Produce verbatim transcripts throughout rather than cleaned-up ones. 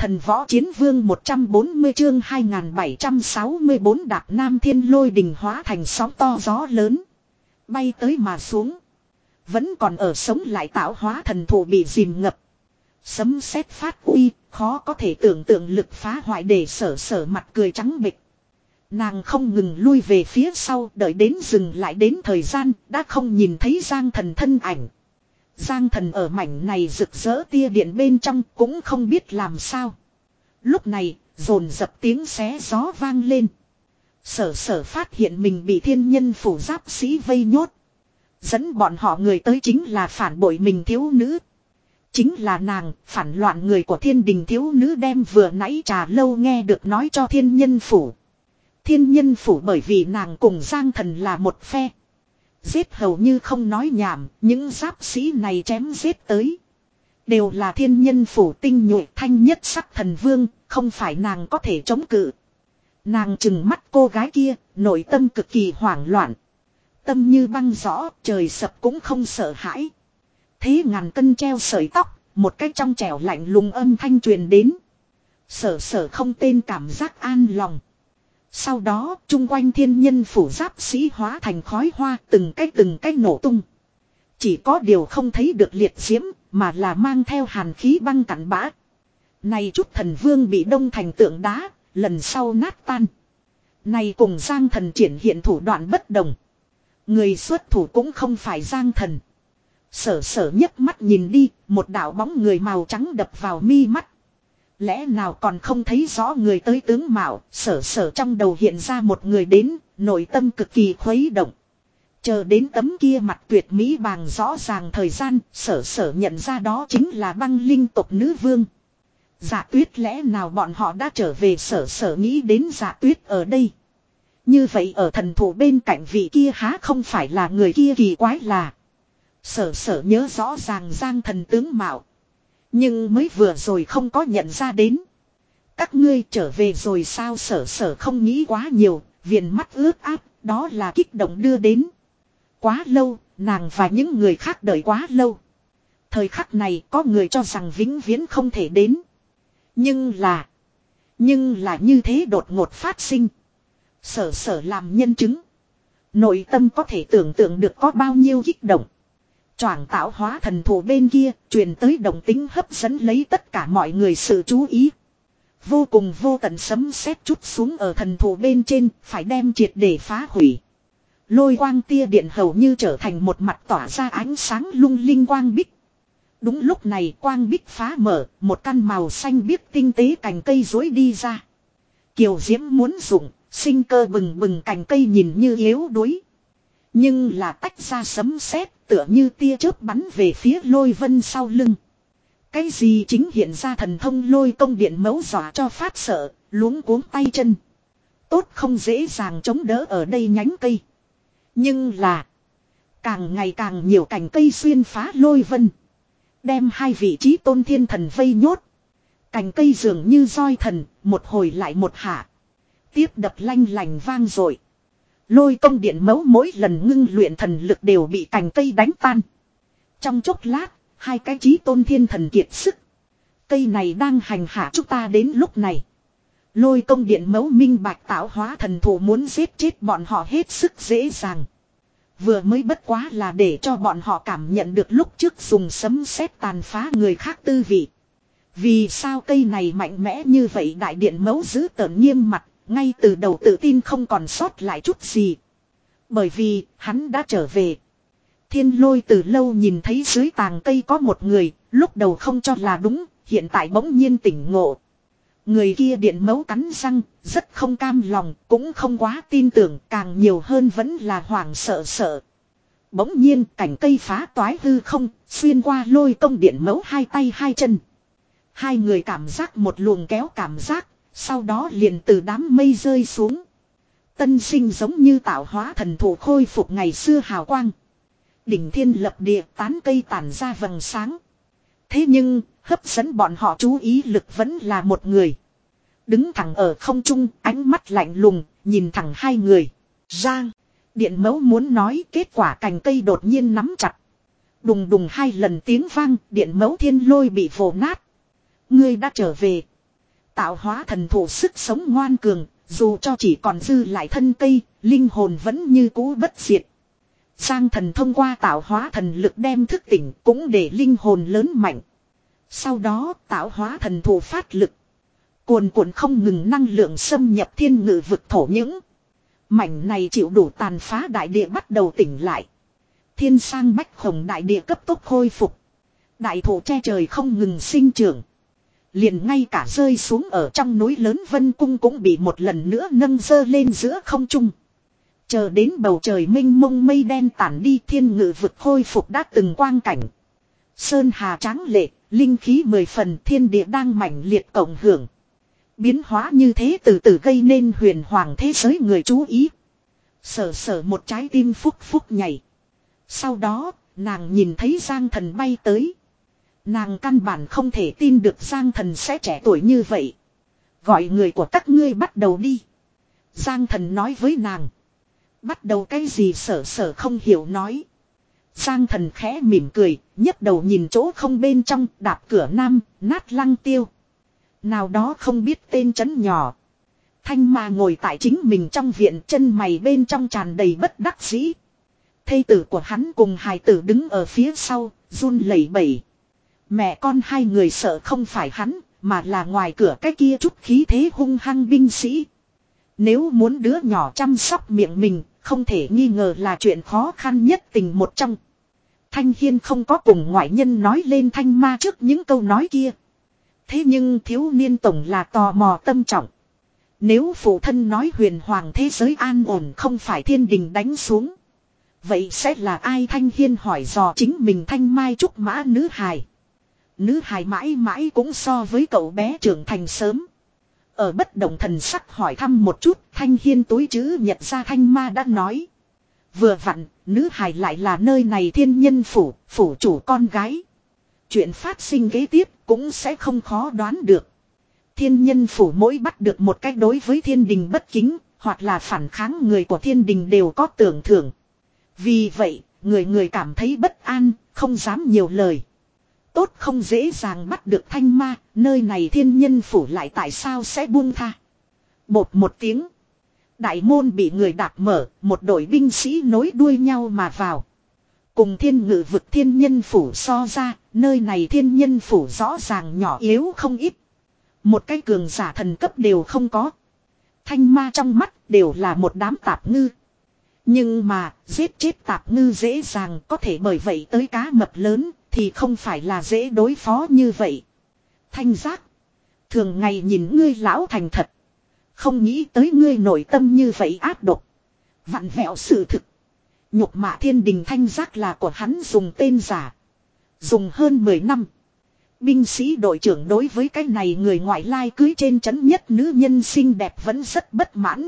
Thần võ chiến vương một trăm bốn mươi chương hai nghìn bảy trăm sáu mươi bốn Đạp Nam Thiên Lôi đình hóa thành sóng to gió lớn. Bay tới mà xuống. Vẫn còn ở sống lại tạo hóa thần thụ bị dìm ngập. Sấm sét phát uy, khó có thể tưởng tượng lực phá hoại để sở sở mặt cười trắng bệch. Nàng không ngừng lui về phía sau, đợi đến dừng lại đến thời gian, đã không nhìn thấy Giang Thần thân ảnh. Giang Thần ở mảnh này rực rỡ tia điện bên trong cũng không biết làm sao. Lúc này, dồn dập tiếng xé gió vang lên. Sở sở phát hiện mình bị thiên nhân phủ giáp sĩ vây nhốt. Dẫn bọn họ người tới chính là phản bội mình thiếu nữ. Chính là nàng, phản loạn người của thiên đình thiếu nữ đem vừa nãy trà lâu nghe được nói cho thiên nhân phủ. Thiên nhân phủ bởi vì nàng cùng Giang Thần là một phe. Giết hầu như không nói nhảm, những giáp sĩ này chém giết tới. Đều là thiên nhân phủ tinh nhuệ thanh nhất sắc thần vương, không phải nàng có thể chống cự. Nàng chừng mắt cô gái kia, nội tâm cực kỳ hoảng loạn. Tâm như băng rõ, trời sập cũng không sợ hãi. Thế ngàn cân treo sợi tóc, một cách trong trẻo lạnh lùng âm thanh truyền đến. Sở sở không tên cảm giác an lòng. Sau đó, chung quanh thiên nhân phủ giáp sĩ hóa thành khói hoa từng cái từng cái nổ tung. Chỉ có điều không thấy được liệt diễm, mà là mang theo hàn khí băng cặn bã. Này chút thần vương bị đông thành tượng đá, lần sau nát tan. Này cùng Giang Thần triển hiện thủ đoạn bất đồng. Người xuất thủ cũng không phải Giang Thần. Sở sở nhấc mắt nhìn đi, một đạo bóng người màu trắng đập vào mi mắt. Lẽ nào còn không thấy rõ người tới tướng mạo, sở sở trong đầu hiện ra một người đến, nội tâm cực kỳ khuấy động. Chờ đến tấm kia mặt tuyệt mỹ bàng rõ ràng thời gian, sở sở nhận ra đó chính là băng linh tộc nữ vương. Dạ Tuyết lẽ nào bọn họ đã trở về, sở sở nghĩ đến Dạ Tuyết ở đây. Như vậy ở thần thủ bên cạnh vị kia há không phải là người kia kỳ quái là. Sở sở nhớ rõ ràng Giang Thần tướng mạo. Nhưng mới vừa rồi không có nhận ra đến. Các ngươi trở về rồi sao, sở sở không nghĩ quá nhiều, viền mắt ướt át, đó là kích động đưa đến. Quá lâu, nàng và những người khác đợi quá lâu. Thời khắc này có người cho rằng vĩnh viễn không thể đến. Nhưng là, nhưng là như thế đột ngột phát sinh. Sở sở làm nhân chứng. Nội tâm có thể tưởng tượng được có bao nhiêu kích động. Choảng tạo hóa thần thủ bên kia, truyền tới động tính hấp dẫn lấy tất cả mọi người sự chú ý. Vô cùng vô tận sấm sét chút xuống ở thần thủ bên trên, phải đem triệt để phá hủy. Lôi quang tia điện hầu như trở thành một mặt tỏa ra ánh sáng lung linh quang bích. Đúng lúc này quang bích phá mở, một căn màu xanh biếc tinh tế cành cây rối đi ra. Kiều diễm muốn dụng, sinh cơ bừng bừng cành cây nhìn như yếu đuối. Nhưng là tách ra sấm sét, tựa như tia chớp bắn về phía lôi vân sau lưng. Cái gì chính hiện ra thần thông lôi công điện mấu dọa cho phát sợ, luống cuống tay chân. Tốt không dễ dàng chống đỡ ở đây nhánh cây. Nhưng là, càng ngày càng nhiều cành cây xuyên phá lôi vân. Đem hai vị trí tôn thiên thần vây nhốt. Cành cây dường như roi thần, một hồi lại một hạ. Tiếp đập lanh lành vang dội. Lôi công điện mấu mỗi lần ngưng luyện thần lực đều bị cành cây đánh tan. Trong chốc lát, hai cái chí tôn thiên thần kiệt sức. Cây này đang hành hạ chúng ta đến lúc này. Lôi công điện mấu minh bạch tạo hóa thần thủ muốn giết chết bọn họ hết sức dễ dàng. Vừa mới bất quá là để cho bọn họ cảm nhận được lúc trước dùng sấm sét tàn phá người khác tư vị. Vì sao cây này mạnh mẽ như vậy, đại điện mấu giữ tợn nghiêm mặt. Ngay từ đầu tự tin không còn sót lại chút gì. Bởi vì hắn đã trở về. Thiên lôi từ lâu nhìn thấy dưới tàng cây có một người. Lúc đầu không cho là đúng. Hiện tại bỗng nhiên tỉnh ngộ. Người kia điện mấu cắn răng. Rất không cam lòng. Cũng không quá tin tưởng. Càng nhiều hơn vẫn là hoảng sợ sợ. Bỗng nhiên cành cây phá toái hư không. Xuyên qua lôi công điện mấu hai tay hai chân. Hai người cảm giác một luồng kéo cảm giác. Sau đó liền từ đám mây rơi xuống. Tân sinh giống như tạo hóa thần thủ khôi phục ngày xưa hào quang. Đỉnh thiên lập địa, tán cây tản ra vầng sáng. Thế nhưng, hấp dẫn bọn họ chú ý lực vẫn là một người. Đứng thẳng ở không trung, ánh mắt lạnh lùng, nhìn thẳng hai người. Giang, điện mẫu muốn nói, kết quả cành cây đột nhiên nắm chặt. Đùng đùng hai lần tiếng vang, điện mẫu thiên lôi bị vồ nát. Ngươi đã trở về. Tạo hóa thần thụ sức sống ngoan cường, dù cho chỉ còn dư lại thân cây, linh hồn vẫn như cũ bất diệt. Giang thần thông qua tạo hóa thần lực đem thức tỉnh cũng để linh hồn lớn mạnh. Sau đó tạo hóa thần thụ phát lực. Cuồn cuộn không ngừng năng lượng xâm nhập thiên ngự vực thổ những. Mảnh này chịu đủ tàn phá đại địa bắt đầu tỉnh lại. Thiên sang bách khổng đại địa cấp tốc khôi phục. Đại thụ che trời không ngừng sinh trưởng. Liền ngay cả rơi xuống ở trong núi lớn Vân Cung cũng bị một lần nữa nâng dơ lên giữa không trung. Chờ đến bầu trời mênh mông mây đen tản đi, thiên ngự vực khôi phục đã từng quang cảnh. Sơn hà tráng lệ, linh khí mười phần, thiên địa đang mãnh liệt cộng hưởng. Biến hóa như thế từ từ gây nên huyền hoàng thế giới người chú ý. Sở sở một trái tim phúc phúc nhảy. Sau đó, nàng nhìn thấy Giang Thần bay tới. Nàng căn bản không thể tin được Giang Thần sẽ trẻ tuổi như vậy. Gọi người của các ngươi bắt đầu đi. Giang Thần nói với nàng. Bắt đầu cái gì sở sở không hiểu nói. Giang Thần khẽ mỉm cười, nhấc đầu nhìn chỗ không bên trong, đạp cửa nam, nát lăng tiêu. Nào đó không biết tên trấn nhỏ. Thanh Ma ngồi tại chính mình trong viện, chân mày bên trong tràn đầy bất đắc dĩ. Thê tử của hắn cùng hài tử đứng ở phía sau, run lẩy bẩy. Mẹ con hai người sợ không phải hắn, mà là ngoài cửa cái kia chút khí thế hung hăng binh sĩ. Nếu muốn đứa nhỏ chăm sóc miệng mình, không thể nghi ngờ là chuyện khó khăn nhất tình một trong. Thanh Hiên không có cùng ngoại nhân nói lên Thanh Ma trước những câu nói kia. Thế nhưng thiếu niên tổng là tò mò tâm trọng. Nếu phụ thân nói huyền hoàng thế giới an ổn không phải thiên đình đánh xuống. Vậy sẽ là ai? Thanh Hiên hỏi dò chính mình Thanh Mai trúc mã nữ hài. Nữ hài mãi mãi cũng so với cậu bé trưởng thành sớm. Ở bất động thần sắc hỏi thăm một chút, Thanh Hiên túi chữ nhật ra Thanh Ma đã nói. Vừa vặn, nữ hài lại là nơi này thiên nhân phủ, phủ chủ con gái. Chuyện phát sinh kế tiếp cũng sẽ không khó đoán được. Thiên nhân phủ mỗi bắt được một cách đối với thiên đình bất kính, hoặc là phản kháng người của thiên đình đều có tưởng thưởng. Vì vậy, người người cảm thấy bất an, không dám nhiều lời. Tốt không dễ dàng bắt được Thanh Ma, nơi này thiên nhân phủ lại tại sao sẽ buông tha. Bột một tiếng. Đại môn bị người đạp mở, một đội binh sĩ nối đuôi nhau mà vào. Cùng thiên ngự vực thiên nhân phủ so ra, nơi này thiên nhân phủ rõ ràng nhỏ yếu không ít. Một cái cường giả thần cấp đều không có. Thanh Ma trong mắt đều là một đám tạp ngư. Nhưng mà, giết chết tạp ngư dễ dàng, có thể bởi vậy tới cá mập lớn, thì không phải là dễ đối phó như vậy. Thanh Giác. Thường ngày nhìn ngươi lão thành thật. Không nghĩ tới ngươi nội tâm như vậy ác độc. Vặn vẹo sự thực. Nhục mạ thiên đình. Thanh Giác là của hắn dùng tên giả. Dùng hơn mười năm. Binh sĩ đội trưởng đối với cái này người ngoại lai cưới trên trấn nhất nữ nhân xinh đẹp vẫn rất bất mãn.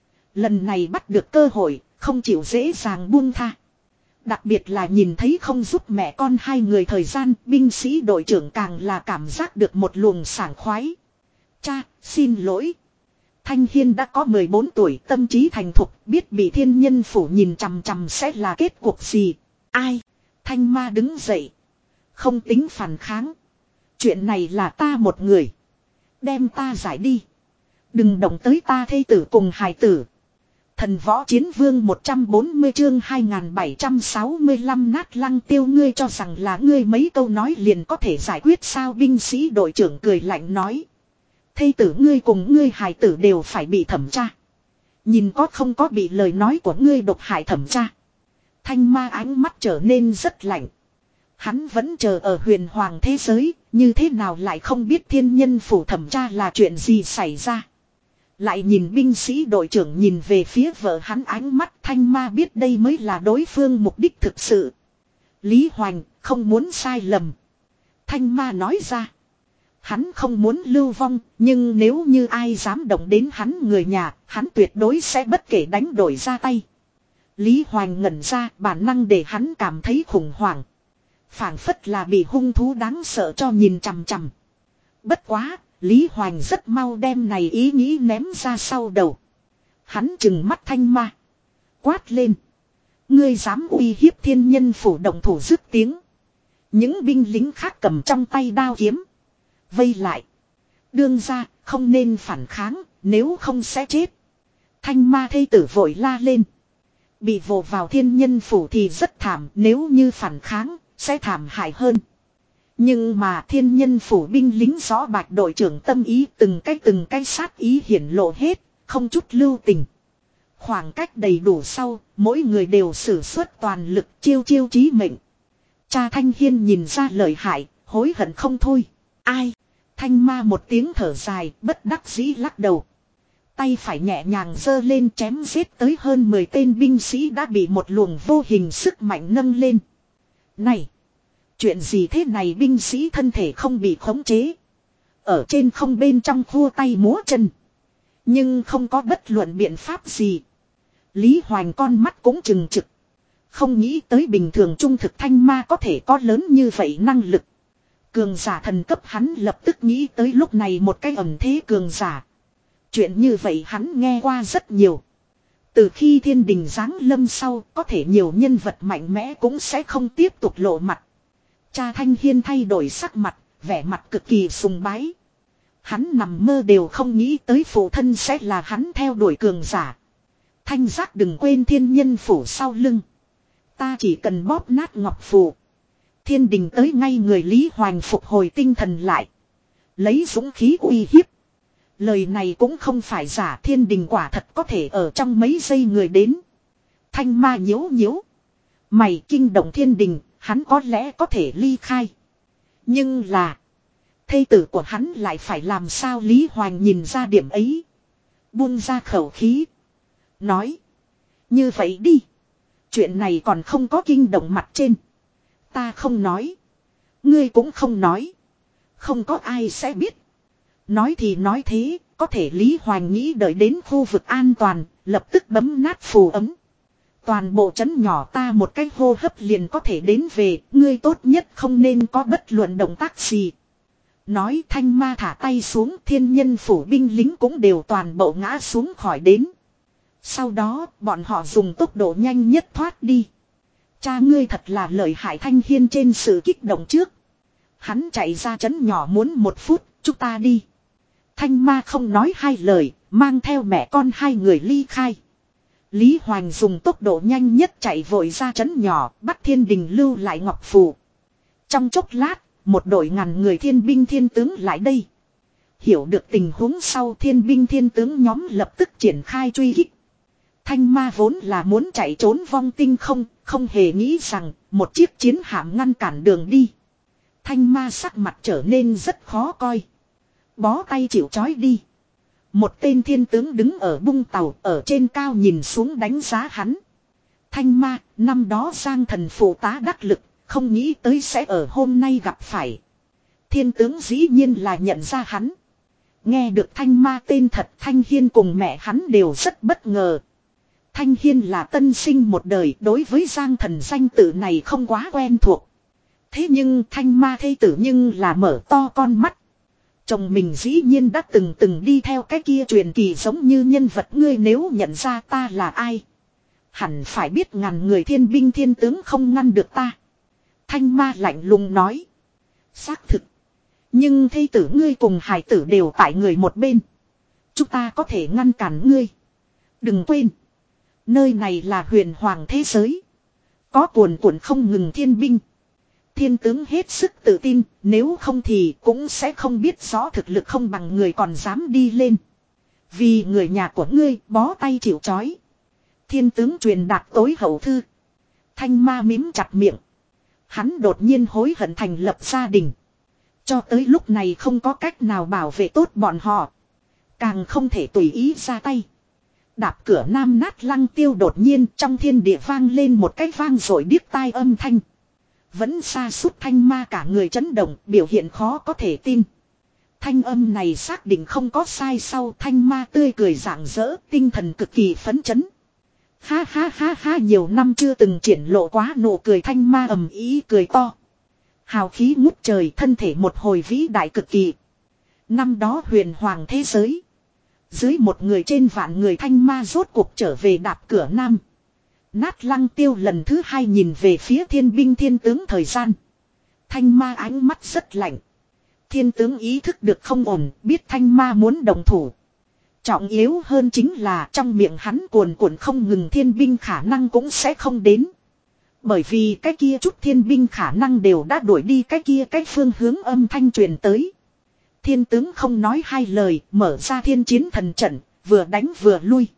Lần này bắt được cơ hội, không chịu dễ dàng buông tha. Đặc biệt là nhìn thấy không giúp mẹ con hai người thời gian, binh sĩ đội trưởng càng là cảm giác được một luồng sảng khoái. Cha, xin lỗi. Thanh Hiên đã có mười bốn tuổi, tâm trí thành thục, biết bị thiên nhân phủ nhìn chằm chằm sẽ là kết cục gì. Ai? Thanh Ma đứng dậy. Không tính phản kháng. Chuyện này là ta một người. Đem ta giải đi. Đừng động tới ta thê tử cùng hài tử. Thần võ chiến vương một trăm bốn mươi chương hai nghìn bảy trăm sáu mươi lăm nát lăng tiêu. Ngươi cho rằng là ngươi mấy câu nói liền có thể giải quyết sao? Binh sĩ đội trưởng cười lạnh nói. Thê tử ngươi cùng ngươi hài tử đều phải bị thẩm tra. Nhìn có không có bị lời nói của ngươi độc hại thẩm tra. Thanh Ma ánh mắt trở nên rất lạnh. Hắn vẫn chờ ở huyền hoàng thế giới, như thế nào lại không biết thiên nhân phủ thẩm tra là chuyện gì xảy ra. Lại nhìn binh sĩ đội trưởng nhìn về phía vợ hắn, ánh mắt Thanh Ma biết đây mới là đối phương mục đích thực sự. Lý Hoành không muốn sai lầm. Thanh Ma nói ra. Hắn không muốn lưu vong, nhưng nếu như ai dám động đến hắn người nhà, hắn tuyệt đối sẽ bất kể đánh đổi ra tay. Lý Hoành ngẩn ra, bản năng để hắn cảm thấy khủng hoảng. Phảng phất là bị hung thú đáng sợ cho nhìn chằm chằm. Bất quá, Lý Hoành rất mau đem này ý nghĩ ném ra sau đầu. Hắn trừng mắt Thanh Ma. Quát lên. Ngươi dám uy hiếp thiên nhân phủ động thủ dứt tiếng. Những binh lính khác cầm trong tay đao kiếm. Vây lại. Đương ra, không nên phản kháng, nếu không sẽ chết. Thanh ma thê tử vội la lên. Bị vồ vào thiên nhân phủ thì rất thảm, nếu như phản kháng, sẽ thảm hại hơn. Nhưng mà thiên nhân phủ binh lính rõ bạch đội trưởng tâm ý từng cái từng cái sát ý hiển lộ hết, không chút lưu tình. Khoảng cách đầy đủ sau, mỗi người đều sử xuất toàn lực chiêu chiêu chí mệnh. Cha Thanh Hiên nhìn ra lợi hại, hối hận không thôi. Ai? Thanh ma một tiếng thở dài, bất đắc dĩ lắc đầu. Tay phải nhẹ nhàng giơ lên chém giết tới hơn mười tên binh sĩ đã bị một luồng vô hình sức mạnh nâng lên. Này! Chuyện gì thế này, binh sĩ thân thể không bị khống chế. Ở trên không bên trong khua tay múa chân. Nhưng không có bất luận biện pháp gì. Lý Hoành con mắt cũng trừng trực. Không nghĩ tới bình thường trung thực thanh ma có thể có lớn như vậy năng lực. Cường giả thần cấp hắn lập tức nghĩ tới lúc này một cái ẩn thế cường giả. Chuyện như vậy hắn nghe qua rất nhiều. Từ khi thiên đình giáng lâm sau có thể nhiều nhân vật mạnh mẽ cũng sẽ không tiếp tục lộ mặt. Cha Thanh Hiên thay đổi sắc mặt, vẻ mặt cực kỳ sùng bái. Hắn nằm mơ đều không nghĩ tới phụ thân sẽ là hắn theo đuổi cường giả. Thanh giác đừng quên thiên nhân phủ sau lưng. Ta chỉ cần bóp nát ngọc phù. Thiên đình tới ngay, người Lý Hoành phục hồi tinh thần lại. Lấy dũng khí uy hiếp. Lời này cũng không phải giả, thiên đình quả thật có thể ở trong mấy giây người đến. Thanh ma nhíu nhíu. Mày kinh động thiên đình, hắn có lẽ có thể ly khai. Nhưng là. Thê tử của hắn lại phải làm sao? Lý Hoành nhìn ra điểm ấy. Buông ra khẩu khí. Nói. Như vậy đi. Chuyện này còn không có kinh động mặt trên. Ta không nói. Ngươi cũng không nói. Không có ai sẽ biết. Nói thì nói thế, có thể Lý Hoành nghĩ đợi đến khu vực an toàn, lập tức bấm nát phù ấm. Toàn bộ trấn nhỏ ta một cái hô hấp liền có thể đến về, ngươi tốt nhất không nên có bất luận động tác gì. Nói thanh ma thả tay xuống, thiên nhân phủ binh lính cũng đều toàn bộ ngã xuống khỏi đến. Sau đó, bọn họ dùng tốc độ nhanh nhất thoát đi. Cha ngươi thật là lợi hại. Thanh Hiên trên sự kích động trước. Hắn chạy ra trấn nhỏ muốn một phút, chúng ta đi. Thanh ma không nói hai lời, mang theo mẹ con hai người ly khai. Lý Hoành dùng tốc độ nhanh nhất chạy vội ra trấn nhỏ, bắt thiên đình lưu lại ngọc phù. Trong chốc lát, một đội ngàn người thiên binh thiên tướng lại đây. Hiểu được tình huống sau, thiên binh thiên tướng nhóm lập tức triển khai truy kích. Thanh ma vốn là muốn chạy trốn vong tinh không, không hề nghĩ rằng một chiếc chiến hạm ngăn cản đường đi. Thanh ma sắc mặt trở nên rất khó coi. Bó tay chịu trói đi. Một tên thiên tướng đứng ở bung tàu ở trên cao nhìn xuống đánh giá hắn. Thanh ma, năm đó Giang thần phụ tá đắc lực, không nghĩ tới sẽ ở hôm nay gặp phải. Thiên tướng dĩ nhiên là nhận ra hắn. Nghe được thanh ma tên thật, Thanh Hiên cùng mẹ hắn đều rất bất ngờ. Thanh Hiên là tân sinh một đời, đối với Giang thần danh tự này không quá quen thuộc. Thế nhưng thanh ma thê tử nhưng là mở to con mắt. Chồng mình dĩ nhiên đã từng từng đi theo cái kia truyền kỳ giống như nhân vật, ngươi nếu nhận ra ta là ai. Hẳn phải biết ngàn người thiên binh thiên tướng không ngăn được ta. Thanh ma lạnh lùng nói. Xác thực. Nhưng thê tử ngươi cùng hải tử đều tại người một bên. Chúng ta có thể ngăn cản ngươi. Đừng quên. Nơi này là huyền hoàng thế giới. Có cuồn cuộn không ngừng thiên binh. Thiên tướng hết sức tự tin, nếu không thì cũng sẽ không biết rõ thực lực không bằng người còn dám đi lên. Vì người nhà của ngươi bó tay chịu trói. Thiên tướng truyền đạt tối hậu thư. Thanh ma mím chặt miệng. Hắn đột nhiên hối hận thành lập gia đình. Cho tới lúc này không có cách nào bảo vệ tốt bọn họ. Càng không thể tùy ý ra tay. Đạp cửa nam nát lăng tiêu, đột nhiên trong thiên địa vang lên một cái vang rồi điếc tai âm thanh. Vẫn xa suốt thanh ma cả người chấn động, biểu hiện khó có thể tin. Thanh âm này xác định không có sai sau, thanh ma tươi cười rạng rỡ, tinh thần cực kỳ phấn chấn. Ha ha ha ha, nhiều năm chưa từng triển lộ quá nụ cười, thanh ma ầm ý cười to. Hào khí ngút trời, thân thể một hồi vĩ đại cực kỳ. Năm đó huyền hoàng thế giới. Dưới một người trên vạn người, thanh ma rốt cuộc trở về đạp cửa nam. Nát lăng tiêu lần thứ hai nhìn về phía thiên binh thiên tướng thời gian. Thanh ma ánh mắt rất lạnh. Thiên tướng ý thức được không ổn, biết thanh ma muốn đồng thủ. Trọng yếu hơn chính là trong miệng hắn cuồn cuộn không ngừng thiên binh khả năng cũng sẽ không đến. Bởi vì cái kia chút thiên binh khả năng đều đã đuổi đi cái kia cái phương hướng âm thanh truyền tới. Thiên tướng không nói hai lời, mở ra thiên chiến thần trận, vừa đánh vừa lui.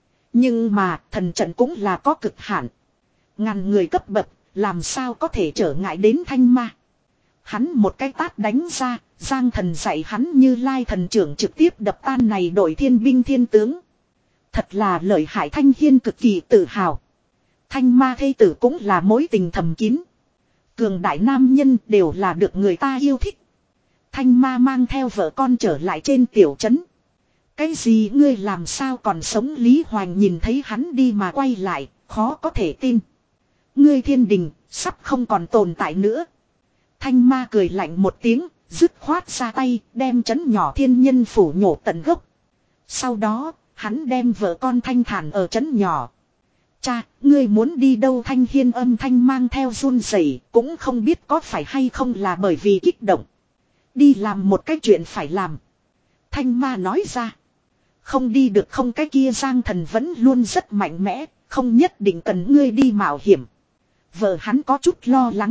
Nhưng mà thần trận cũng là có cực hạn. Ngàn người cấp bậc, làm sao có thể trở ngại đến thanh ma. Hắn một cái tát đánh ra, Giang Thần dạy hắn như lai thần trưởng trực tiếp đập tan này đội thiên binh thiên tướng. Thật là lợi hại. Thanh Hiên cực kỳ tự hào. Thanh ma thê tử cũng là mối tình thầm kín. Cường đại nam nhân đều là được người ta yêu thích. Thanh ma mang theo vợ con trở lại trên tiểu trấn. Cái gì ngươi làm sao còn sống? Lý Hoành nhìn thấy hắn đi mà quay lại, khó có thể tin. Ngươi thiên đình, sắp không còn tồn tại nữa. Thanh ma cười lạnh một tiếng, dứt khoát ra tay, đem trấn nhỏ thiên nhân phủ nhổ tận gốc. Sau đó, hắn đem vợ con thanh thản ở trấn nhỏ. Cha, ngươi muốn đi đâu? Thanh Hiên âm thanh mang theo run rẩy, cũng không biết có phải hay không là bởi vì kích động. Đi làm một cái chuyện phải làm. Thanh ma nói ra. Không đi được không? Cái kia Giang Thần vẫn luôn rất mạnh mẽ, không nhất định cần ngươi đi mạo hiểm. Vợ hắn có chút lo lắng.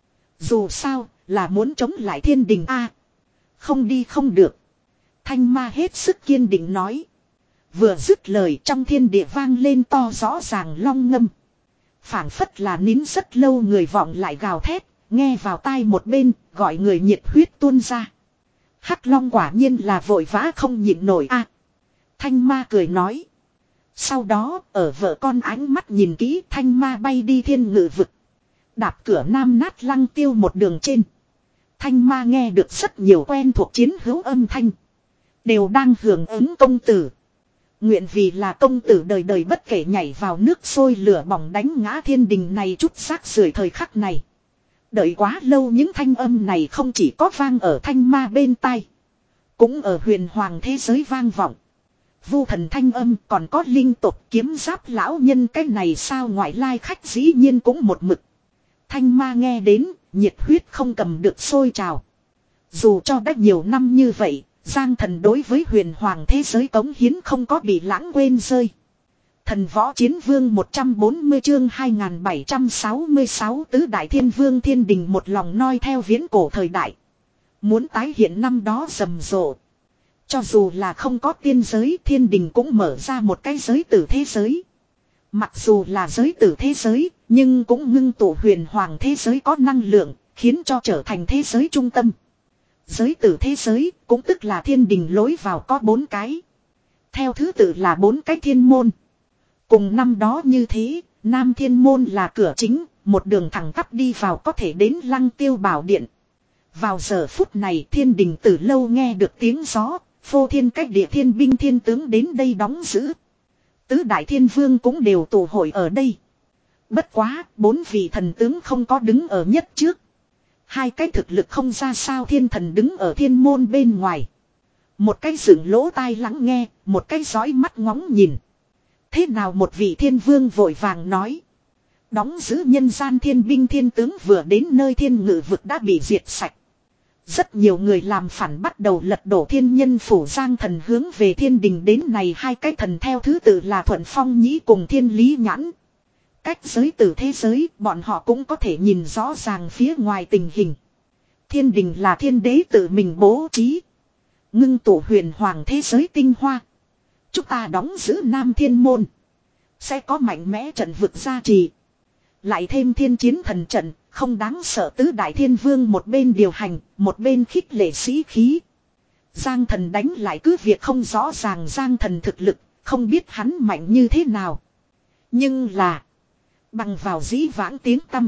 Dù sao, là muốn chống lại thiên đình a. Không đi không được. Thanh ma hết sức kiên định nói. Vừa dứt lời trong thiên địa vang lên to rõ ràng long ngâm. Phảng phất là nín rất lâu người vọng lại gào thét, nghe vào tai một bên, gọi người nhiệt huyết tuôn ra. Hắc long quả nhiên là vội vã không nhịn nổi a. Thanh ma cười nói. Sau đó, ở vợ con ánh mắt nhìn kỹ, thanh ma bay đi thiên ngự vực. Đạp cửa nam nát lăng tiêu một đường trên. Thanh ma nghe được rất nhiều quen thuộc chiến hữu âm thanh. Đều đang hưởng ứng công tử. Nguyện vì là công tử đời đời bất kể nhảy vào nước sôi lửa bỏng đánh ngã thiên đình này chút rác rưởi thời khắc này. Đợi quá lâu những thanh âm này không chỉ có vang ở thanh ma bên tai. Cũng ở huyền hoàng thế giới vang vọng. Vu thần thanh âm còn có linh tục kiếm giáp lão nhân cái này sao ngoại lai khách dĩ nhiên cũng một mực. Thanh ma nghe đến, nhiệt huyết không cầm được sôi trào. Dù cho đã nhiều năm như vậy, Giang Thần đối với huyền hoàng thế giới cống hiến không có bị lãng quên rơi. Thần võ chiến vương một trăm bốn mươi chương hai nghìn bảy trăm sáu mươi sáu tứ đại thiên vương thiên đình một lòng noi theo viễn cổ thời đại. Muốn tái hiện năm đó rầm rộ. Cho dù là không có tiên giới, thiên đình cũng mở ra một cái giới tử thế giới. Mặc dù là giới tử thế giới, nhưng cũng ngưng tụ huyền hoàng thế giới có năng lượng, khiến cho trở thành thế giới trung tâm. Giới tử thế giới, cũng tức là thiên đình lối vào có bốn cái. Theo thứ tự là bốn cái thiên môn. Cùng năm đó như thế, Nam Thiên Môn là cửa chính, một đường thẳng tắp đi vào có thể đến Lăng Tiêu Bảo Điện. Vào giờ phút này thiên đình từ lâu nghe được tiếng gió, phô thiên cách địa thiên binh thiên tướng đến đây đóng giữ. Tứ đại thiên vương cũng đều tụ hội ở đây. Bất quá, bốn vị thần tướng không có đứng ở nhất trước. Hai cái thực lực không ra sao thiên thần đứng ở thiên môn bên ngoài. Một cái dựng lỗ tai lắng nghe, một cái dõi mắt ngóng nhìn. Thế nào một vị thiên vương vội vàng nói. Đóng giữ nhân gian thiên binh thiên tướng vừa đến nơi thiên ngự vực đã bị diệt sạch. Rất nhiều người làm phản bắt đầu lật đổ thiên nhân phủ. Giang Thần hướng về thiên đình đến này hai cái thần theo thứ tự là Thuận Phong Nhĩ cùng Thiên Lý Nhãn. Cách giới từ thế giới bọn họ cũng có thể nhìn rõ ràng phía ngoài tình hình. Thiên đình là thiên đế tự mình bố trí. Ngưng tụ huyền hoàng thế giới tinh hoa. Chúng ta đóng giữ Nam Thiên Môn. Sẽ có mạnh mẽ trận vực gia trì. Lại thêm thiên chiến thần trận. Không đáng sợ. Tứ đại thiên vương một bên điều hành. Một bên khích lệ sĩ khí. Giang Thần đánh lại cứ việc không rõ ràng Giang Thần thực lực. Không biết hắn mạnh như thế nào. Nhưng là. Bằng vào dĩ vãng tiếng tăm.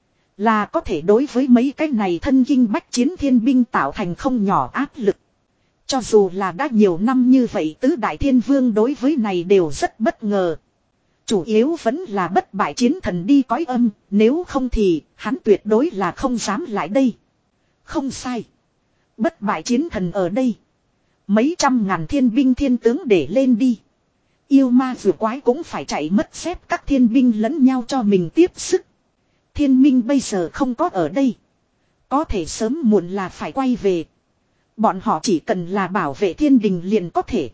Là có thể đối với mấy cái này thân kinh bách chiến thiên binh tạo thành không nhỏ áp lực. Cho dù là đã nhiều năm như vậy tứ đại thiên vương đối với này đều rất bất ngờ. Chủ yếu vẫn là bất bại chiến thần đi cõi âm, nếu không thì hắn tuyệt đối là không dám lại đây. Không sai. Bất bại chiến thần ở đây. Mấy trăm ngàn thiên binh thiên tướng để lên đi. Yêu ma vừa quái cũng phải chạy mất xếp các thiên binh lẫn nhau cho mình tiếp sức. Thiên minh bây giờ không có ở đây. Có thể sớm muộn là phải quay về. Bọn họ chỉ cần là bảo vệ thiên đình liền có thể.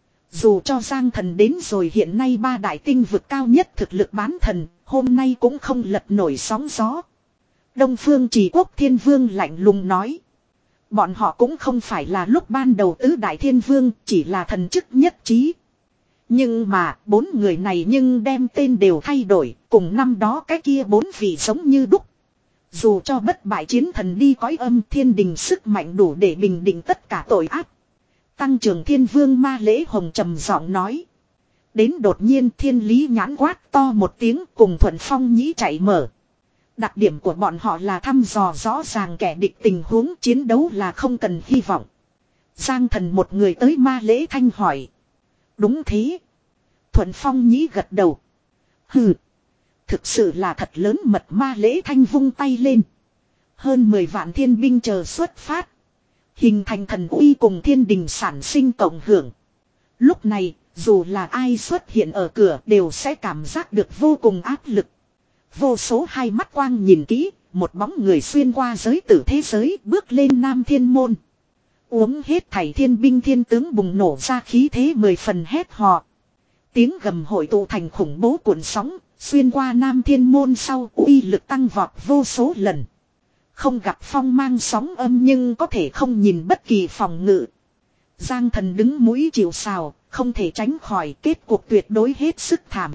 Dù cho Giang Thần đến rồi hiện nay ba đại tinh vực cao nhất thực lực bán thần, hôm nay cũng không lật nổi sóng gió. Đông Phương Trì Quốc Thiên Vương lạnh lùng nói. Bọn họ cũng không phải là lúc ban đầu tứ đại thiên vương, chỉ là thần chức nhất trí. Nhưng mà, bốn người này nhưng đem tên đều thay đổi, cùng năm đó cái kia bốn vị giống như đúc. Dù cho bất bại chiến thần đi cõi âm, thiên đình sức mạnh đủ để bình định tất cả tội ác. Tăng trưởng Thiên Vương Ma Lễ Hồng trầm giọng nói. Đến đột nhiên thiên lý nhãn quát to một tiếng, cùng Thuận Phong Nhĩ chạy mở. Đặc điểm của bọn họ là thăm dò rõ ràng kẻ địch tình huống, chiến đấu là không cần hy vọng. Giang Thần một người tới Ma Lễ Thanh hỏi. Đúng thế. Thuận Phong Nhĩ gật đầu. Hừ. Thực sự là thật lớn mật. Ma Lễ Thanh vung tay lên. Hơn mười vạn thiên binh chờ xuất phát. Hình thành thần uy cùng thiên đình sản sinh cộng hưởng. Lúc này, dù là ai xuất hiện ở cửa đều sẽ cảm giác được vô cùng áp lực. Vô số hai mắt quang nhìn kỹ, một bóng người xuyên qua giới tử thế giới bước lên Nam Thiên Môn. Uống hết thảy thiên binh thiên tướng bùng nổ ra khí thế mười phần hét họ. Tiếng gầm hội tụ thành khủng bố cuộn sóng, xuyên qua Nam Thiên Môn sau uy lực tăng vọt vô số lần. Không gặp phong mang sóng âm nhưng có thể không nhìn bất kỳ phòng ngự. Giang Thần đứng mũi chịu sào, không thể tránh khỏi kết cuộc tuyệt đối hết sức thảm.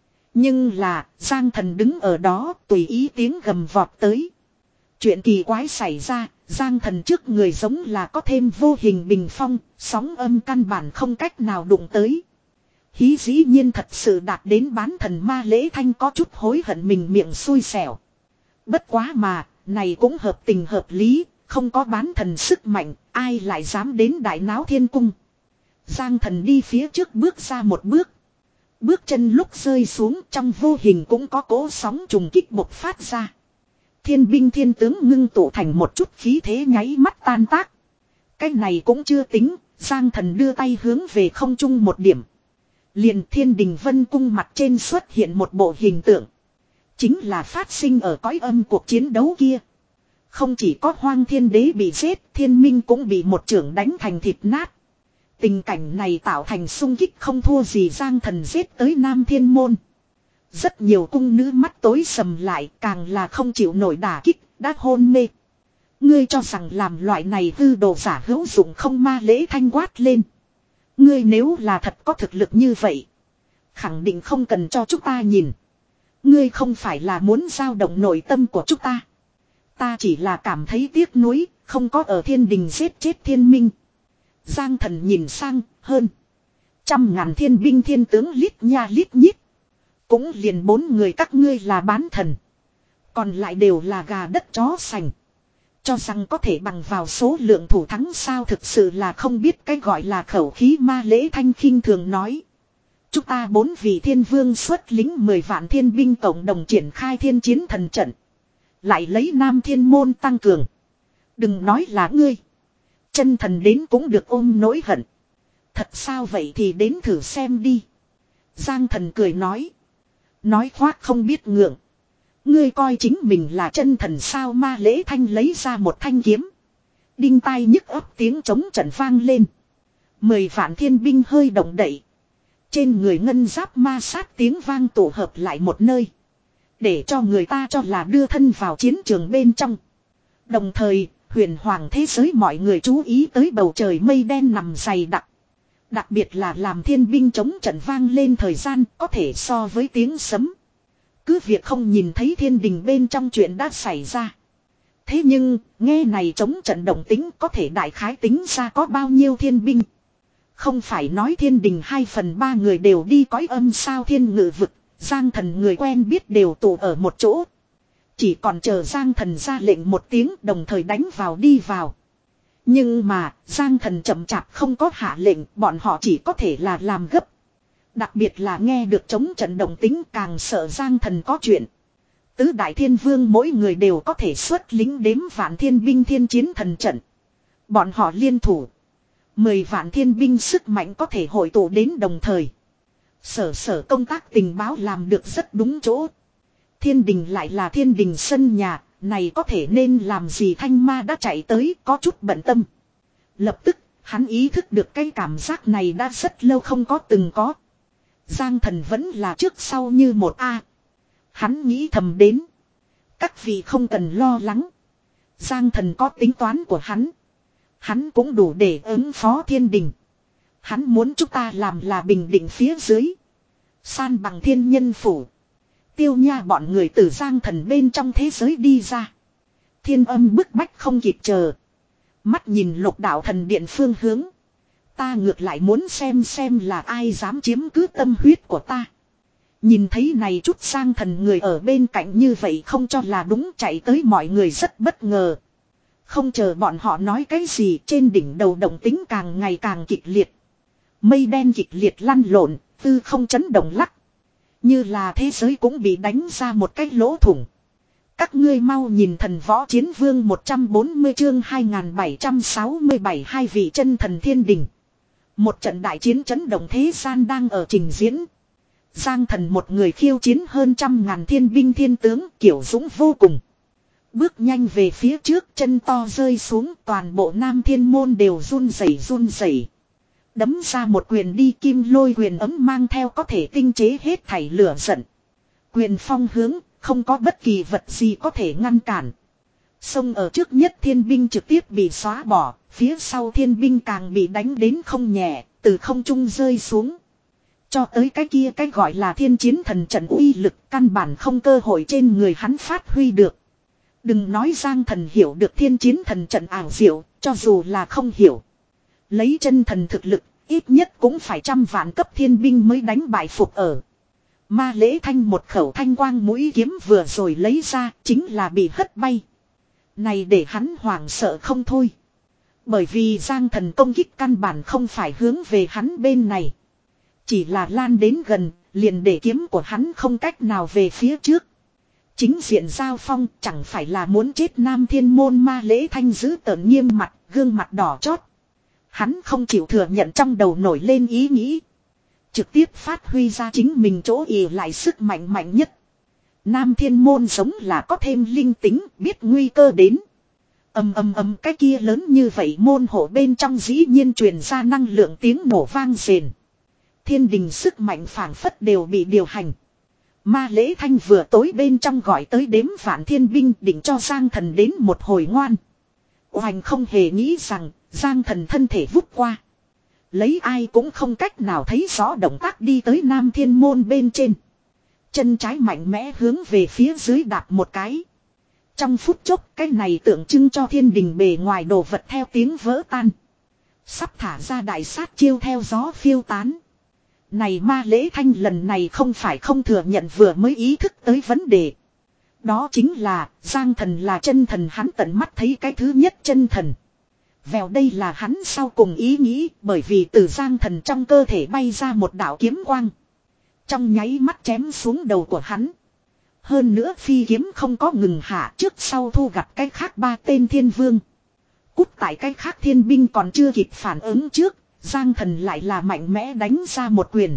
Nhưng là, Giang Thần đứng ở đó tùy ý tiếng gầm vọt tới. Chuyện kỳ quái xảy ra, Giang Thần trước người giống là có thêm vô hình bình phong, sóng âm căn bản không cách nào đụng tới. Hí dĩ nhiên thật sự đạt đến bán thần Ma Lễ Thanh có chút hối hận mình miệng xui xẻo. Bất quá mà, này cũng hợp tình hợp lý, không có bán thần sức mạnh, ai lại dám đến đại náo thiên cung. Giang Thần đi phía trước bước ra một bước. Bước chân lúc rơi xuống trong vô hình cũng có cỗ sóng trùng kích bộc phát ra. Thiên binh thiên tướng ngưng tụ thành một chút khí thế nháy mắt tan tác. Cái này cũng chưa tính, Giang Thần đưa tay hướng về không trung một điểm. Liền Thiên Đình Vân Cung mặt trên xuất hiện một bộ hình tượng. Chính là phát sinh ở cõi âm cuộc chiến đấu kia. Không chỉ có Hoang Thiên Đế bị giết, Thiên Minh cũng bị một chưởng đánh thành thịt nát. Tình cảnh này tạo thành xung kích không thua gì Giang Thần giết tới Nam Thiên Môn. Rất nhiều cung nữ mắt tối sầm lại, càng là không chịu nổi đả kích, đã hôn mê. Ngươi cho rằng làm loại này hư đồ giả hữu dụng không? Ma Lễ Thanh quát lên. Ngươi nếu là thật có thực lực như vậy, khẳng định không cần cho chúng ta nhìn. Ngươi không phải là muốn dao động nội tâm của chúng ta. Ta chỉ là cảm thấy tiếc nuối, không có ở thiên đình giết chết thiên minh. Giang Thần nhìn sang, hơn trăm ngàn thiên binh thiên tướng lít nha lít nhít. Cũng liền bốn người các ngươi là bán thần. Còn lại đều là gà đất chó sành. Cho rằng có thể bằng vào số lượng thủ thắng sao? Thực sự là không biết cái gọi là khẩu khí. Ma Lễ Thanh khinh thường nói. Chúng ta bốn vị thiên vương xuất lính mười vạn thiên binh cộng đồng triển khai thiên chiến thần trận. Lại lấy Nam Thiên Môn tăng cường. Đừng nói là ngươi. Chân thần đến cũng được ôm nỗi hận. Thật sao vậy thì đến thử xem đi. Giang Thần cười nói. Nói khoác không biết ngượng. Ngươi coi chính mình là chân thần sao? Ma Lễ Thanh lấy ra một thanh kiếm. Đinh tai nhức ấp tiếng trống trận vang lên. Mười vạn thiên binh hơi động đậy. Trên người ngân giáp ma sát tiếng vang tụ hợp lại một nơi. Để cho người ta cho là đưa thân vào chiến trường bên trong. Đồng thời, huyền hoàng thế giới mọi người chú ý tới bầu trời mây đen nằm dày đặc. Đặc biệt là làm thiên binh chống trận vang lên thời gian có thể so với tiếng sấm. Cứ việc không nhìn thấy thiên đình bên trong chuyện đã xảy ra. Thế nhưng, nghe này chống trận động tính có thể đại khái tính ra có bao nhiêu thiên binh. Không phải nói thiên đình hai phần ba người đều đi cõi âm sao? Thiên ngự vực, Giang Thần người quen biết đều tụ ở một chỗ. Chỉ còn chờ Giang Thần ra lệnh một tiếng đồng thời đánh vào đi vào. Nhưng mà, Giang Thần chậm chạp không có hạ lệnh, bọn họ chỉ có thể là làm gấp. Đặc biệt là nghe được chống trận động tính càng sợ Giang Thần có chuyện. Tứ đại thiên vương mỗi người đều có thể xuất lính đếm vạn thiên binh thiên chiến thần trận. Bọn họ liên thủ. Mười vạn thiên binh sức mạnh có thể hội tụ đến đồng thời. Sở sở công tác tình báo làm được rất đúng chỗ. Thiên đình lại là thiên đình sân nhà, này có thể nên làm gì? Thanh Ma đã chạy tới có chút bận tâm. Lập tức, hắn ý thức được cái cảm giác này đã rất lâu không có từng có. Giang thần vẫn là trước sau như một A. Hắn nghĩ thầm đến. Các vị không cần lo lắng. Giang thần có tính toán của hắn. Hắn cũng đủ để ứng phó thiên đình. Hắn muốn chúng ta làm là bình định phía dưới. San bằng thiên nhân phủ. Tiêu nha bọn người từ Giang thần bên trong thế giới đi ra. Thiên âm bức bách không kịp chờ. Mắt nhìn lục đạo thần điện phương hướng. Ta ngược lại muốn xem xem là ai dám chiếm cứ tâm huyết của ta. Nhìn thấy này chút Giang thần người ở bên cạnh như vậy không cho là đúng, chạy tới mọi người rất bất ngờ. Không chờ bọn họ nói cái gì, trên đỉnh đầu động tính càng ngày càng kịch liệt. Mây đen kịch liệt lăn lộn, tư không chấn động lắc. Như là thế giới cũng bị đánh ra một cái lỗ thủng. Các ngươi mau nhìn thần võ chiến vương một trăm bốn mươi chương hai nghìn bảy trăm sáu mươi bảy, hai vị chân thần thiên đình. Một trận đại chiến chấn động thế gian đang ở trình diễn. Giang thần một người khiêu chiến hơn trăm ngàn thiên binh thiên tướng, kiểu dũng vô cùng. Bước nhanh về phía trước, chân to rơi xuống, toàn bộ Nam Thiên môn đều run rẩy run rẩy. Đấm ra một quyền đi, kim lôi quyền ấm mang theo có thể tinh chế hết thảy lửa giận. Quyền phong hướng, không có bất kỳ vật gì có thể ngăn cản. Sông ở trước nhất thiên binh trực tiếp bị xóa bỏ, phía sau thiên binh càng bị đánh đến không nhẹ, từ không trung rơi xuống. Cho tới cái kia cái gọi là thiên chiến thần trận uy lực, căn bản không cơ hội trên người hắn phát huy được. Đừng nói Giang thần hiểu được thiên chiến thần trận ảo diệu, cho dù là không hiểu. Lấy chân thần thực lực, ít nhất cũng phải trăm vạn cấp thiên binh mới đánh bại phục ở. Ma Lễ Thanh một khẩu thanh quang mũi kiếm vừa rồi lấy ra, chính là bị hất bay. Này để hắn hoảng sợ không thôi. Bởi vì Giang thần công kích căn bản không phải hướng về hắn bên này. Chỉ là lan đến gần, liền để kiếm của hắn không cách nào về phía trước. Chính diện giao phong chẳng phải là muốn chết Nam Thiên môn. Ma Lễ Thanh giữ tợn nghiêm mặt, gương mặt đỏ chót. Hắn không chịu thừa nhận trong đầu nổi lên ý nghĩ. Trực tiếp phát huy ra chính mình chỗ ỉ lại sức mạnh mạnh nhất. Nam Thiên môn giống là có thêm linh tính, biết nguy cơ đến. Ầm ầm ầm, cái kia lớn như vậy môn hộ bên trong dĩ nhiên truyền ra năng lượng tiếng nổ vang rền. Thiên đình sức mạnh phảng phất đều bị điều hành. Ma Lễ Thanh vừa tối bên trong gọi tới đếm vạn thiên binh, định cho Giang thần đến một hồi ngoan. Oanh không hề nghĩ rằng Giang thần thân thể vút qua. Lấy ai cũng không cách nào thấy rõ động tác đi tới Nam Thiên môn bên trên. Chân trái mạnh mẽ hướng về phía dưới đạp một cái. Trong phút chốc, cái này tượng trưng cho thiên đình bề ngoài đồ vật theo tiếng vỡ tan. Sắp thả ra đại sát chiêu theo gió phiêu tán. Này Ma Lễ Thanh lần này không phải không thừa nhận vừa mới ý thức tới vấn đề. Đó chính là Giang thần là chân thần, hắn tận mắt thấy cái thứ nhất chân thần. Vèo, đây là hắn sau cùng ý nghĩ, bởi vì từ Giang thần trong cơ thể bay ra một đạo kiếm quang. Trong nháy mắt chém xuống đầu của hắn. Hơn nữa phi kiếm không có ngừng hạ, trước sau thu gặp cái khác ba tên thiên vương. Cút tại cái khác thiên binh còn chưa kịp phản ứng trước, Giang thần lại là mạnh mẽ đánh ra một quyền.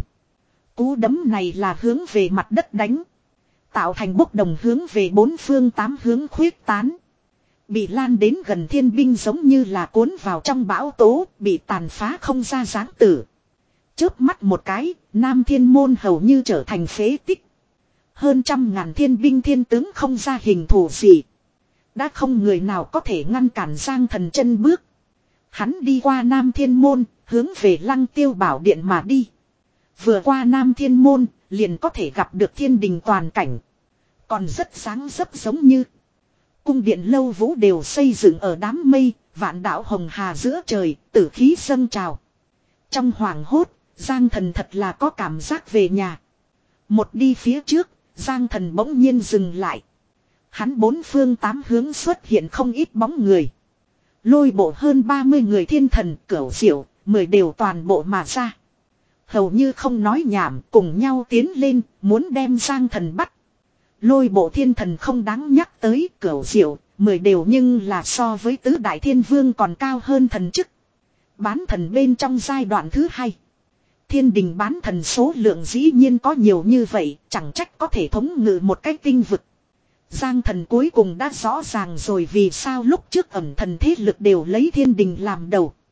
Cú đấm này là hướng về mặt đất đánh. Tạo thành bốc đồng hướng về bốn phương tám hướng khuyết tán. Bị lan đến gần thiên binh giống như là cuốn vào trong bão tố, bị tàn phá không ra dáng tử. Chớp mắt một cái, Nam Thiên môn hầu như trở thành phế tích. Hơn trăm ngàn thiên binh thiên tướng không ra hình thù gì. Đã không người nào có thể ngăn cản Giang thần chân bước. Hắn đi qua Nam Thiên môn, hướng về Lăng Tiêu Bảo Điện mà đi. Vừa qua Nam Thiên môn, liền có thể gặp được thiên đình toàn cảnh. Còn rất sáng dấp giống như cung điện lâu vũ đều xây dựng ở đám mây, vạn đạo hồng hà giữa trời, tử khí dâng trào. Trong hoàng hốt, Giang thần thật là có cảm giác về nhà. Một đi phía trước, Giang thần bỗng nhiên dừng lại. Hắn bốn phương tám hướng xuất hiện không ít bóng người. Lôi bộ hơn ba mươi người thiên thần, cửu diệu, mười đều toàn bộ mà ra. Hầu như không nói nhảm, cùng nhau tiến lên, muốn đem Giang thần bắt. Lôi bộ thiên thần không đáng nhắc tới, cửu diệu, mười đều nhưng là so với tứ đại thiên vương còn cao hơn thần chức. Bán thần bên trong giai đoạn thứ hai. Thiên đình bán thần số lượng dĩ nhiên có nhiều như vậy, chẳng trách có thể thống ngự một cái tinh vực. Giang thần cuối cùng đã rõ ràng rồi vì sao lúc trước ẩm thần thế lực đều lấy thiên đình làm đầu.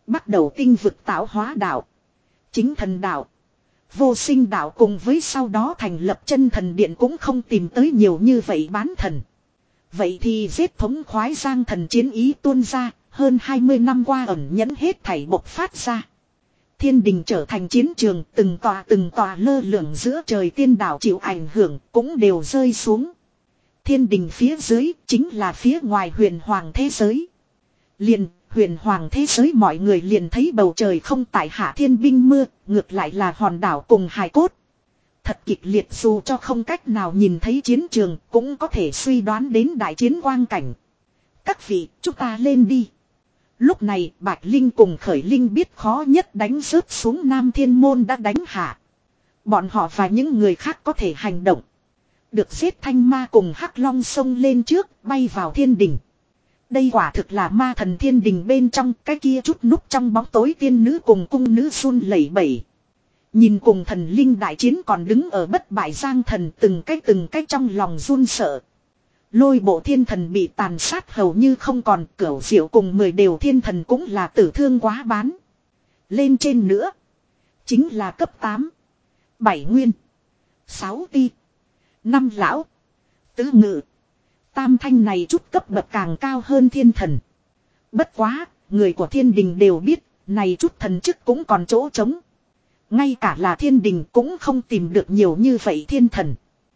Bắt đầu tinh vực tạo hóa đạo. Chính thần đạo. Vô sinh đạo cùng với sau đó thành lập chân thần điện cũng không tìm tới nhiều như vậy bán thần. Vậy thì giết thống khoái giang thần chiến ý tuôn ra, hơn hai mươi năm qua ẩn nhẫn hết thảy bộc phát ra. Thiên đình trở thành chiến trường, từng tòa từng tòa lơ lửng giữa trời tiên đảo chịu ảnh hưởng, cũng đều rơi xuống. Thiên đình phía dưới, chính là phía ngoài huyền hoàng thế giới. Liền, huyền hoàng thế giới mọi người liền thấy bầu trời không tại hạ thiên binh mưa, ngược lại là hòn đảo cùng hài cốt. Thật kịch liệt, dù cho không cách nào nhìn thấy chiến trường, cũng có thể suy đoán đến đại chiến quang cảnh. Các vị, chúng ta lên đi. Lúc này, Bạch Linh cùng Khởi Linh biết khó nhất đánh rớt xuống Nam Thiên Môn đã đánh hạ. Bọn họ và những người khác có thể hành động. Được giết Thanh Ma cùng Hắc Long xông lên trước, bay vào thiên đình. Đây quả thực là ma thần thiên đình bên trong, cái kia chút núp trong bóng tối tiên nữ cùng cung nữ run lẩy bẩy. Nhìn cùng thần linh đại chiến còn đứng ở bất bại giang thần, từng cái từng cái trong lòng run sợ. Lôi bộ thiên thần bị tàn sát hầu như không còn, cửu diệu cùng mười đều thiên thần cũng là tử thương quá bán. Lên trên nữa, chính là cấp tám, bảy nguyên, sáu ti, năm lão, tứ ngự. Tam thanh này chút cấp bậc càng cao hơn thiên thần. Bất quá, người của thiên đình đều biết, này chút thần chức cũng còn chỗ trống. Ngay cả là thiên đình cũng không tìm được nhiều như vậy thiên thần.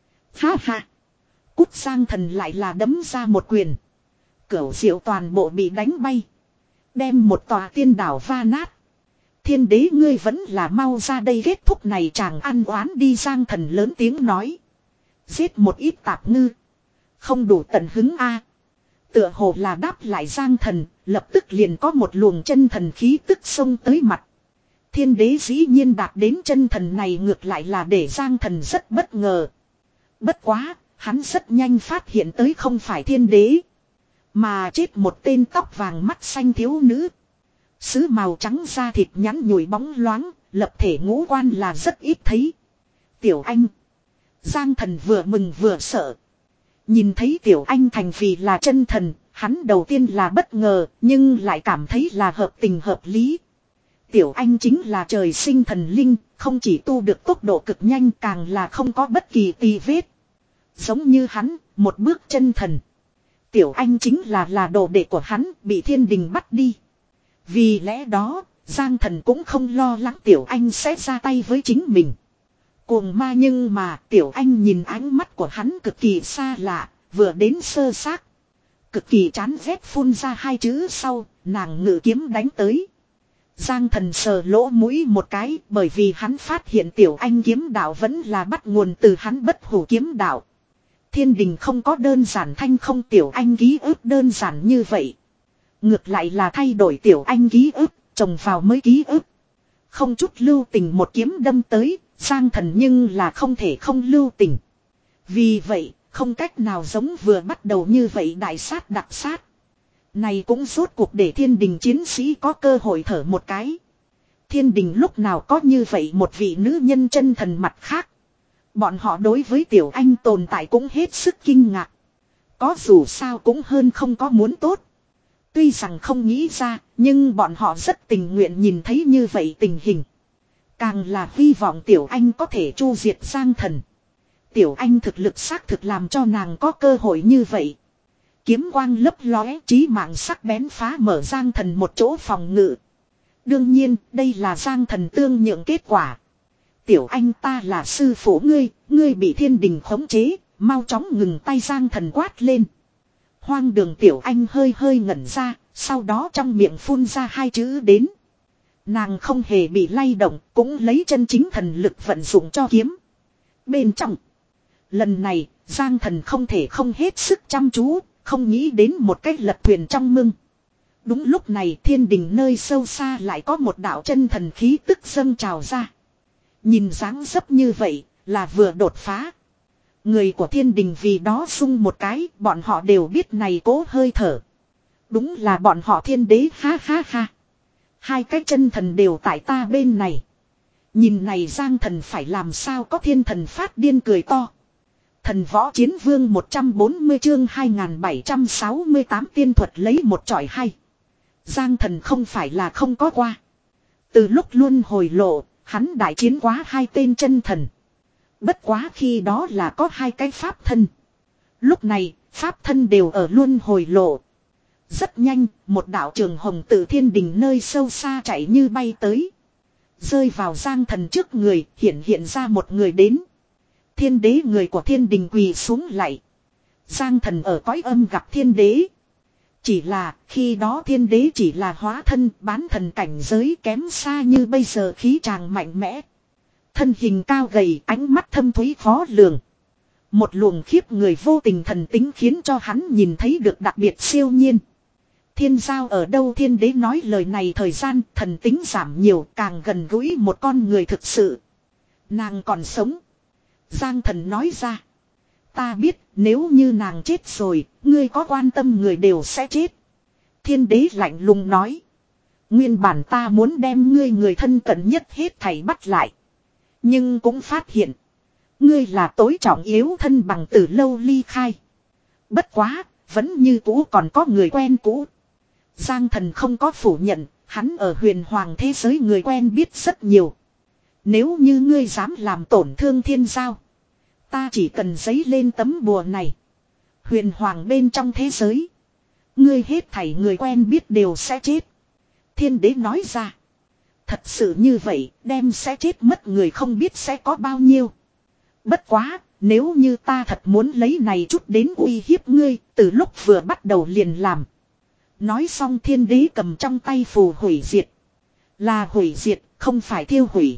Ha ha. Cút sang thần lại là đấm ra một quyền. Cửu diệu toàn bộ bị đánh bay. Đem một tòa tiên đảo va nát. Thiên đế ngươi vẫn là mau ra đây kết thúc này chàng ăn oán đi, giang thần lớn tiếng nói. Giết một ít tạp ngư. Không đủ tận hứng a. Tựa hồ là đáp lại giang thần, lập tức liền có một luồng chân thần khí tức xông tới mặt. Thiên đế dĩ nhiên đạt đến chân thần này ngược lại là để giang thần rất bất ngờ. Bất quá, hắn rất nhanh phát hiện tới không phải thiên đế. Mà chết một tên tóc vàng mắt xanh thiếu nữ. Sứ màu trắng da thịt nhắn nhủi bóng loáng, lập thể ngũ quan là rất ít thấy. Tiểu Anh. Giang thần vừa mừng vừa sợ. Nhìn thấy Tiểu Anh thành vì là chân thần, hắn đầu tiên là bất ngờ, nhưng lại cảm thấy là hợp tình hợp lý. Tiểu Anh chính là trời sinh thần linh, không chỉ tu được tốc độ cực nhanh càng là không có bất kỳ tì vết. Giống như hắn, một bước chân thần. Tiểu Anh chính là là đồ đệ của hắn, bị thiên đình bắt đi. Vì lẽ đó, Giang thần cũng không lo lắng Tiểu Anh sẽ ra tay với chính mình. Cuồng ma, nhưng mà Tiểu Anh nhìn ánh mắt của hắn cực kỳ xa lạ, vừa đến sơ xác. Cực kỳ chán ghét phun ra hai chữ sau, nàng ngự kiếm đánh tới. Giang thần sờ lỗ mũi một cái, bởi vì hắn phát hiện Tiểu Anh kiếm đạo vẫn là bắt nguồn từ hắn bất hủ kiếm đạo. Thiên đình không có đơn giản thanh không Tiểu Anh ký ức đơn giản như vậy. Ngược lại là thay đổi Tiểu Anh ký ức, trồng vào mới ký ức. Không chút lưu tình một kiếm đâm tới, Giang thần nhưng là không thể không lưu tình. Vì vậy, không cách nào giống vừa bắt đầu như vậy đại sát đặc sát. Này cũng rốt cuộc để thiên đình chiến sĩ có cơ hội thở một cái. Thiên đình lúc nào có như vậy một vị nữ nhân chân thần, mặt khác. Bọn họ đối với Tiểu Anh tồn tại cũng hết sức kinh ngạc. Có dù sao cũng hơn không có muốn tốt. Tuy rằng không nghĩ ra, nhưng bọn họ rất tình nguyện nhìn thấy như vậy tình hình. Càng là hy vọng Tiểu Anh có thể chu diệt Giang thần. Tiểu Anh thực lực xác thực làm cho nàng có cơ hội như vậy. Kiếm quang lấp lóe, chí mạng sắc bén phá mở Giang thần một chỗ phòng ngự. Đương nhiên, đây là Giang thần tương nhượng kết quả. Tiểu Anh, ta là sư phụ ngươi, ngươi bị thiên đình khống chế, mau chóng ngừng tay, Giang thần quát lên. Hoang đường. Tiểu Anh hơi hơi ngẩn ra, sau đó trong miệng phun ra hai chữ đến. Nàng không hề bị lay động, cũng lấy chân chính thần lực vận dụng cho kiếm. Bên trong, lần này, Giang thần không thể không hết sức chăm chú, không nghĩ đến một cách lật thuyền trong mưng. Đúng lúc này, thiên đình nơi sâu xa lại có một đạo chân thần khí tức dâng trào ra. Nhìn dáng dấp như vậy, là vừa đột phá. Người của thiên đình vì đó sung một cái, bọn họ đều biết này cố hơi thở. Đúng là bọn họ thiên đế, ha ha ha. Hai cái chân thần đều tại ta bên này. Nhìn này Giang thần phải làm sao có, thiên thần phát điên cười to. Thần võ chiến vương một trăm bốn mươi chương hai nghìn bảy trăm sáu mươi tám tiên thuật lấy một chọi hay. Giang thần không phải là không có qua. Từ lúc luân hồi lộ, hắn đại chiến quá hai tên chân thần. Bất quá khi đó là có hai cái pháp thân. Lúc này, pháp thân đều ở luân hồi lộ. Rất nhanh, một đạo trường hồng từ thiên đình nơi sâu xa chạy như bay tới. Rơi vào Giang thần trước người, hiện hiện ra một người đến. Thiên đế người của thiên đình quỳ xuống lạy. Giang thần ở cõi âm gặp thiên đế. Chỉ là khi đó thiên đế chỉ là hóa thân, bán thần cảnh giới kém xa như bây giờ khí tràng mạnh mẽ. Thân hình cao gầy, ánh mắt thâm thúy khó lường. Một luồng khiếp người vô tình thần tính khiến cho hắn nhìn thấy được đặc biệt siêu nhiên. Thiên giao ở đâu? Thiên đế nói lời này thời gian thần tính giảm nhiều, càng gần gũi một con người thực sự. Nàng còn sống. Giang thần nói ra. Ta biết nếu như nàng chết rồi, ngươi có quan tâm người đều sẽ chết. Thiên đế lạnh lùng nói. Nguyên bản ta muốn đem ngươi người thân cận nhất hết thảy bắt lại. Nhưng cũng phát hiện. Ngươi là tối trọng yếu thân bằng từ lâu ly khai. Bất quá, vẫn như cũ còn có người quen cũ. Giang thần không có phủ nhận, hắn ở huyền hoàng thế giới người quen biết rất nhiều. Nếu như ngươi dám làm tổn thương thiên giao, ta chỉ cần giấy lên tấm bùa này. Huyền hoàng bên trong thế giới, ngươi hết thảy người quen biết đều sẽ chết. Thiên đế nói ra. Thật sự như vậy, đem sẽ chết mất người không biết sẽ có bao nhiêu. Bất quá, nếu như ta thật muốn lấy này chút đến uy hiếp ngươi, từ lúc vừa bắt đầu liền làm. Nói xong thiên đế cầm trong tay phù hủy diệt. Là hủy diệt, không phải thiêu hủy.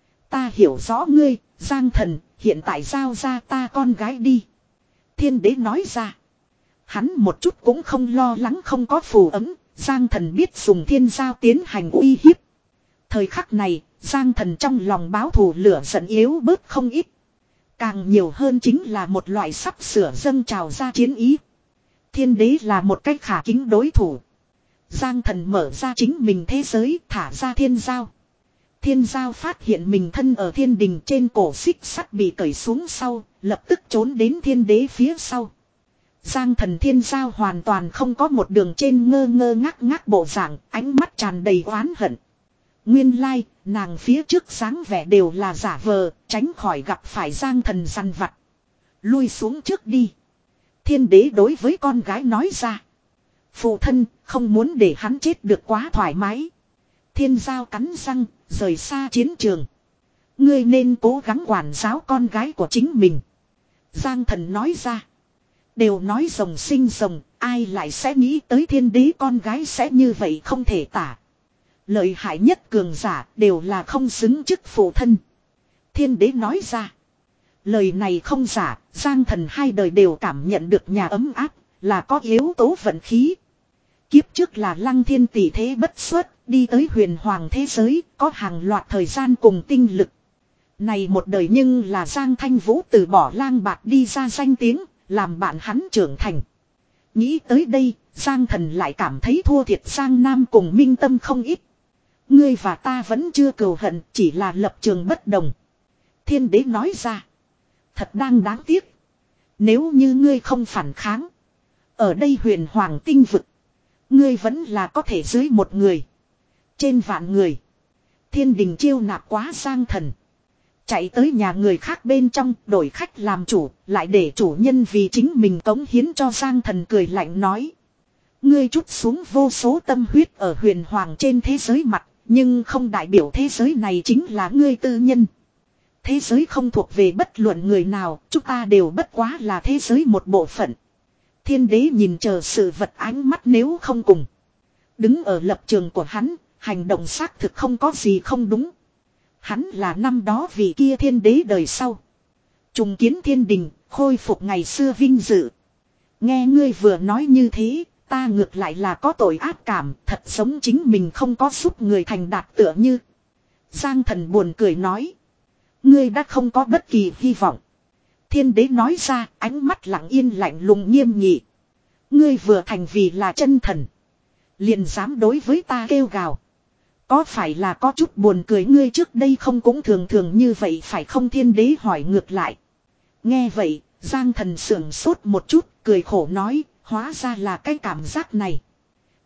Ta hiểu rõ ngươi, Giang thần, hiện tại giao ra ta con gái đi. Thiên đế nói ra. Hắn một chút cũng không lo lắng không có phù ấm, Giang thần biết dùng thiên giao tiến hành uy hiếp. Thời khắc này, Giang thần trong lòng báo thù lửa giận yếu bớt không ít. Càng nhiều hơn chính là một loại sắp sửa dâng trào ra chiến ý. Thiên đế là một cách khả kính đối thủ. Giang thần mở ra chính mình thế giới, thả ra thiên giao. Thiên giao phát hiện mình thân ở thiên đình, trên cổ xích sắt bị cởi xuống sau, lập tức trốn đến thiên đế phía sau. Giang thần thiên giao hoàn toàn không có một đường trên ngơ ngơ ngác ngác bộ dạng, ánh mắt tràn đầy oán hận. Nguyên lai, nàng phía trước sáng vẻ đều là giả vờ, tránh khỏi gặp phải Giang thần săn vặt. Lui xuống trước đi. Thiên đế đối với con gái nói ra. Phụ thân, không muốn để hắn chết được quá thoải mái. Thiên giao cắn răng, rời xa chiến trường. Ngươi nên cố gắng quản giáo con gái của chính mình. Giang thần nói ra. Đều nói rồng sinh rồng, ai lại sẽ nghĩ tới thiên đế con gái sẽ như vậy không thể tả. Lợi hại nhất cường giả đều là không xứng chức phụ thân. Thiên đế nói ra. Lời này không giả, Giang thần hai đời đều cảm nhận được nhà ấm áp, là có yếu tố vận khí. Kiếp trước là lăng thiên tỷ thế bất xuất, đi tới huyền hoàng thế giới, có hàng loạt thời gian cùng tinh lực. Này một đời nhưng là Giang Thanh Vũ từ bỏ lang bạc đi ra danh tiếng, làm bạn hắn trưởng thành. Nghĩ tới đây, Giang thần lại cảm thấy thua thiệt Giang Nam cùng Minh Tâm không ít. Ngươi và ta vẫn chưa cừu hận, chỉ là lập trường bất đồng. Thiên đế nói ra. Thật đang đáng tiếc. Nếu như ngươi không phản kháng. Ở đây huyền hoàng tinh vực. Ngươi vẫn là có thể dưới một người. Trên vạn người. Thiên đình chiêu nạp quá Giang thần. Chạy tới nhà người khác bên trong đổi khách làm chủ. Lại để chủ nhân vì chính mình cống hiến cho Giang thần cười lạnh nói. Ngươi trút xuống vô số tâm huyết ở huyền hoàng trên thế giới mặt. Nhưng không đại biểu thế giới này chính là ngươi tư nhân. Thế giới không thuộc về bất luận người nào, chúng ta đều bất quá là thế giới một bộ phận. Thiên đế nhìn chờ sự vật ánh mắt nếu không cùng. Đứng ở lập trường của hắn, hành động xác thực không có gì không đúng. Hắn là năm đó vị kia thiên đế đời sau. Trùng kiến thiên đình, khôi phục ngày xưa vinh dự. Nghe ngươi vừa nói như thế, ta ngược lại là có tội ác cảm, thật giống chính mình không có giúp người thành đạt tựa như. Giang thần buồn cười nói. Ngươi đã không có bất kỳ hy vọng. Thiên đế nói ra, ánh mắt lặng yên lạnh lùng nghiêm nghị. Ngươi vừa thành vì là chân thần. Liền dám đối với ta kêu gào. Có phải là có chút buồn cười, ngươi trước đây không cũng thường thường như vậy phải không? Thiên đế hỏi ngược lại. Nghe vậy, Giang thần sưởng sốt một chút, cười khổ nói, hóa ra là cái cảm giác này.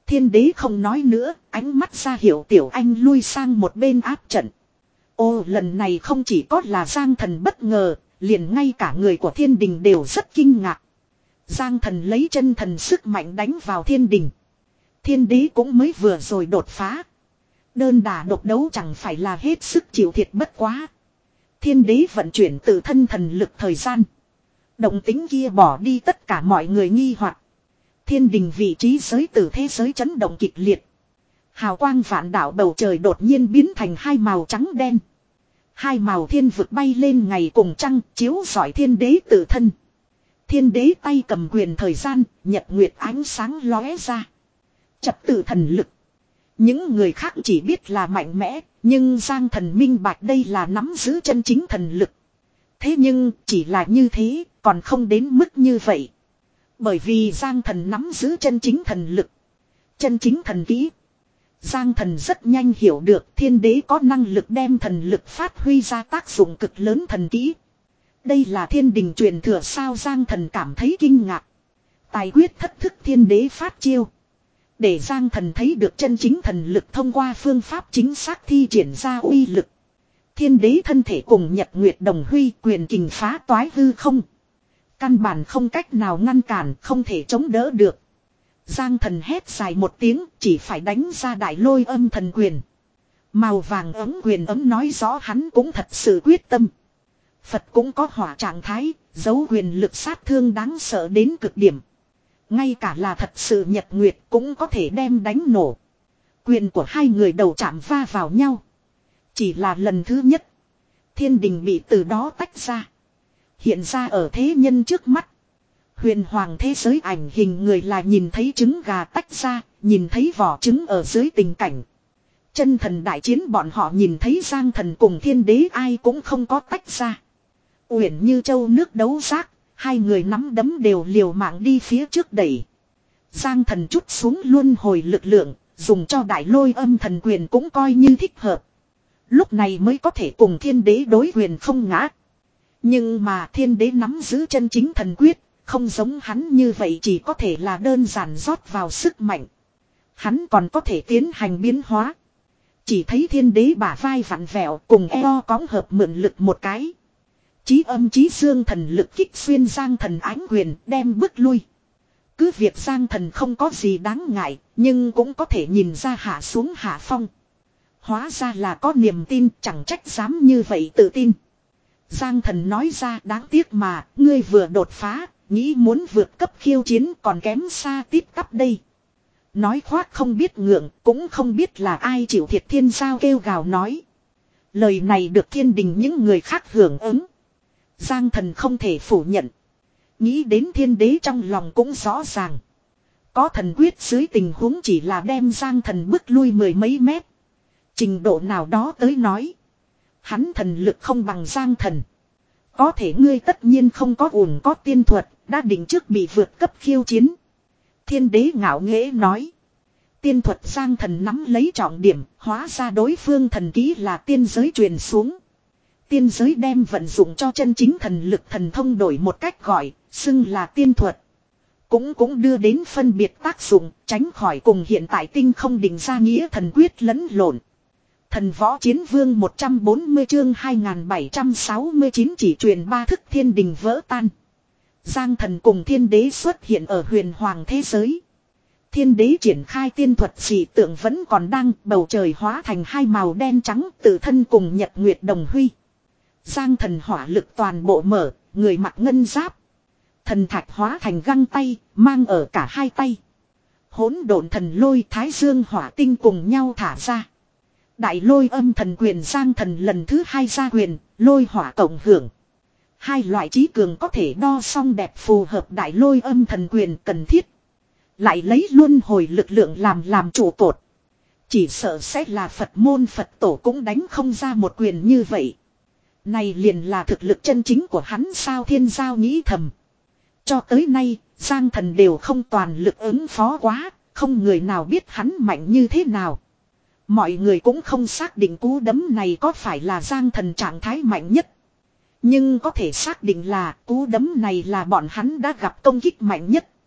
Thiên đế không nói nữa, ánh mắt ra hiệu Tiểu Anh lui sang một bên áp trận. Ô, lần này không chỉ có là Giang Thần bất ngờ, liền ngay cả người của thiên đình đều rất kinh ngạc. Giang Thần lấy chân thần sức mạnh đánh vào thiên đình. Thiên đế cũng mới vừa rồi đột phá. Đơn đả độc đấu chẳng phải là hết sức chịu thiệt bất quá. Thiên đế vận chuyển tự thân thần lực thời gian. Động tính kia bỏ đi tất cả mọi người nghi hoặc. Thiên đình vị trí giới tử thế giới chấn động kịch liệt. Hào quang vạn đạo bầu trời đột nhiên biến thành hai màu trắng đen. Hai màu thiên vực bay lên ngày cùng trăng chiếu rọi thiên đế tự thân. Thiên đế tay cầm quyền thời gian, nhật nguyệt ánh sáng lóe ra. Trật tự thần lực. Những người khác chỉ biết là mạnh mẽ, nhưng Giang Thần minh bạch đây là nắm giữ chân chính thần lực. Thế nhưng chỉ là như thế, còn không đến mức như vậy. Bởi vì Giang Thần nắm giữ chân chính thần lực. Chân chính thần kỹ. Giang Thần rất nhanh hiểu được thiên đế có năng lực đem thần lực phát huy ra tác dụng cực lớn thần kỹ. Đây là thiên đình truyền thừa sao? Giang Thần cảm thấy kinh ngạc. Tài quyết thất thức thiên đế phát chiêu. Để Giang Thần thấy được chân chính thần lực thông qua phương pháp chính xác thi triển ra uy lực. Thiên đế thân thể cùng nhật nguyệt đồng huy quyền kình phá toái hư không. Căn bản không cách nào ngăn cản, không thể chống đỡ được. Giang Thần hét dài một tiếng, chỉ phải đánh ra đại lôi âm thần quyền. Màu vàng ấm quyền ấm nói rõ hắn cũng thật sự quyết tâm. Phật cũng có hỏa trạng thái, dấu quyền lực sát thương đáng sợ đến cực điểm. Ngay cả là thật sự nhật nguyệt cũng có thể đem đánh nổ. Quyền của hai người đầu chạm va vào nhau. Chỉ là lần thứ nhất. Thiên đình bị từ đó tách ra. Hiện ra ở thế nhân trước mắt. Huyền hoàng thế giới ảnh hình người là nhìn thấy trứng gà tách ra, nhìn thấy vỏ trứng ở dưới tình cảnh. Chân thần đại chiến bọn họ nhìn thấy Giang Thần cùng thiên đế ai cũng không có tách ra. Uyển như châu nước đấu rác, hai người nắm đấm đều liều mạng đi phía trước đẩy. Giang Thần chút xuống luân hồi lực lượng, dùng cho đại lôi âm thần quyền cũng coi như thích hợp. Lúc này mới có thể cùng thiên đế đối quyền không ngã. Nhưng mà thiên đế nắm giữ chân chính thần quyết, không giống hắn như vậy chỉ có thể là đơn giản rót vào sức mạnh. Hắn còn có thể tiến hành biến hóa. Chỉ thấy thiên đế bả vai vặn vẹo cùng eo cõng hợp mượn lực một cái. Chí âm chí dương thần lực kích xuyên Giang Thần ánh quyền đem bước lui. Cứ việc Giang Thần không có gì đáng ngại, nhưng cũng có thể nhìn ra hạ xuống hạ phong. Hóa ra là có niềm tin, chẳng trách dám như vậy tự tin. Giang Thần nói ra đáng tiếc mà, ngươi vừa đột phá, nghĩ muốn vượt cấp khiêu chiến còn kém xa tít tắp đây. Nói khoác không biết ngượng, cũng không biết là ai chịu thiệt. Thiên Giao kêu gào nói. Lời này được thiên đình những người khác hưởng ứng. Giang Thần không thể phủ nhận. Nghĩ đến thiên đế trong lòng cũng rõ ràng. Có thần quyết dưới tình huống chỉ là đem Giang Thần bước lui mười mấy mét. Trình độ nào đó tới nói. Hắn thần lực không bằng Giang Thần. Có thể ngươi tất nhiên không có ủng có tiên thuật, đã định trước bị vượt cấp khiêu chiến. Thiên đế ngạo nghễ nói. Tiên thuật Giang Thần nắm lấy trọng điểm, hóa ra đối phương thần ký là tiên giới truyền xuống. Tiên giới đem vận dụng cho chân chính thần lực thần thông đổi một cách gọi, xưng là tiên thuật. Cũng cũng đưa đến phân biệt tác dụng, tránh khỏi cùng hiện tại tinh không định ra nghĩa thần quyết lẫn lộn. Thần võ chiến vương một trăm bốn mươi chương hai nghìn bảy trăm sáu mươi chín chỉ truyền ba thức thiên đình vỡ tan. Giang Thần cùng thiên đế xuất hiện ở huyền hoàng thế giới. Thiên đế triển khai tiên thuật dị tượng vẫn còn đang, bầu trời hóa thành hai màu đen trắng tự thân cùng nhật nguyệt đồng huy. Giang Thần hỏa lực toàn bộ mở, người mặc ngân giáp. Thần thạch hóa thành găng tay, mang ở cả hai tay. Hỗn độn thần lôi thái dương hỏa tinh cùng nhau thả ra. Đại lôi âm thần quyền Giang Thần lần thứ hai ra quyền, lôi hỏa cộng hưởng. Hai loại trí cường có thể đo song đẹp phù hợp đại lôi âm thần quyền cần thiết. Lại lấy luân hồi lực lượng làm làm trụ cột. Chỉ sợ sẽ là Phật môn Phật tổ cũng đánh không ra một quyền như vậy. Này liền là thực lực chân chính của hắn sao? Thiên Giao nghĩ thầm. Cho tới nay, Giang Thần đều không toàn lực ứng phó quá, không người nào biết hắn mạnh như thế nào. Mọi người cũng không xác định cú đấm này có phải là Giang Thần trạng thái mạnh nhất. Nhưng có thể xác định là cú đấm này là bọn hắn đã gặp công kích mạnh nhất.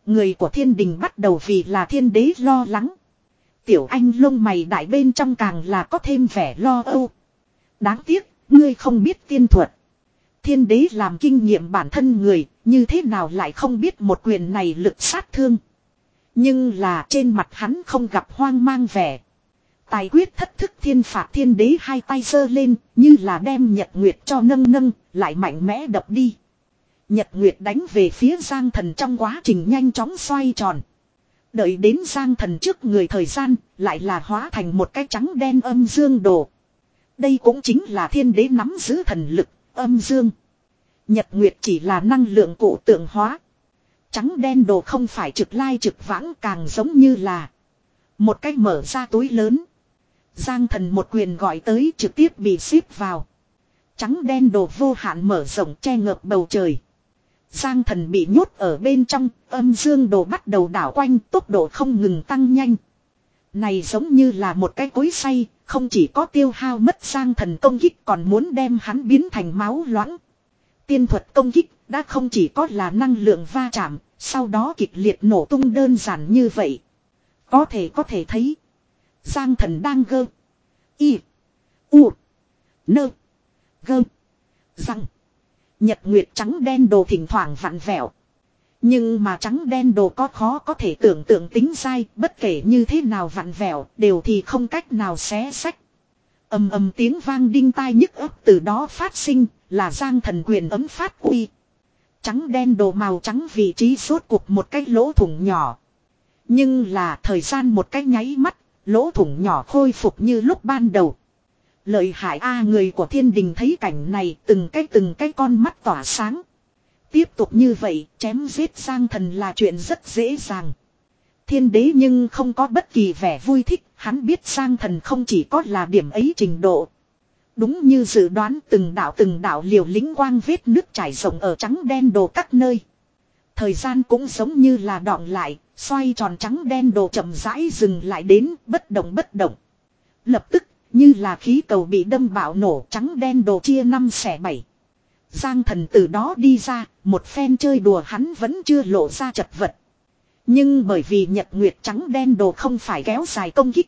Người của thiên đình bắt đầu vì là thiên đế lo lắng. Tiểu anh lông mày đại bên trong càng là có thêm vẻ lo âu. Đáng tiếc, ngươi không biết tiên thuật. Thiên đế làm kinh nghiệm bản thân người, như thế nào lại không biết một quyền này lực sát thương. Nhưng là trên mặt hắn không gặp hoang mang vẻ. Tài quyết thất thức thiên phạt thiên đế hai tay giơ lên, như là đem Nhật Nguyệt cho nâng nâng, lại mạnh mẽ đập đi. Nhật Nguyệt đánh về phía Giang Thần trong quá trình nhanh chóng xoay tròn. Đợi đến Giang Thần trước người thời gian, lại là hóa thành một cái trắng đen âm dương đồ. Đây cũng chính là thiên đế nắm giữ thần lực, âm dương. Nhật Nguyệt chỉ là năng lượng cụ tượng hóa. Trắng đen đồ không phải trực lai trực vãng, càng giống như là một cái mở ra túi lớn. Giang Thần một quyền gọi tới trực tiếp bị xếp vào. Trắng đen đồ vô hạn mở rộng che ngợp bầu trời. Giang Thần bị nhốt ở bên trong, âm dương đồ bắt đầu đảo quanh, tốc độ không ngừng tăng nhanh. Này giống như là một cái cối xay, không chỉ có tiêu hao mất Giang Thần công kích còn muốn đem hắn biến thành máu loãng. Tiên thuật công kích đã không chỉ có là năng lượng va chạm, sau đó kịch liệt nổ tung đơn giản như vậy. Có thể có thể thấy, Giang Thần đang gơ, y, u, nơ, gơ, răng. Nhật Nguyệt trắng đen đồ thỉnh thoảng vặn vẹo. Nhưng mà trắng đen đồ có khó có thể tưởng tượng tính sai, bất kể như thế nào vặn vẹo, đều thì không cách nào xé sách. Ầm ầm tiếng vang đinh tai nhức óc từ đó phát sinh, là Giang Thần quyền ấm phát uy. Trắng đen đồ màu trắng vị trí rốt cuộc một cái lỗ thủng nhỏ. Nhưng là thời gian một cái nháy mắt, lỗ thủng nhỏ khôi phục như lúc ban đầu. Lợi hại a, người của thiên đình thấy cảnh này từng cái từng cái con mắt tỏa sáng. Tiếp tục như vậy, chém giết Giang Thần là chuyện rất dễ dàng. Thiên đế nhưng không có bất kỳ vẻ vui thích, hắn biết Giang Thần không chỉ có là điểm ấy trình độ. Đúng như dự đoán, từng đạo từng đạo liều lĩnh quang vết nước trải rộng ở trắng đen đồ các nơi. Thời gian cũng giống như là đọng lại, xoay tròn trắng đen đồ chậm rãi dừng lại đến, bất động bất động. Lập tức, như là khí cầu bị đâm bạo nổ, trắng đen đồ chia năm xẻ bảy. Giang Thần từ đó đi ra, một phen chơi đùa hắn vẫn chưa lộ ra chật vật. Nhưng bởi vì Nhật Nguyệt trắng đen đồ không phải kéo dài công kích.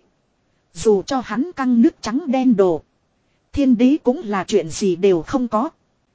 Dù cho hắn căng nước trắng đen đồ, thiên đế cũng là chuyện gì đều không có.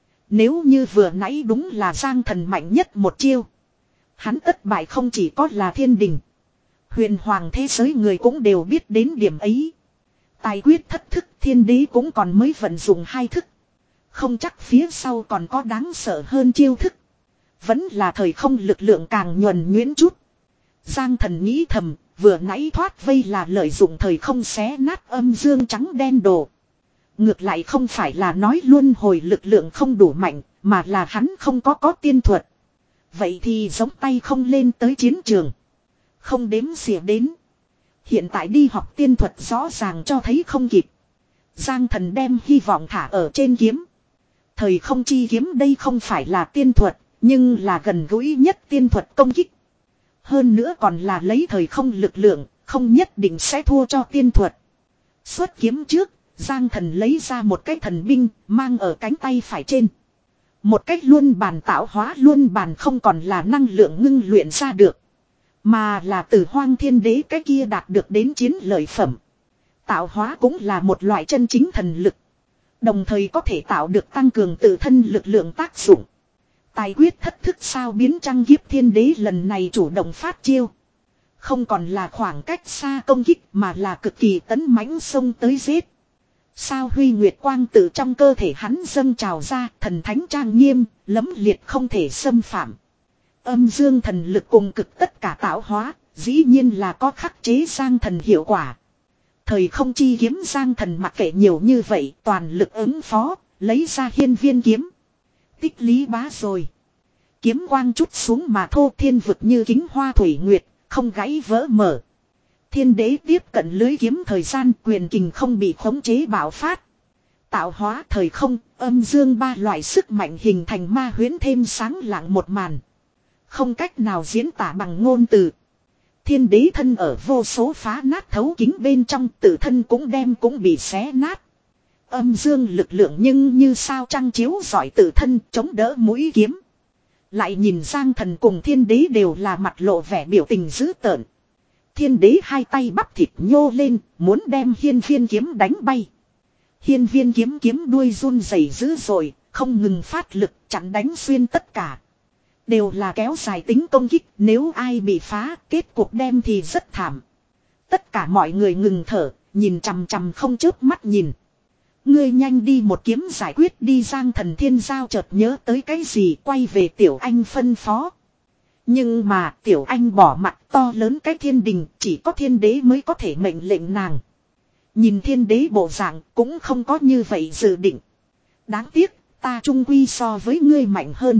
Nếu như vừa nãy đúng là Giang Thần mạnh nhất một chiêu, hắn thất bại không chỉ có là thiên đình, huyền hoàng thế giới người cũng đều biết đến điểm ấy. Tài quyết thất thức thiên đế cũng còn mới vận dụng hai thức. Không chắc phía sau còn có đáng sợ hơn chiêu thức. Vẫn là thời không lực lượng càng nhuần nhuyễn chút. Giang Thần nghĩ thầm, vừa nãy thoát vây là lợi dụng thời không xé nát âm dương trắng đen đồ. Ngược lại không phải là nói luân hồi lực lượng không đủ mạnh, mà là hắn không có có tiên thuật. Vậy thì giống tay không lên tới chiến trường. Không đếm xỉa đến. Hiện tại đi học tiên thuật rõ ràng cho thấy không kịp. Giang Thần đem hy vọng thả ở trên kiếm. Thời không chi kiếm đây không phải là tiên thuật, nhưng là gần gũi nhất tiên thuật công kích. Hơn nữa còn là lấy thời không lực lượng, không nhất định sẽ thua cho tiên thuật. Xuất kiếm trước, Giang Thần lấy ra một cái thần binh, mang ở cánh tay phải trên. Một cách luân bàn tạo hóa luân bàn không còn là năng lượng ngưng luyện ra được, mà là từ Hoang Thiên Đế cái kia đạt được đến chiến lợi phẩm. Tạo hóa cũng là một loại chân chính thần lực, đồng thời có thể tạo được tăng cường tự thân lực lượng tác dụng. Tài quyết thất thức sao biến trăng kiếp thiên đế lần này chủ động phát chiêu. Không còn là khoảng cách xa công kích mà là cực kỳ tấn mãnh xông tới giết. Sao huy nguyệt quang từ trong cơ thể hắn dâng trào ra, thần thánh trang nghiêm, lẫm liệt không thể xâm phạm. Âm dương thần lực cùng cực tất cả tạo hóa, dĩ nhiên là có khắc chế Giang Thần hiệu quả. Thời không chi kiếm Giang Thần mặc kệ nhiều như vậy, toàn lực ứng phó, lấy ra hiên viên kiếm. Tích lý bá rồi. Kiếm quang chút xuống mà thô, thiên vực như kính hoa thủy nguyệt, không gãy vỡ mở. Thiên đế tiếp cận lưới kiếm thời gian, quyền kình không bị khống chế bạo phát. Tạo hóa thời không, âm dương ba loại sức mạnh hình thành ma huyễn thêm sáng lạng một màn. Không cách nào diễn tả bằng ngôn từ. Thiên đế thân ở vô số phá nát thấu kính bên trong, tự thân cũng đem cũng bị xé nát. Âm dương lực lượng nhưng như sao trăng chiếu rọi tự thân, chống đỡ mũi kiếm. Lại nhìn Giang Thần cùng Thiên Đế đều là mặt lộ vẻ biểu tình dữ tợn. Thiên Đế hai tay bắp thịt nhô lên, muốn đem hiên viên kiếm đánh bay. Hiên viên kiếm kiếm đuôi run rẩy dữ dội, không ngừng phát lực chặn đánh xuyên tất cả. Đều là kéo dài tính công kích, nếu ai bị phá, kết cục đem thì rất thảm. Tất cả mọi người ngừng thở, nhìn chằm chằm không chớp mắt nhìn. Ngươi nhanh đi một kiếm giải quyết đi. Giang Thần Thiên Giao chợt nhớ tới cái gì, quay về Tiểu Anh phân phó. Nhưng mà Tiểu Anh bỏ mặt to lớn cái thiên đình, chỉ có Thiên Đế mới có thể mệnh lệnh nàng. Nhìn Thiên Đế bộ dạng cũng không có như vậy dự định. Đáng tiếc, ta trung quy so với ngươi mạnh hơn.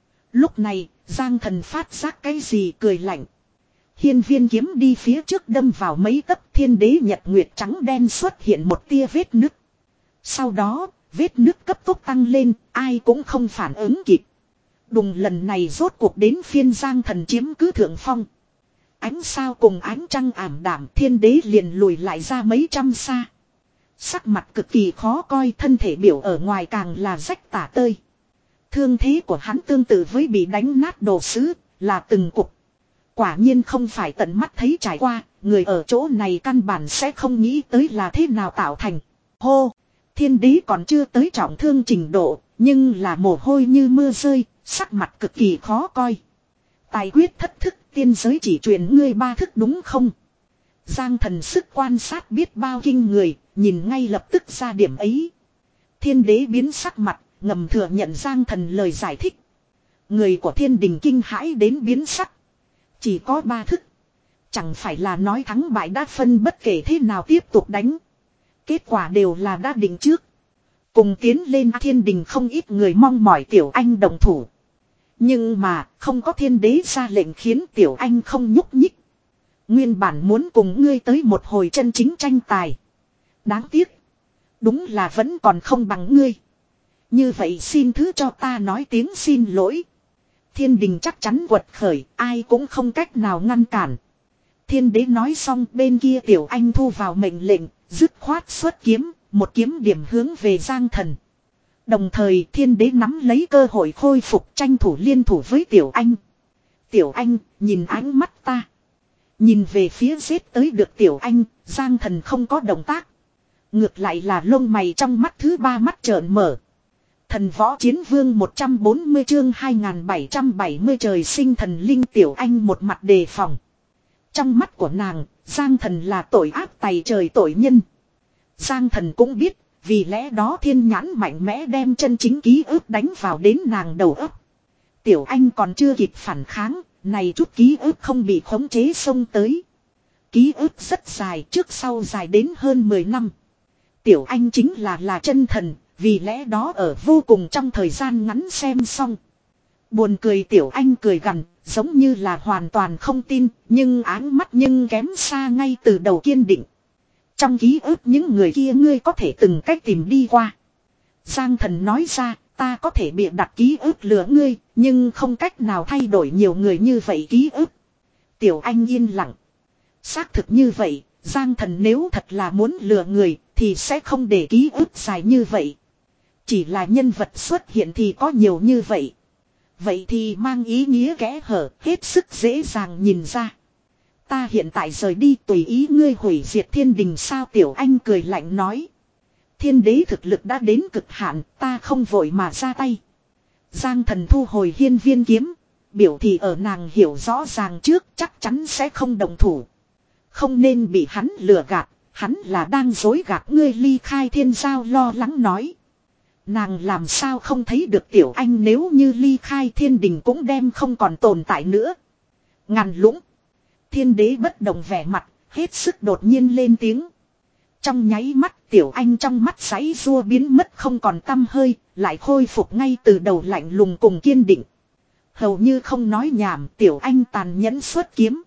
Lúc này, Giang Thần phát giác cái gì cười lạnh. Hiên viên kiếm đi phía trước đâm vào mấy tấc, Thiên Đế nhật nguyệt trắng đen xuất hiện một tia vết nứt. Sau đó, vết nứt cấp tốc tăng lên, ai cũng không phản ứng kịp. Đùng lần này rốt cuộc đến phiên Giang Thần chiếm cứ thượng phong. Ánh sao cùng ánh trăng ảm đạm, Thiên Đế liền lùi lại ra mấy trăm xa. Sắc mặt cực kỳ khó coi, thân thể biểu ở ngoài càng là rách tả tơi. Thương thế của hắn tương tự với bị đánh nát đồ sứ, là từng cục. Quả nhiên không phải tận mắt thấy trải qua, người ở chỗ này căn bản sẽ không nghĩ tới là thế nào tạo thành. Hô! Thiên Đế còn chưa tới trọng thương trình độ, nhưng là mồ hôi như mưa rơi, sắc mặt cực kỳ khó coi. Tài quyết thất thức, tiên giới chỉ truyền ngươi ba thức đúng không? Giang Thần sức quan sát biết bao kinh người, nhìn ngay lập tức ra điểm ấy. Thiên Đế biến sắc mặt, ngầm thừa nhận Giang Thần lời giải thích. Người của thiên đình kinh hãi đến biến sắc. Chỉ có ba thức. Chẳng phải là nói thắng bại đã phân, bất kể thế nào tiếp tục đánh. Kết quả đều là đã định trước. Cùng tiến lên thiên đình không ít người mong mỏi Tiểu Anh đồng thủ. Nhưng mà không có Thiên Đế ra lệnh khiến Tiểu Anh không nhúc nhích. Nguyên bản muốn cùng ngươi tới một hồi chân chính tranh tài. Đáng tiếc. Đúng là vẫn còn không bằng ngươi. Như vậy xin thứ cho ta nói tiếng xin lỗi. Thiên đình chắc chắn quật khởi, ai cũng không cách nào ngăn cản. Thiên Đế nói xong, bên kia Tiểu Anh thu vào mệnh lệnh, dứt khoát xuất kiếm, một kiếm điểm hướng về Giang Thần. Đồng thời Thiên Đế nắm lấy cơ hội khôi phục, tranh thủ liên thủ với Tiểu Anh. Tiểu Anh, nhìn ánh mắt ta. Nhìn về phía giết tới được Tiểu Anh, Giang Thần không có động tác. Ngược lại là lông mày trong mắt thứ ba mắt trợn mở. Thần Võ Chiến Vương một trăm bốn mươi chương hai nghìn bảy trăm bảy mươi trời sinh thần linh. Tiểu Anh một mặt đề phòng. Trong mắt của nàng, Giang Thần là tội ác tày trời tội nhân. Giang Thần cũng biết, vì lẽ đó thiên nhãn mạnh mẽ đem chân chính ký ức đánh vào đến nàng đầu óc. Tiểu Anh còn chưa kịp phản kháng, này chút ký ức không bị khống chế xông tới. Ký ức rất dài, trước sau dài đến hơn mười năm. Tiểu Anh chính là là chân thần, vì lẽ đó ở vô cùng trong thời gian ngắn xem xong. Buồn cười Tiểu Anh cười gằn, giống như là hoàn toàn không tin, nhưng áng mắt nhưng kém xa ngay từ đầu kiên định. Trong ký ức những người kia ngươi có thể từng cách tìm đi qua. Giang Thần nói ra, ta có thể bịa đặt ký ức lừa ngươi, nhưng không cách nào thay đổi nhiều người như vậy ký ức. Tiểu Anh yên lặng. Xác thực như vậy, Giang Thần nếu thật là muốn lừa người, thì sẽ không để ký ức dài như vậy. Chỉ là nhân vật xuất hiện thì có nhiều như vậy. Vậy thì mang ý nghĩa kẽ hở, hết sức dễ dàng nhìn ra. Ta hiện tại rời đi tùy ý ngươi hủy diệt thiên đình sao? Tiểu Anh cười lạnh nói. Thiên Đế thực lực đã đến cực hạn, ta không vội mà ra tay. Giang Thần thu hồi hiên viên kiếm. Biểu thị ở nàng hiểu rõ ràng trước chắc chắn sẽ không đồng thủ. Không nên bị hắn lừa gạt, hắn là đang dối gạt ngươi. Ly Khai Thiên Giao lo lắng nói. Nàng làm sao không thấy được Tiểu Anh nếu như ly khai thiên đình cũng đem không còn tồn tại nữa. Ngàn lũng. Thiên Đế bất động vẻ mặt, hết sức đột nhiên lên tiếng. Trong nháy mắt Tiểu Anh trong mắt giãy giụa biến mất không còn tăm hơi, lại khôi phục ngay từ đầu lạnh lùng cùng kiên định. Hầu như không nói nhảm, Tiểu Anh tàn nhẫn xuất kiếm.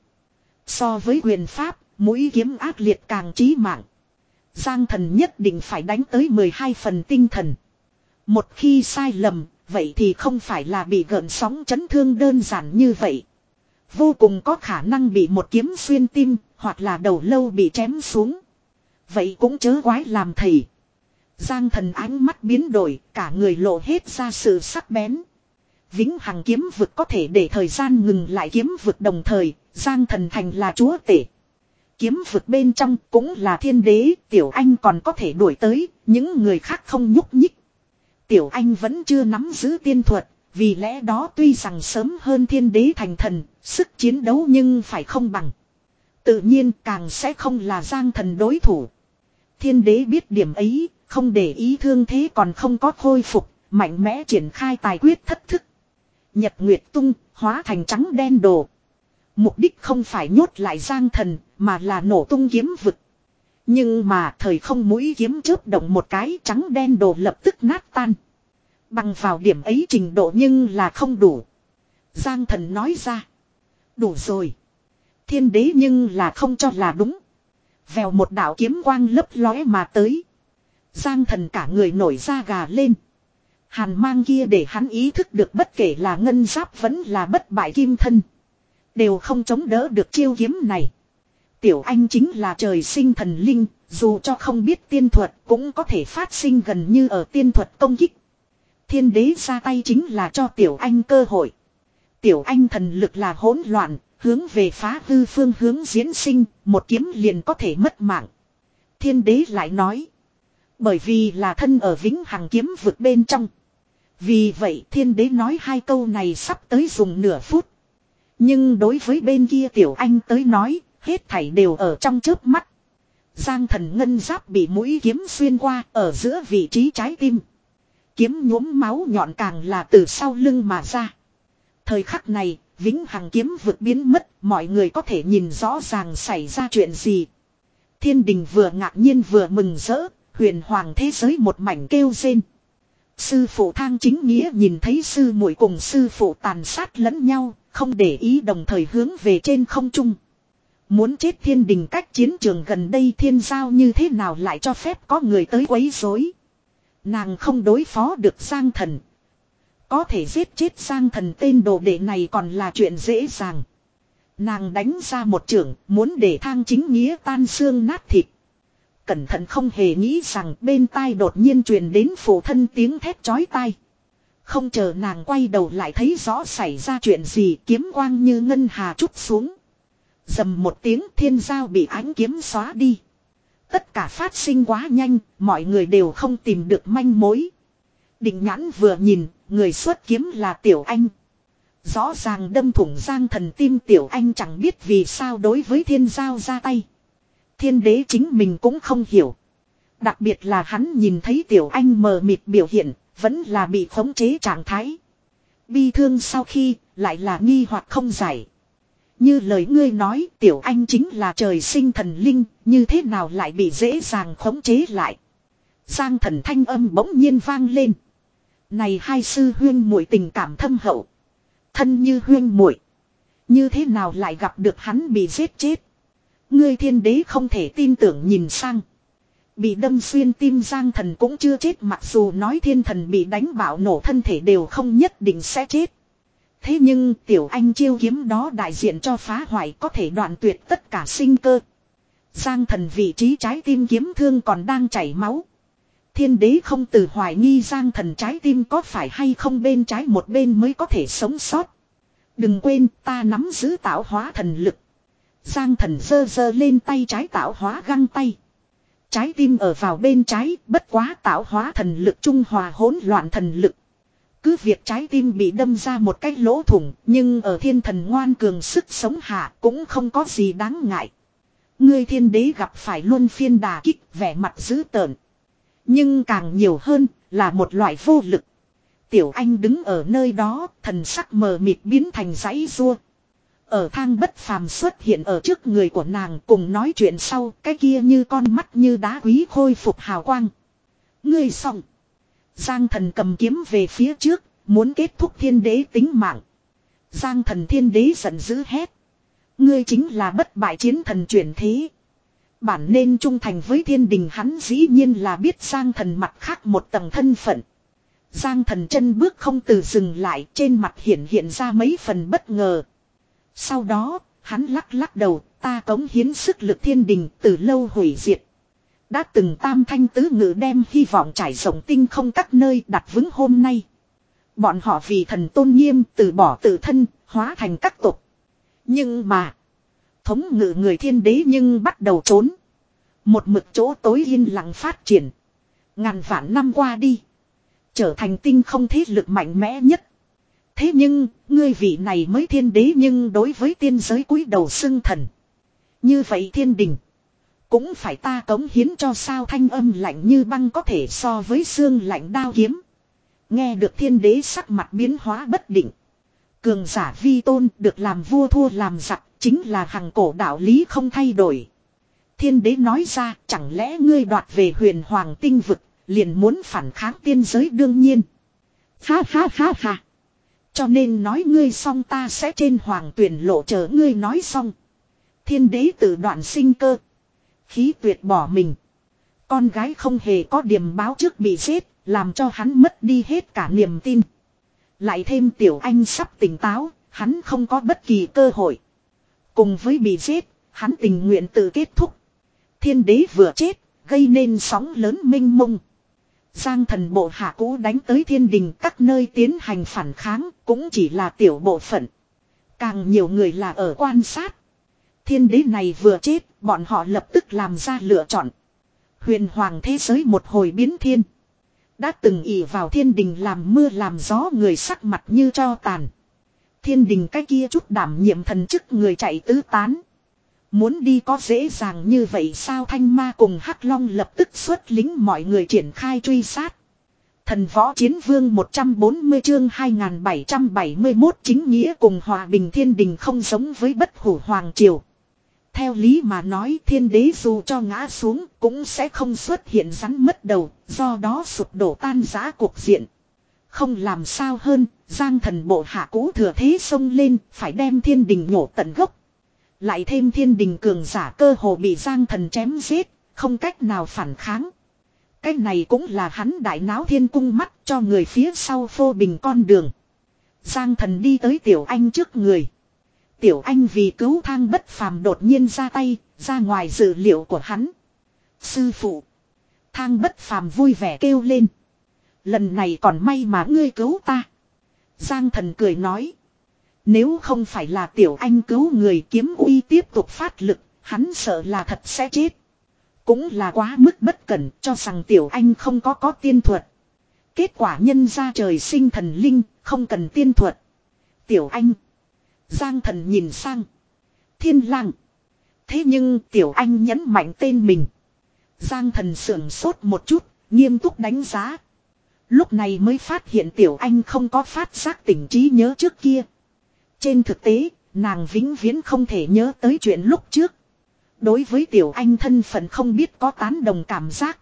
So với quyền pháp, mũi kiếm ác liệt càng chí mạng. Giang Thần nhất định phải đánh tới mười hai phần tinh thần. Một khi sai lầm, vậy thì không phải là bị gợn sóng chấn thương đơn giản như vậy. Vô cùng có khả năng bị một kiếm xuyên tim, hoặc là đầu lâu bị chém xuống. Vậy cũng chớ quái làm thầy. Giang Thần ánh mắt biến đổi, cả người lộ hết ra sự sắc bén. Vĩnh hằng kiếm vực có thể để thời gian ngừng lại kiếm vực đồng thời, Giang Thần thành là chúa tể. Kiếm vực bên trong cũng là thiên đế, Tiểu Anh còn có thể đuổi tới, những người khác không nhúc nhích. Tiểu Anh vẫn chưa nắm giữ tiên thuật, vì lẽ đó tuy rằng sớm hơn thiên đế thành thần, sức chiến đấu nhưng phải không bằng. Tự nhiên càng sẽ không là Giang Thần đối thủ. Thiên đế biết điểm ấy, không để ý thương thế còn không có khôi phục, mạnh mẽ triển khai tài quyết thất thức. Nhật Nguyệt tung, hóa thành trắng đen đồ. Mục đích không phải nhốt lại Giang Thần, mà là nổ tung kiếm vực. Nhưng mà thời không mũi kiếm chớp động một cái, trắng đen đồ lập tức nát tan. Bằng vào điểm ấy trình độ nhưng là không đủ. Giang Thần nói ra. Đủ rồi. Thiên đế nhưng là không cho là đúng. Vèo một đạo kiếm quang lấp lóe mà tới. Giang Thần cả người nổi da gà lên. Hàn mang kia để hắn ý thức được bất kể là ngân giáp vẫn là bất bại kim thân. Đều không chống đỡ được chiêu kiếm này. Tiểu Anh chính là trời sinh thần linh, dù cho không biết tiên thuật cũng có thể phát sinh gần như ở tiên thuật công kích. Thiên đế ra tay chính là cho Tiểu Anh cơ hội. Tiểu Anh thần lực là hỗn loạn, hướng về phá hư phương hướng diễn sinh, một kiếm liền có thể mất mạng. Thiên đế lại nói. Bởi vì là thân ở vĩnh hằng kiếm vực bên trong. Vì vậy thiên đế nói hai câu này sắp tới dùng nửa phút. Nhưng đối với bên kia Tiểu Anh tới nói, hết thảy đều ở trong chớp mắt. Giang Thần ngân giáp bị mũi kiếm xuyên qua ở giữa vị trí trái tim. Kiếm nhuốm máu nhọn càng là từ sau lưng mà ra. Thời khắc này, vĩnh hằng kiếm vực biến mất, mọi người có thể nhìn rõ ràng xảy ra chuyện gì. Thiên đình vừa ngạc nhiên vừa mừng rỡ, huyền hoàng thế giới một mảnh kêu rên. Sư phụ Thang Chính Nghĩa nhìn thấy sư muội cùng sư phụ tàn sát lẫn nhau, không để ý đồng thời hướng về trên không trung. Muốn chết thiên đình cách chiến trường gần đây thiên giao như thế nào lại cho phép có người tới quấy rối. Nàng không đối phó được Giang Thần. Có thể giết chết Giang Thần tên đồ đệ này còn là chuyện dễ dàng. Nàng đánh ra một chưởng muốn để Thang Chính Nghĩa tan xương nát thịt. Cẩn thận không hề nghĩ rằng bên tai đột nhiên truyền đến phụ thân tiếng thét chói tai. Không chờ nàng quay đầu lại thấy rõ xảy ra chuyện gì, kiếm quang như ngân hà trút xuống. Dầm một tiếng, thiên giao bị ánh kiếm xóa đi. Tất cả phát sinh quá nhanh, mọi người đều không tìm được manh mối. Định nhãn vừa nhìn, người xuất kiếm là Tiểu Anh. Rõ ràng đâm thủng Giang Thần tim, Tiểu Anh chẳng biết vì sao đối với thiên giao ra tay. Thiên đế chính mình cũng không hiểu. Đặc biệt là hắn nhìn thấy Tiểu Anh mờ mịt biểu hiện, vẫn là bị khống chế trạng thái. Bi thương sau khi, lại là nghi hoặc không giải. Như lời ngươi nói, Tiểu Anh chính là trời sinh thần linh, như thế nào lại bị dễ dàng khống chế lại. Giang Thần thanh âm bỗng nhiên vang lên. Này hai sư huyên muội tình cảm thâm hậu. Thân như huyên muội, như thế nào lại gặp được hắn bị giết chết. Ngươi thiên đế không thể tin tưởng nhìn sang. Bị đâm xuyên tim Giang Thần cũng chưa chết, mặc dù nói thiên thần bị đánh bạo nổ thân thể đều không nhất định sẽ chết. Thế nhưng Tiểu Anh chiêu kiếm đó đại diện cho phá hoại, có thể đoạn tuyệt tất cả sinh cơ. Giang Thần vị trí trái tim kiếm thương còn đang chảy máu. Thiên đế không từ hoài nghi Giang Thần trái tim có phải hay không bên trái một bên mới có thể sống sót. Đừng quên ta nắm giữ tạo hóa thần lực. Giang Thần giơ giơ lên tay trái tạo hóa găng tay. Trái tim ở vào bên trái, bất quá tạo hóa thần lực trung hòa hỗn loạn thần lực. Cứ việc trái tim bị đâm ra một cái lỗ thủng, nhưng ở thiên thần ngoan cường sức sống hạ cũng không có gì đáng ngại. Ngươi thiên đế gặp phải luân phiên đà kích, vẻ mặt dữ tợn. Nhưng càng nhiều hơn là một loại vô lực. Tiểu Anh đứng ở nơi đó, thần sắc mờ mịt biến thành giãy giụa. Ở Thang Bất Phàm xuất hiện ở trước người của nàng, cùng nói chuyện sau, cái kia như con mắt như đá quý khôi phục hào quang. Ngươi xong. Giang Thần cầm kiếm về phía trước, muốn kết thúc thiên đế tính mạng. Giang Thần thiên đế giận dữ hét. Ngươi chính là bất bại chiến thần chuyển thế. Bản nên trung thành với thiên đình, hắn dĩ nhiên là biết Giang Thần mặt khác một tầng thân phận. Giang Thần chân bước không từ dừng lại, trên mặt hiện hiện ra mấy phần bất ngờ. Sau đó, hắn lắc lắc đầu, ta cống hiến sức lực thiên đình từ lâu hủy diệt. Đã từng tam thanh tứ ngự đem hy vọng trải rộng tinh không các nơi đặt vững hôm nay. Bọn họ vì thần tôn nghiêm từ bỏ tự thân, hóa thành các tộc. Nhưng mà, thống ngự người thiên đế nhưng bắt đầu trốn. Một mực chỗ tối yên lặng phát triển. Ngàn vạn năm qua đi. Trở thành tinh không thế lực mạnh mẽ nhất. Thế nhưng, ngươi vị này mới thiên đế nhưng đối với tiên giới cúi đầu xưng thần. Như vậy thiên đình. Cũng phải ta cống hiến cho sao thanh âm lạnh như băng có thể so với xương lạnh đao kiếm. Nghe được thiên đế sắc mặt biến hóa bất định. Cường giả vi tôn được làm vua thua làm giặc chính là hằng cổ đạo lý không thay đổi. Thiên đế nói ra chẳng lẽ ngươi đoạt về huyền hoàng tinh vực liền muốn phản kháng tiên giới đương nhiên. Ha ha ha ha. Cho nên nói ngươi xong ta sẽ trên hoàng tuyển lộ chờ ngươi nói xong. Thiên đế tự đoạn sinh cơ. Khí tuyệt bỏ mình. Con gái không hề có điểm báo trước bị giết, làm cho hắn mất đi hết cả niềm tin. Lại thêm tiểu anh sắp tỉnh táo, hắn không có bất kỳ cơ hội. Cùng với bị giết, hắn tình nguyện tự kết thúc. Thiên đế vừa chết, gây nên sóng lớn mênh mông. Giang thần bộ hạ cũ đánh tới thiên đình các nơi tiến hành phản kháng, cũng chỉ là tiểu bộ phận. Càng nhiều người là ở quan sát. Thiên đế này vừa chết, bọn họ lập tức làm ra lựa chọn. Huyền hoàng thế giới một hồi biến thiên. Đã từng ỷ vào thiên đình làm mưa làm gió người sắc mặt như tro tàn. Thiên đình cái kia chút đảm nhiệm thần chức người chạy tứ tán. Muốn đi có dễ dàng như vậy sao Thanh Ma cùng Hắc Long lập tức xuất lính mọi người triển khai truy sát. Thần võ chiến vương một trăm bốn mươi chương hai nghìn bảy trăm bảy mươi mốt chính nghĩa cùng hòa bình thiên đình không giống với bất hủ hoàng triều. Theo lý mà nói thiên đế dù cho ngã xuống cũng sẽ không xuất hiện rắn mất đầu, do đó sụp đổ tan rã cuộc diện. Không làm sao hơn, Giang thần bộ hạ cũ thừa thế xông lên, phải đem thiên đình nhổ tận gốc. Lại thêm thiên đình cường giả cơ hồ bị Giang thần chém giết, không cách nào phản kháng. Cái này cũng là hắn đại náo thiên cung mắt cho người phía sau phô bình con đường. Giang thần đi tới tiểu anh trước người. Tiểu anh vì cứu thang bất phàm đột nhiên ra tay, ra ngoài dự liệu của hắn. Sư phụ. Thang bất phàm vui vẻ kêu lên. Lần này còn may mà ngươi cứu ta. Giang thần cười nói. Nếu không phải là tiểu anh cứu người kiếm uy tiếp tục phát lực, hắn sợ là thật sẽ chết. Cũng là quá mức bất cẩn cho rằng tiểu anh không có có tiên thuật. Kết quả nhân ra trời sinh thần linh, không cần tiên thuật. Tiểu anh. Giang thần nhìn sang. Thiên lang. Thế nhưng tiểu anh nhấn mạnh tên mình. Giang thần sưởng sốt một chút, nghiêm túc đánh giá. Lúc này mới phát hiện tiểu anh không có phát giác tỉnh trí nhớ trước kia. Trên thực tế, nàng vĩnh viễn không thể nhớ tới chuyện lúc trước. Đối với tiểu anh thân phận không biết có tán đồng cảm giác.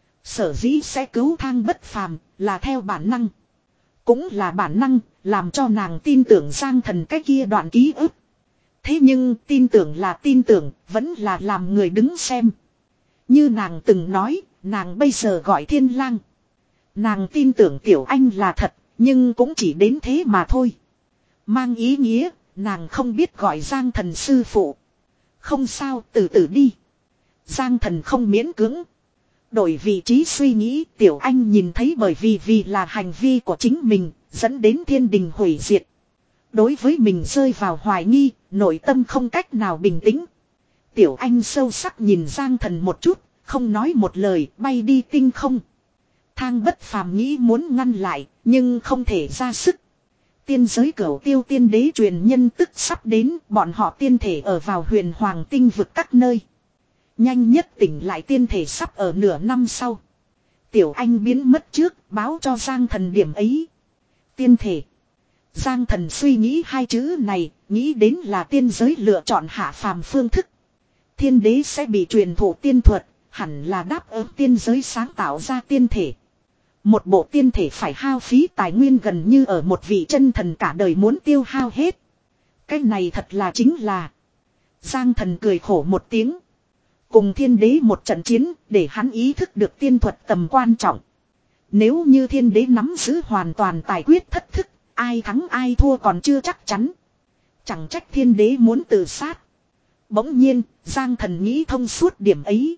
Sở dĩ sẽ cứu thang bất phàm là theo bản năng. Cũng là bản năng làm cho nàng tin tưởng Giang thần cái kia đoạn ký ức. Thế nhưng tin tưởng là tin tưởng, vẫn là làm người đứng xem. Như nàng từng nói, nàng bây giờ gọi thiên lang. Nàng tin tưởng tiểu anh là thật, nhưng cũng chỉ đến thế mà thôi. Mang ý nghĩa, nàng không biết gọi Giang thần sư phụ. Không sao, từ từ đi. Giang thần không miễn cưỡng. Đổi vị trí suy nghĩ, tiểu anh nhìn thấy bởi vì vì là hành vi của chính mình, dẫn đến thiên đình hủy diệt. Đối với mình rơi vào hoài nghi, nội tâm không cách nào bình tĩnh. Tiểu anh sâu sắc nhìn Giang thần một chút, không nói một lời, bay đi tinh không. Thang bất phàm nghĩ muốn ngăn lại, nhưng không thể ra sức. Tiên giới cửu tiêu tiên đế truyền nhân tức sắp đến, bọn họ tiên thể ở vào huyền hoàng tinh vực các nơi. Nhanh nhất tỉnh lại tiên thể sắp ở nửa năm sau. Tiểu anh biến mất trước, báo cho Giang thần điểm ấy. Tiên thể. Giang thần suy nghĩ hai chữ này, nghĩ đến là tiên giới lựa chọn hạ phàm phương thức. Thiên đế sẽ bị truyền thụ tiên thuật, hẳn là đáp ứng tiên giới sáng tạo ra tiên thể. Một bộ tiên thể phải hao phí tài nguyên gần như ở một vị chân thần cả đời muốn tiêu hao hết. Cái này thật là chính là. Giang thần cười khổ một tiếng. Cùng thiên đế một trận chiến để hắn ý thức được tiên thuật tầm quan trọng. Nếu như thiên đế nắm giữ hoàn toàn tài quyết thất thức, ai thắng ai thua còn chưa chắc chắn. Chẳng trách thiên đế muốn tự sát. Bỗng nhiên, Giang thần nghĩ thông suốt điểm ấy.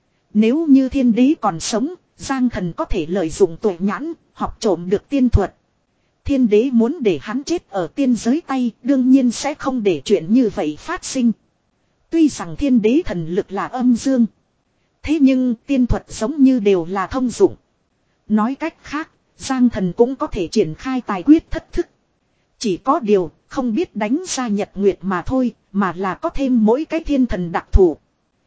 Nếu như thiên đế còn sống, Giang thần có thể lợi dụng tuổi nhãn, học trộm được tiên thuật. Thiên đế muốn để hắn chết ở tiên giới tay, đương nhiên sẽ không để chuyện như vậy phát sinh. Tuy rằng thiên đế thần lực là âm dương. Thế nhưng tiên thuật giống như đều là thông dụng. Nói cách khác, Giang Thần cũng có thể triển khai tài quyết thất thức. Chỉ có điều, không biết đánh ra nhật nguyệt mà thôi, mà là có thêm mỗi cái thiên thần đặc thù.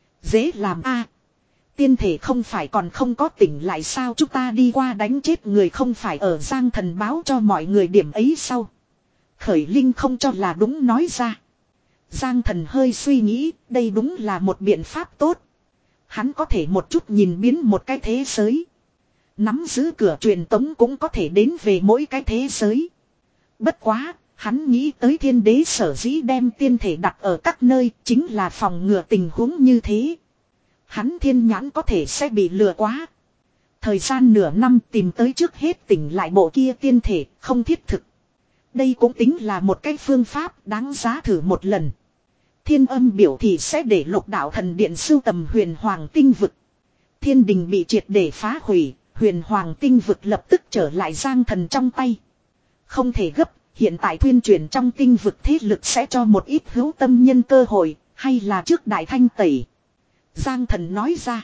Dễ làm a. Tiên thể không phải còn không có tỉnh lại sao, chúng ta đi qua đánh chết người không phải ở Giang Thần báo cho mọi người điểm ấy sau. Khởi Linh không cho là đúng nói ra. Giang Thần hơi suy nghĩ, đây đúng là một biện pháp tốt. Hắn có thể một chút nhìn biến một cái thế giới. Nắm giữ cửa truyền tống cũng có thể đến về mỗi cái thế giới. Bất quá, hắn nghĩ tới thiên đế sở dĩ đem tiên thể đặt ở các nơi chính là phòng ngừa tình huống như thế. Hắn thiên nhãn có thể sẽ bị lừa quá. Thời gian nửa năm tìm tới trước hết tỉnh lại bộ kia tiên thể không thiết thực. Đây cũng tính là một cái phương pháp đáng giá thử một lần. Thiên Âm biểu thị sẽ để Lục Đạo Thần Điện sưu tầm huyền hoàng tinh vực. Thiên đình bị triệt để phá hủy, huyền hoàng tinh vực lập tức trở lại Giang Thần trong tay. Không thể gấp, hiện tại tuyên truyền trong tinh vực thế lực sẽ cho một ít hữu tâm nhân cơ hội, hay là trước đại thanh tẩy. Giang Thần nói ra.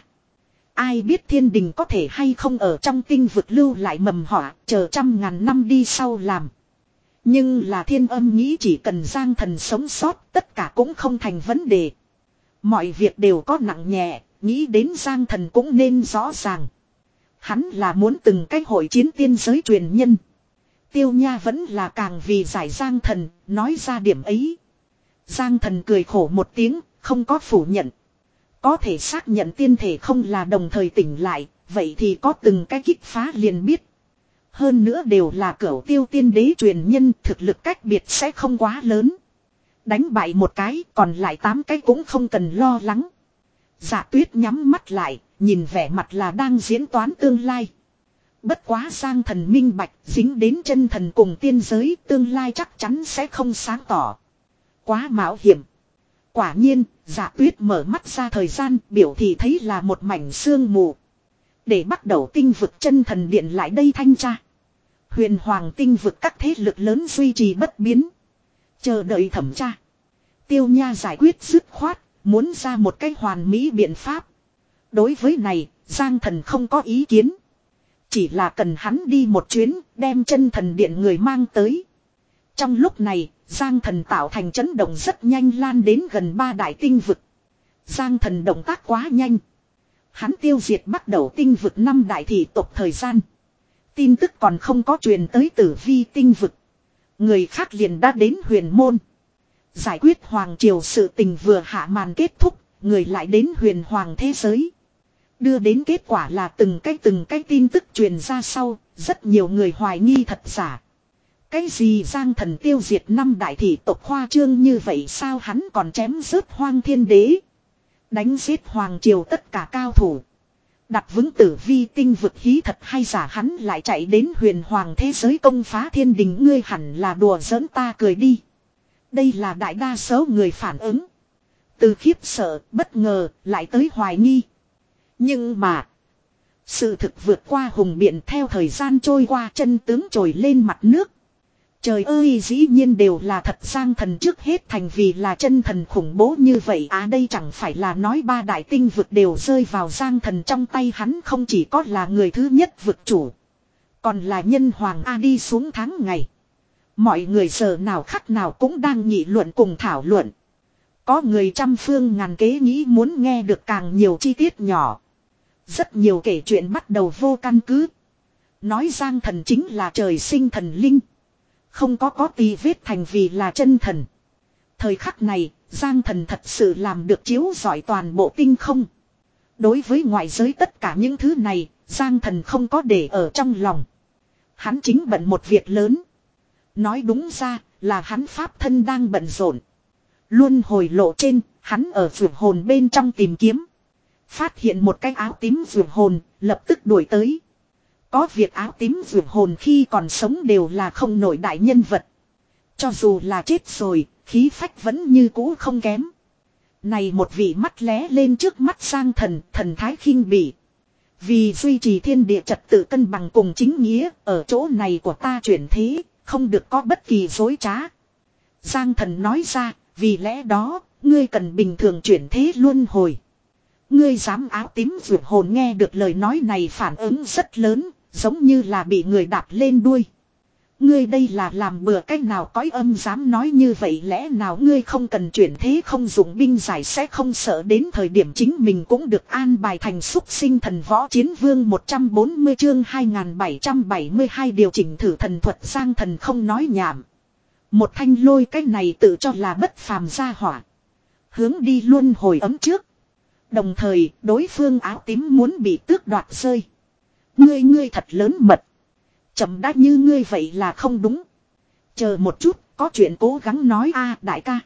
Ai biết thiên đình có thể hay không ở trong tinh vực lưu lại mầm họa, chờ trăm ngàn năm đi sau làm. Nhưng là Thiên Âm nghĩ chỉ cần Giang Thần sống sót, tất cả cũng không thành vấn đề. Mọi việc đều có nặng nhẹ, nghĩ đến Giang Thần cũng nên rõ ràng. Hắn là muốn từng cái hội chiến tiên giới truyền nhân. Tiêu Nha vẫn là càng vì giải Giang Thần, nói ra điểm ấy. Giang Thần cười khổ một tiếng, không có phủ nhận. Có thể xác nhận tiên thể không là đồng thời tỉnh lại, vậy thì có từng cái kích phá liền biết. Hơn nữa đều là cửu tiêu tiên đế truyền nhân, thực lực cách biệt sẽ không quá lớn. Đánh bại một cái, còn lại tám cái cũng không cần lo lắng. Dạ Tuyết nhắm mắt lại, nhìn vẻ mặt là đang diễn toán tương lai. Bất quá Giang Thần minh bạch, dính đến chân thần cùng tiên giới, tương lai chắc chắn sẽ không sáng tỏ. Quá mạo hiểm. Quả nhiên, Dạ Tuyết mở mắt ra thời gian, biểu thị thấy là một mảnh sương mù. Để bắt đầu tinh vực chân thần điện lại đây thanh tra. Huyền hoàng tinh vực các thế lực lớn duy trì bất biến. Chờ đợi thẩm tra. Tiêu Nha giải quyết dứt khoát, muốn ra một cái hoàn mỹ biện pháp. Đối với này, Giang Thần không có ý kiến. Chỉ là cần hắn đi một chuyến, đem chân thần điện người mang tới. Trong lúc này, Giang Thần tạo thành chấn động rất nhanh lan đến gần ba đại tinh vực. Giang Thần động tác quá nhanh. Hắn tiêu diệt bắt đầu tinh vực năm đại thị tộc thời gian. Tin tức còn không có truyền tới Tử Vi tinh vực. Người khác liền đã đến huyền môn. Giải quyết hoàng triều sự tình vừa hạ màn kết thúc, người lại đến huyền hoàng thế giới. Đưa đến kết quả là từng cái từng cái tin tức truyền ra sau, rất nhiều người hoài nghi thật giả. Cái gì Giang Thần tiêu diệt năm đại thị tộc khoa trương như vậy sao, hắn còn chém rớt Hoang Thiên Đế. Đánh giết hoàng triều tất cả cao thủ. Đặt vững Tử Vi tinh vực hí thật hay giả, hắn lại chạy đến huyền hoàng thế giới công phá thiên đình, ngươi hẳn là đùa giỡn ta cười đi. Đây là đại đa số người phản ứng. Từ khiếp sợ, bất ngờ, lại tới hoài nghi. Nhưng mà, sự thực vượt qua hùng biện, theo thời gian trôi qua chân tướng trồi lên mặt nước. Trời ơi, dĩ nhiên đều là thật. Giang Thần trước hết thành vì là chân thần khủng bố như vậy à, đây chẳng phải là nói ba đại tinh vực đều rơi vào Giang Thần trong tay, hắn không chỉ có là người thứ nhất vực chủ, còn là nhân hoàng A. Đi xuống tháng ngày, mọi người giờ nào khắc nào cũng đang nghị luận cùng thảo luận. Có người trăm phương ngàn kế nghĩ muốn nghe được càng nhiều chi tiết nhỏ. Rất nhiều kể chuyện bắt đầu vô căn cứ. Nói Giang Thần chính là trời sinh thần linh, không có có tì vết thành vì là chân thần. Thời khắc này, Giang Thần thật sự làm được chiếu rọi toàn bộ tinh không. Đối với ngoại giới tất cả những thứ này, Giang Thần không có để ở trong lòng. Hắn chính bận một việc lớn. Nói đúng ra, là hắn pháp thân đang bận rộn. Luân hồi lộ trên, hắn ở vượt hồn bên trong tìm kiếm. Phát hiện một cái áo tím vượt hồn, lập tức đuổi tới. Có việc áo tím vượt hồn khi còn sống đều là không nổi đại nhân vật. Cho dù là chết rồi, khí phách vẫn như cũ không kém. Này một vị mắt lé lên trước mắt Giang Thần, thần thái khinh bỉ. Vì duy trì thiên địa trật tự cân bằng cùng chính nghĩa, ở chỗ này của ta chuyển thế, không được có bất kỳ dối trá. Giang thần nói ra, vì lẽ đó, ngươi cần bình thường chuyển thế luân hồi. Ngươi dám áo tím vượt hồn nghe được lời nói này phản ứng rất lớn, giống như là bị người đạp lên đuôi. Ngươi đây là làm bừa cách nào cõi âm dám nói như vậy, lẽ nào ngươi không cần chuyển thế không dùng binh giải sẽ không sợ đến thời điểm chính mình cũng được an bài thành xúc sinh thần võ chiến vương. Một trăm bốn mươi chương hai nghìn bảy trăm bảy mươi hai điều chỉnh thử thần thuật. Giang thần không nói nhảm. Một thanh lôi cái này tự cho là bất phàm gia hỏa. Hướng đi luân hồi ấm trước. Đồng thời đối phương áo tím muốn bị tước đoạt rơi. Ngươi ngươi thật lớn mật. Chậm đã như ngươi vậy là không đúng. Chờ một chút, có chuyện cố gắng nói a đại ca.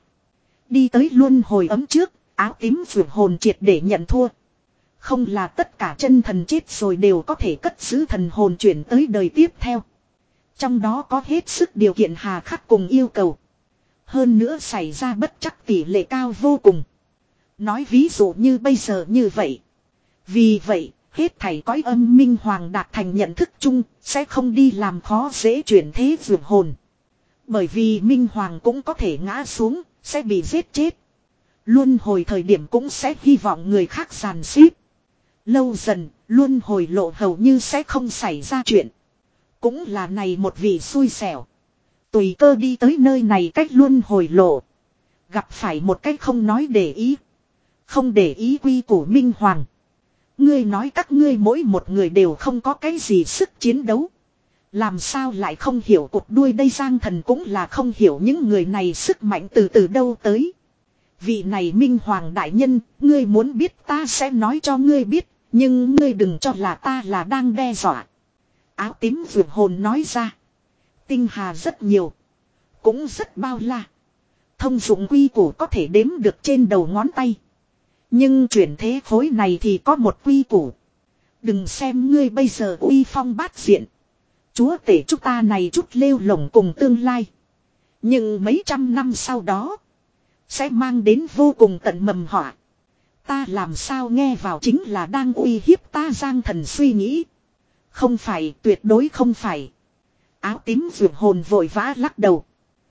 Đi tới luân hồi ấm trước, áo tím vượt hồn triệt để nhận thua. Không là tất cả chân thần chết rồi đều có thể cất giữ thần hồn chuyển tới đời tiếp theo. Trong đó có hết sức điều kiện hà khắc cùng yêu cầu. Hơn nữa xảy ra bất chắc tỷ lệ cao vô cùng. Nói ví dụ như bây giờ như vậy. Vì vậy, hết thảy cõi âm minh hoàng đạt thành nhận thức chung, sẽ không đi làm khó dễ chuyển thế vượt hồn. Bởi vì minh hoàng cũng có thể ngã xuống, sẽ bị giết chết. Luân hồi thời điểm cũng sẽ hy vọng người khác giàn xếp. Lâu dần, luân hồi lộ hầu như sẽ không xảy ra chuyện. Cũng là này một vị xui xẻo. Tùy cơ đi tới nơi này cách luân hồi lộ. Gặp phải một cách không nói để ý. Không để ý quy củ minh hoàng. Ngươi nói các ngươi mỗi một người đều không có cái gì sức chiến đấu. Làm sao lại không hiểu cột đuôi đây. Giang thần cũng là không hiểu những người này sức mạnh từ từ đâu tới. Vị này minh hoàng đại nhân, ngươi muốn biết ta sẽ nói cho ngươi biết. Nhưng ngươi đừng cho là ta là đang đe dọa. Áo tím vượt hồn nói ra. Tinh hà rất nhiều. Cũng rất bao la. Thông dụng quy củ có thể đếm được trên đầu ngón tay. Nhưng chuyển thế khối này thì có một quy củ. Đừng xem ngươi bây giờ uy phong bát diện. Chúa tể chúng ta này chút lêu lổng cùng tương lai. Nhưng mấy trăm năm sau đó. Sẽ mang đến vô cùng tận mầm họa. Ta làm sao nghe vào chính là đang uy hiếp ta. Giang thần suy nghĩ. Không phải, tuyệt đối không phải. Áo tím vượt hồn vội vã lắc đầu.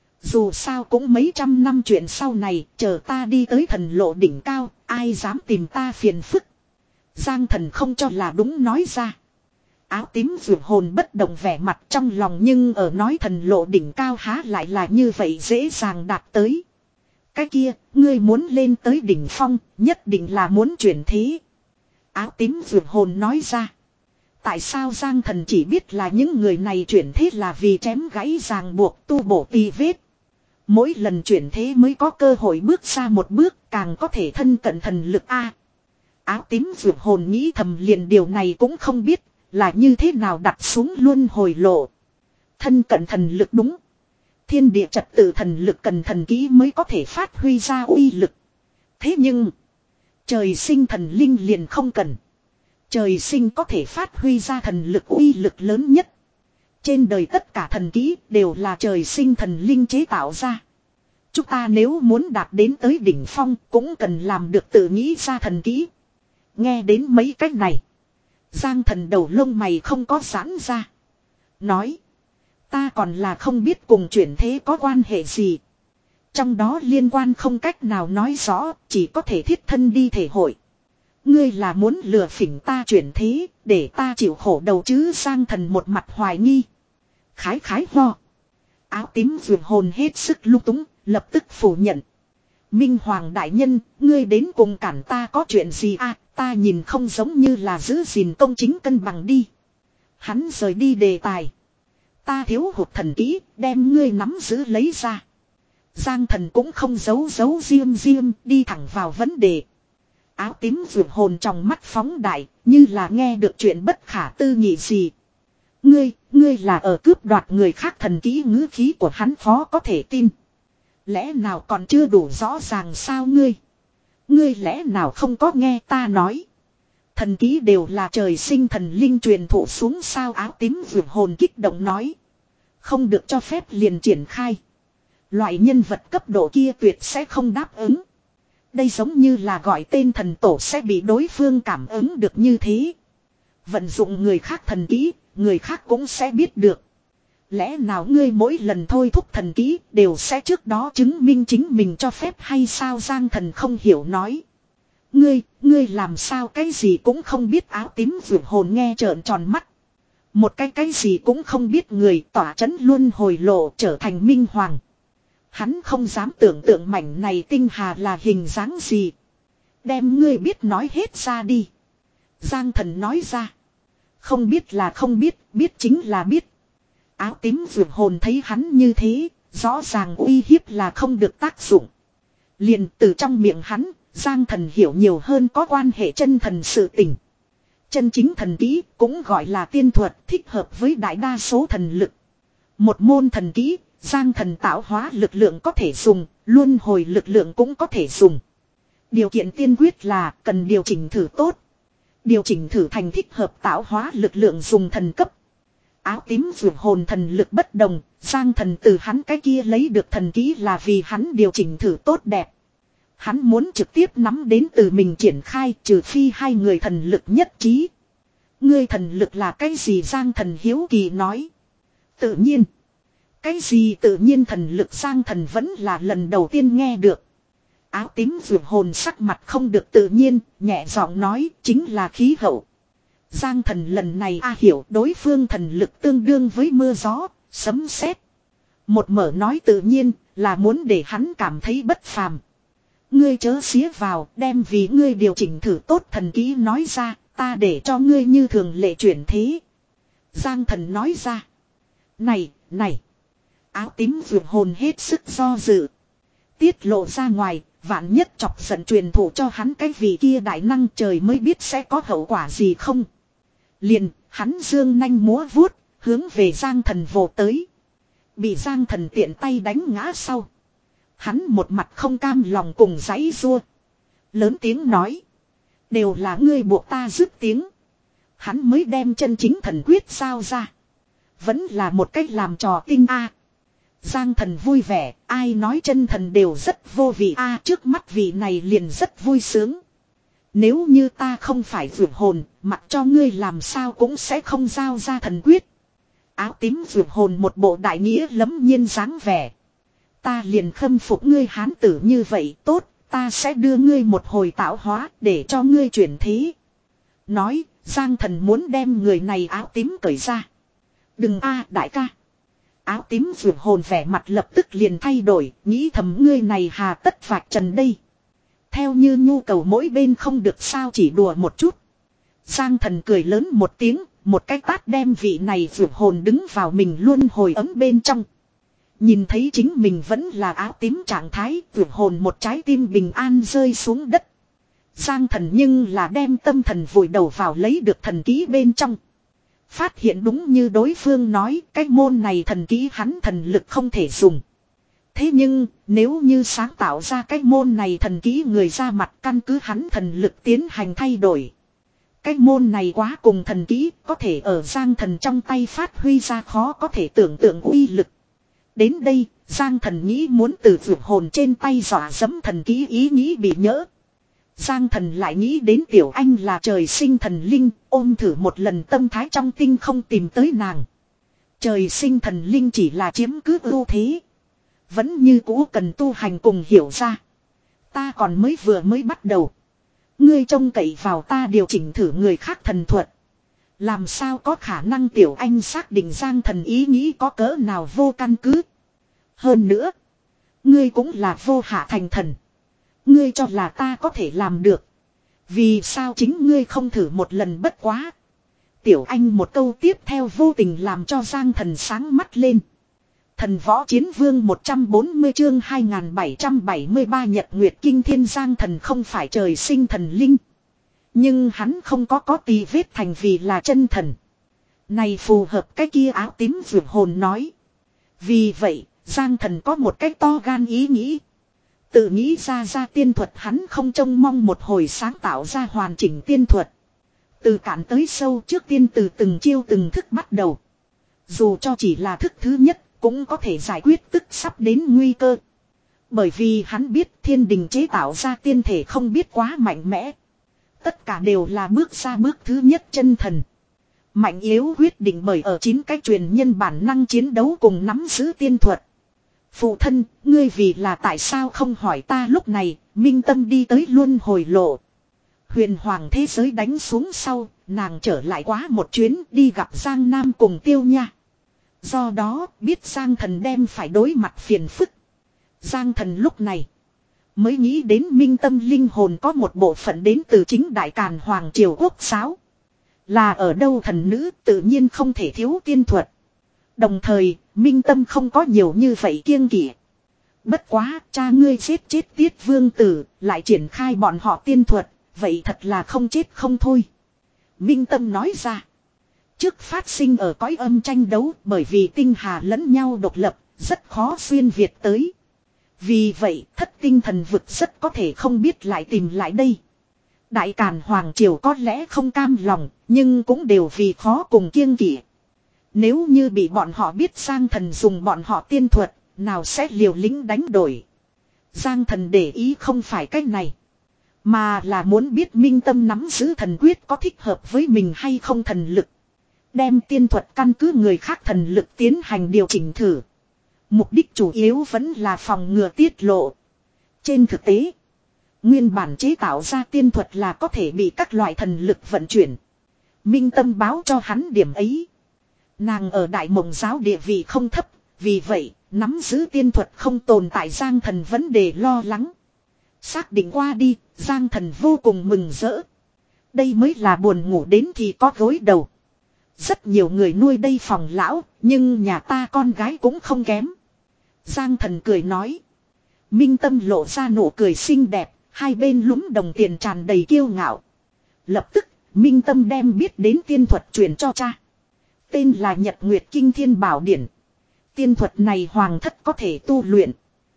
Dù sao cũng mấy trăm năm chuyện sau này, chờ ta đi tới thần lộ đỉnh cao, ai dám tìm ta phiền phức. Giang thần không cho là đúng nói ra. Áo tím vượt hồn bất động vẻ mặt trong lòng, nhưng ở nói thần lộ đỉnh cao há lại là như vậy dễ dàng đạt tới. Cái kia, ngươi muốn lên tới đỉnh phong, nhất định là muốn chuyển thế. Áo tím vượt hồn nói ra. Tại sao Giang thần chỉ biết là những người này chuyển thế là vì chém gãy ràng buộc tu bổ tì vết. Mỗi lần chuyển thế mới có cơ hội bước ra một bước, càng có thể thân cận thần lực a. Áo tím vượt hồn nghĩ thầm liền điều này cũng không biết, là như thế nào đặt xuống luân hồi lộ. Thân cận thần lực đúng. Thiên địa trật tự thần lực cần thần kỹ mới có thể phát huy ra uy lực. Thế nhưng, trời sinh thần linh liền không cần. Trời sinh có thể phát huy ra thần lực uy lực lớn nhất. Trên đời tất cả thần kỹ đều là trời sinh thần linh chế tạo ra. Chúng ta nếu muốn đạt đến tới đỉnh phong cũng cần làm được tự nghĩ ra thần kỹ. Nghe đến mấy cách này. Giang thần đầu lông mày không có giãn ra. Nói. Ta còn là không biết cùng chuyển thế có quan hệ gì. Trong đó liên quan không cách nào nói rõ, chỉ có thể thiết thân đi thể hội. Ngươi là muốn lừa phỉnh ta chuyển thế, để ta chịu khổ đầu chứ. Giang thần một mặt hoài nghi. Khái khái ho. Áo tím vượt hồn hết sức lung túng, lập tức phủ nhận. Minh Hoàng đại nhân, ngươi đến cùng cản ta có chuyện gì à, ta nhìn không giống như là giữ gìn công chính cân bằng đi. Hắn rời đi đề tài. Ta thiếu hụt thần kỹ, đem ngươi nắm giữ lấy ra. Giang thần cũng không giấu giấu riêng riêng, đi thẳng vào vấn đề. Áo tím vượt hồn trong mắt phóng đại, như là nghe được chuyện bất khả tư nghị gì. Ngươi, ngươi là ở cướp đoạt người khác thần kỹ. Ngữ khí của hắn khó có thể tin. Lẽ nào còn chưa đủ rõ ràng sao ngươi? Ngươi lẽ nào không có nghe ta nói? Thần kỹ đều là trời sinh thần linh truyền thụ xuống sao? Áo tím vượt hồn kích động nói. Không được cho phép liền triển khai. Loại nhân vật cấp độ kia tuyệt sẽ không đáp ứng. Đây giống như là gọi tên thần tổ sẽ bị đối phương cảm ứng được như thế. Vận dụng người khác thần kỹ, người khác cũng sẽ biết được. Lẽ nào ngươi mỗi lần thôi thúc thần kỹ đều sẽ trước đó chứng minh chính mình cho phép hay sao? Giang Thần không hiểu nói. Ngươi, ngươi làm sao cái gì cũng không biết? Áo tím vượt hồn nghe trợn tròn mắt. Một cái cái gì cũng không biết người tỏa chấn luân hồi lộ trở thành minh hoàng. Hắn không dám tưởng tượng mảnh này tinh hà là hình dáng gì. Đem ngươi biết nói hết ra đi. Giang Thần nói ra. Không biết là không biết, biết chính là biết. Áo tím vượt hồn thấy hắn như thế, rõ ràng uy hiếp là không được tác dụng. Liền từ trong miệng hắn, Giang Thần hiểu nhiều hơn có quan hệ chân thần sự tình. Chân chính thần kỹ cũng gọi là tiên thuật, thích hợp với đại đa số thần lực. Một môn thần kỹ, Giang Thần tạo hóa lực lượng có thể dùng, luân hồi lực lượng cũng có thể dùng. Điều kiện tiên quyết là cần điều chỉnh thử tốt. Điều chỉnh thử thành thích hợp tạo hóa lực lượng dùng thần cấp. Áo tím vượt hồn thần lực bất đồng, Giang Thần từ hắn cái kia lấy được thần kỹ là vì hắn điều chỉnh thử tốt đẹp. Hắn muốn trực tiếp nắm đến từ mình triển khai, trừ phi hai người thần lực nhất trí. Ngươi thần lực là cái gì? Giang Thần hiếu kỳ nói. Tự nhiên. Cái gì tự nhiên thần lực? Giang Thần vẫn là lần đầu tiên nghe được. Áo tím vượt hồn sắc mặt không được tự nhiên, nhẹ giọng nói chính là khí hậu. Giang Thần lần này a hiểu đối phương thần lực tương đương với mưa gió, sấm sét. Một mở nói tự nhiên là muốn để hắn cảm thấy bất phàm. Ngươi chớ xía vào, đem vì ngươi điều chỉnh thử tốt thần kỹ nói ra, ta để cho ngươi như thường lệ chuyển thế. Giang Thần nói ra. Này, này. Áo tím vượt hồn hết sức do dự. Tiết lộ ra ngoài, vạn nhất chọc giận truyền thụ cho hắn cái vị kia đại năng, trời mới biết sẽ có hậu quả gì không. Liền, hắn dương nanh múa vuốt, hướng về Giang Thần vồ tới. Bị Giang Thần tiện tay đánh ngã sau. Hắn một mặt không cam lòng cùng giãy giụa. Lớn tiếng nói. Đều là ngươi buộc ta dứt tiếng. Hắn mới đem chân chính thần quyết giao ra. Vẫn là một cách làm trò tinh a. Giang Thần vui vẻ, ai nói chân thần đều rất vô vị a, trước mắt vị này liền rất vui sướng. Nếu như ta không phải vượt hồn, mặc cho ngươi làm sao cũng sẽ không giao ra thần quyết. Áo tím vượt hồn một bộ đại nghĩa lẫm nhiên dáng vẻ. Ta liền khâm phục ngươi hán tử như vậy, tốt, ta sẽ đưa ngươi một hồi tạo hóa để cho ngươi chuyển thế. Nói, Giang Thần muốn đem người này áo tím cởi ra. Đừng a đại ca. Áo tím vượt hồn vẻ mặt lập tức liền thay đổi, nghĩ thầm ngươi này hà tất vạch trần đây. Theo như nhu cầu mỗi bên không được sao, chỉ đùa một chút. Giang Thần cười lớn một tiếng, một cái tát đem vị này vượt hồn đứng vào mình luôn hồi ấm bên trong. Nhìn thấy chính mình vẫn là áo tím trạng thái, vượt hồn một trái tim bình an rơi xuống đất. Giang Thần nhưng là đem tâm thần vùi đầu vào lấy được thần kỹ bên trong. Phát hiện đúng như đối phương nói, cái môn này thần kỹ hắn thần lực không thể dùng. Thế nhưng, nếu như sáng tạo ra cái môn này thần kỹ người ra mặt căn cứ hắn thần lực tiến hành thay đổi. Cái môn này quá cùng thần kỹ, có thể ở Giang Thần trong tay phát huy ra khó có thể tưởng tượng uy lực. Đến đây, Giang Thần nghĩ muốn từ vượt hồn trên tay dọa dẫm thần kỹ ý nghĩ bị nhỡ. Giang Thần lại nghĩ đến Tiểu Anh là trời sinh thần linh, ôm thử một lần tâm thái trong tinh không tìm tới nàng. Trời sinh thần linh chỉ là chiếm cứ ưu thế. Vẫn như cũ cần tu hành cùng hiểu ra. Ta còn mới vừa mới bắt đầu. Ngươi trông cậy vào ta điều chỉnh thử người khác thần thuật. Làm sao có khả năng? Tiểu Anh xác định Giang Thần ý nghĩ có cỡ nào vô căn cứ. Hơn nữa, ngươi cũng là vô hạ thành thần. Ngươi cho là ta có thể làm được. Vì sao chính ngươi không thử một lần? Bất quá. Tiểu Anh một câu tiếp theo vô tình làm cho Giang Thần sáng mắt lên. Thần võ chiến vương một trăm bốn mươi chương hai nghìn bảy trăm bảy mươi ba Nhật Nguyệt Kinh Thiên. Giang Thần không phải trời sinh thần linh. Nhưng hắn không có có tì vết thành vì là chân thần. Này phù hợp cái kia áo tím vượt hồn nói. Vì vậy, Giang Thần có một cái to gan ý nghĩ. Tự nghĩ ra ra tiên thuật, hắn không trông mong một hồi sáng tạo ra hoàn chỉnh tiên thuật. Từ cạn tới sâu, trước tiên từ từng chiêu từng thức bắt đầu. Dù cho chỉ là thức thứ nhất, cũng có thể giải quyết tức sắp đến nguy cơ. Bởi vì hắn biết thiên đình chế tạo ra tiên thể không biết quá mạnh mẽ. Tất cả đều là bước ra bước thứ nhất chân thần. Mạnh yếu quyết định bởi ở chín cái truyền nhân bản năng chiến đấu cùng nắm giữ tiên thuật. Phụ thân, ngươi vì là tại sao không hỏi ta lúc này, Minh Tâm đi tới luân hồi lộ. Huyền hoàng thế giới đánh xuống sau, nàng trở lại quá một chuyến đi gặp Giang Nam cùng Tiêu Nha. Do đó, biết Giang Thần đem phải đối mặt phiền phức. Giang Thần lúc này mới nghĩ đến Minh Tâm linh hồn có một bộ phận đến từ chính Đại Càn Hoàng Triều Quốc Sáo. Là ở đâu thần nữ tự nhiên không thể thiếu tiên thuật. Đồng thời, Minh Tâm không có nhiều như vậy kiêng kỵ. Bất quá, cha ngươi giết chết Tiết Vương Tử, lại triển khai bọn họ tiên thuật, vậy thật là không chết không thôi. Minh Tâm nói ra. Trước phát sinh ở cõi âm tranh đấu bởi vì tinh hà lẫn nhau độc lập, rất khó xuyên Việt tới. Vì vậy, thất tinh thần vực rất có thể không biết lại tìm lại đây. Đại Càn Hoàng Triều có lẽ không cam lòng, nhưng cũng đều vì khó cùng kiêng kỵ. Nếu như bị bọn họ biết Giang Thần dùng bọn họ tiên thuật, nào sẽ liều lĩnh đánh đổi. Giang Thần để ý không phải cách này, mà là muốn biết Minh Tâm nắm giữ thần quyết có thích hợp với mình hay không thần lực. Đem tiên thuật căn cứ người khác thần lực tiến hành điều chỉnh thử. Mục đích chủ yếu vẫn là phòng ngừa tiết lộ. Trên thực tế, nguyên bản chế tạo ra tiên thuật là có thể bị các loại thần lực vận chuyển. Minh Tâm báo cho hắn điểm ấy. Nàng ở Đại Mộng giáo địa vị không thấp, vì vậy, nắm giữ tiên thuật không tồn tại Giang Thần vấn đề lo lắng. Xác định qua đi, Giang Thần vô cùng mừng rỡ. Đây mới là buồn ngủ đến thì có gối đầu. Rất nhiều người nuôi đây phòng lão, nhưng nhà ta con gái cũng không kém. Giang Thần cười nói. Minh Tâm lộ ra nụ cười xinh đẹp, hai bên lúm đồng tiền tràn đầy kiêu ngạo. Lập tức, Minh Tâm đem biết đến tiên thuật truyền cho cha. Tên là Nhật Nguyệt Kinh Thiên Bảo Điển. Tiên thuật này hoàng thất có thể tu luyện.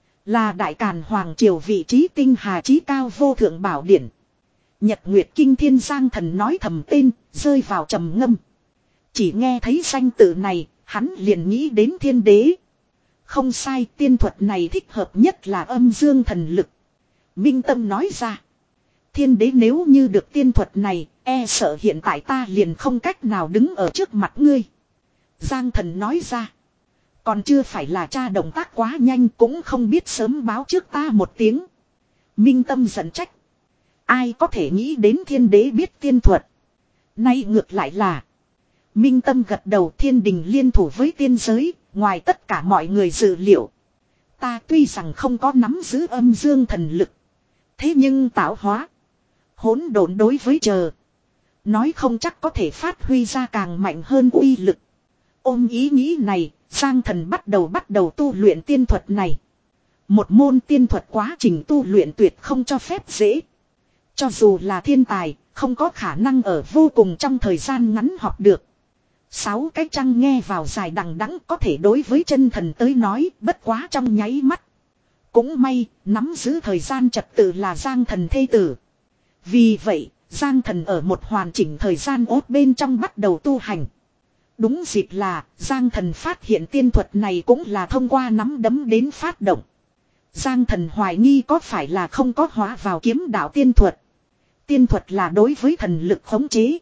Là Đại Càn Hoàng Triều vị trí tinh hà trí cao vô thượng bảo điển. Nhật Nguyệt Kinh Thiên Giang Thần nói thầm tên, rơi vào trầm ngâm. Chỉ nghe thấy danh tự này, hắn liền nghĩ đến thiên đế. Không sai, tiên thuật này thích hợp nhất là âm dương thần lực. Minh Tâm nói ra. Thiên đế nếu như được tiên thuật này, e sợ hiện tại ta liền không cách nào đứng ở trước mặt ngươi. Giang Thần nói ra. Còn chưa phải là cha động tác quá nhanh cũng không biết sớm báo trước ta một tiếng. Minh Tâm giận trách. Ai có thể nghĩ đến thiên đế biết tiên thuật. Nay ngược lại là. Minh Tâm gật đầu thiên đình liên thủ với tiên giới, ngoài tất cả mọi người dự liệu. Ta tuy rằng không có nắm giữ âm dương thần lực. Thế nhưng tạo hóa. Hỗn độn đối với chờ. Nói không chắc có thể phát huy ra càng mạnh hơn uy lực. Ôm ý nghĩ này, Giang Thần bắt đầu bắt đầu tu luyện tiên thuật này. Một môn tiên thuật quá trình tu luyện tuyệt không cho phép dễ. Cho dù là thiên tài, không có khả năng ở vô cùng trong thời gian ngắn học được. Sáu cái trăng nghe vào dài đằng đẵng có thể đối với chân thần tới nói bất quá trong nháy mắt. Cũng may, nắm giữ thời gian trật tự là Giang Thần thê tử. Vì vậy, Giang Thần ở một hoàn chỉnh thời gian ốt bên trong bắt đầu tu hành. Đúng dịp là, Giang Thần phát hiện tiên thuật này cũng là thông qua nắm đấm đến phát động. Giang Thần hoài nghi có phải là không có hóa vào kiếm đạo tiên thuật. Tiên thuật là đối với thần lực khống chế.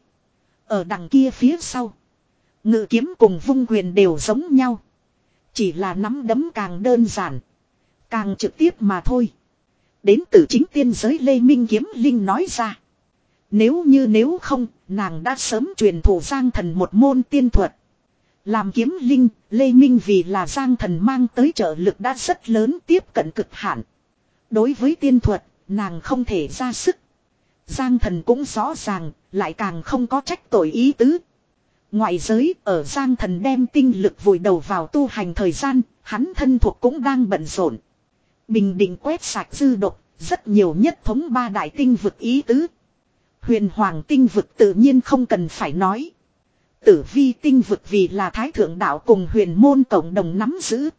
Ở đằng kia phía sau. Ngự kiếm cùng vung quyền đều giống nhau. Chỉ là nắm đấm càng đơn giản. Càng trực tiếp mà thôi. Đến từ chính tiên giới Lê Minh Kiếm Linh nói ra. Nếu như nếu không, nàng đã sớm truyền thụ Giang Thần một môn tiên thuật. Làm kiếm linh, Lê Minh vì là Giang Thần mang tới trợ lực đã rất lớn tiếp cận cực hạn. Đối với tiên thuật, nàng không thể ra sức. Giang Thần cũng rõ ràng, lại càng không có trách tội ý tứ. Ngoại giới, ở Giang Thần đem tinh lực vùi đầu vào tu hành thời gian, hắn thân thuộc cũng đang bận rộn. Bình định quét sạch dư độc, rất nhiều nhất thống ba đại tinh vực ý tứ. Huyền Hoàng tinh vực tự nhiên không cần phải nói. Tử Vi tinh vực vì là Thái Thượng Đạo cùng huyền môn cộng đồng nắm giữ.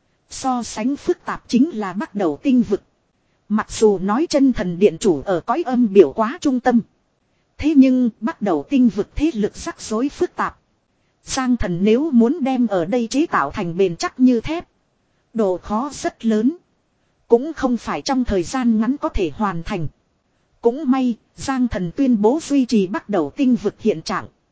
So sánh phức tạp chính là Bắc Đầu tinh vực. Mặc dù nói chân thần điện chủ ở cõi âm biểu quá trung tâm. Thế nhưng Bắc Đầu tinh vực thế lực rắc rối phức tạp. Giang Thần nếu muốn đem ở đây chế tạo thành bền chắc như thép. Độ khó rất lớn. Cũng không phải trong thời gian ngắn có thể hoàn thành. Cũng may, Giang Thần tuyên bố duy trì Bắc Đầu tinh vực hiện trạng.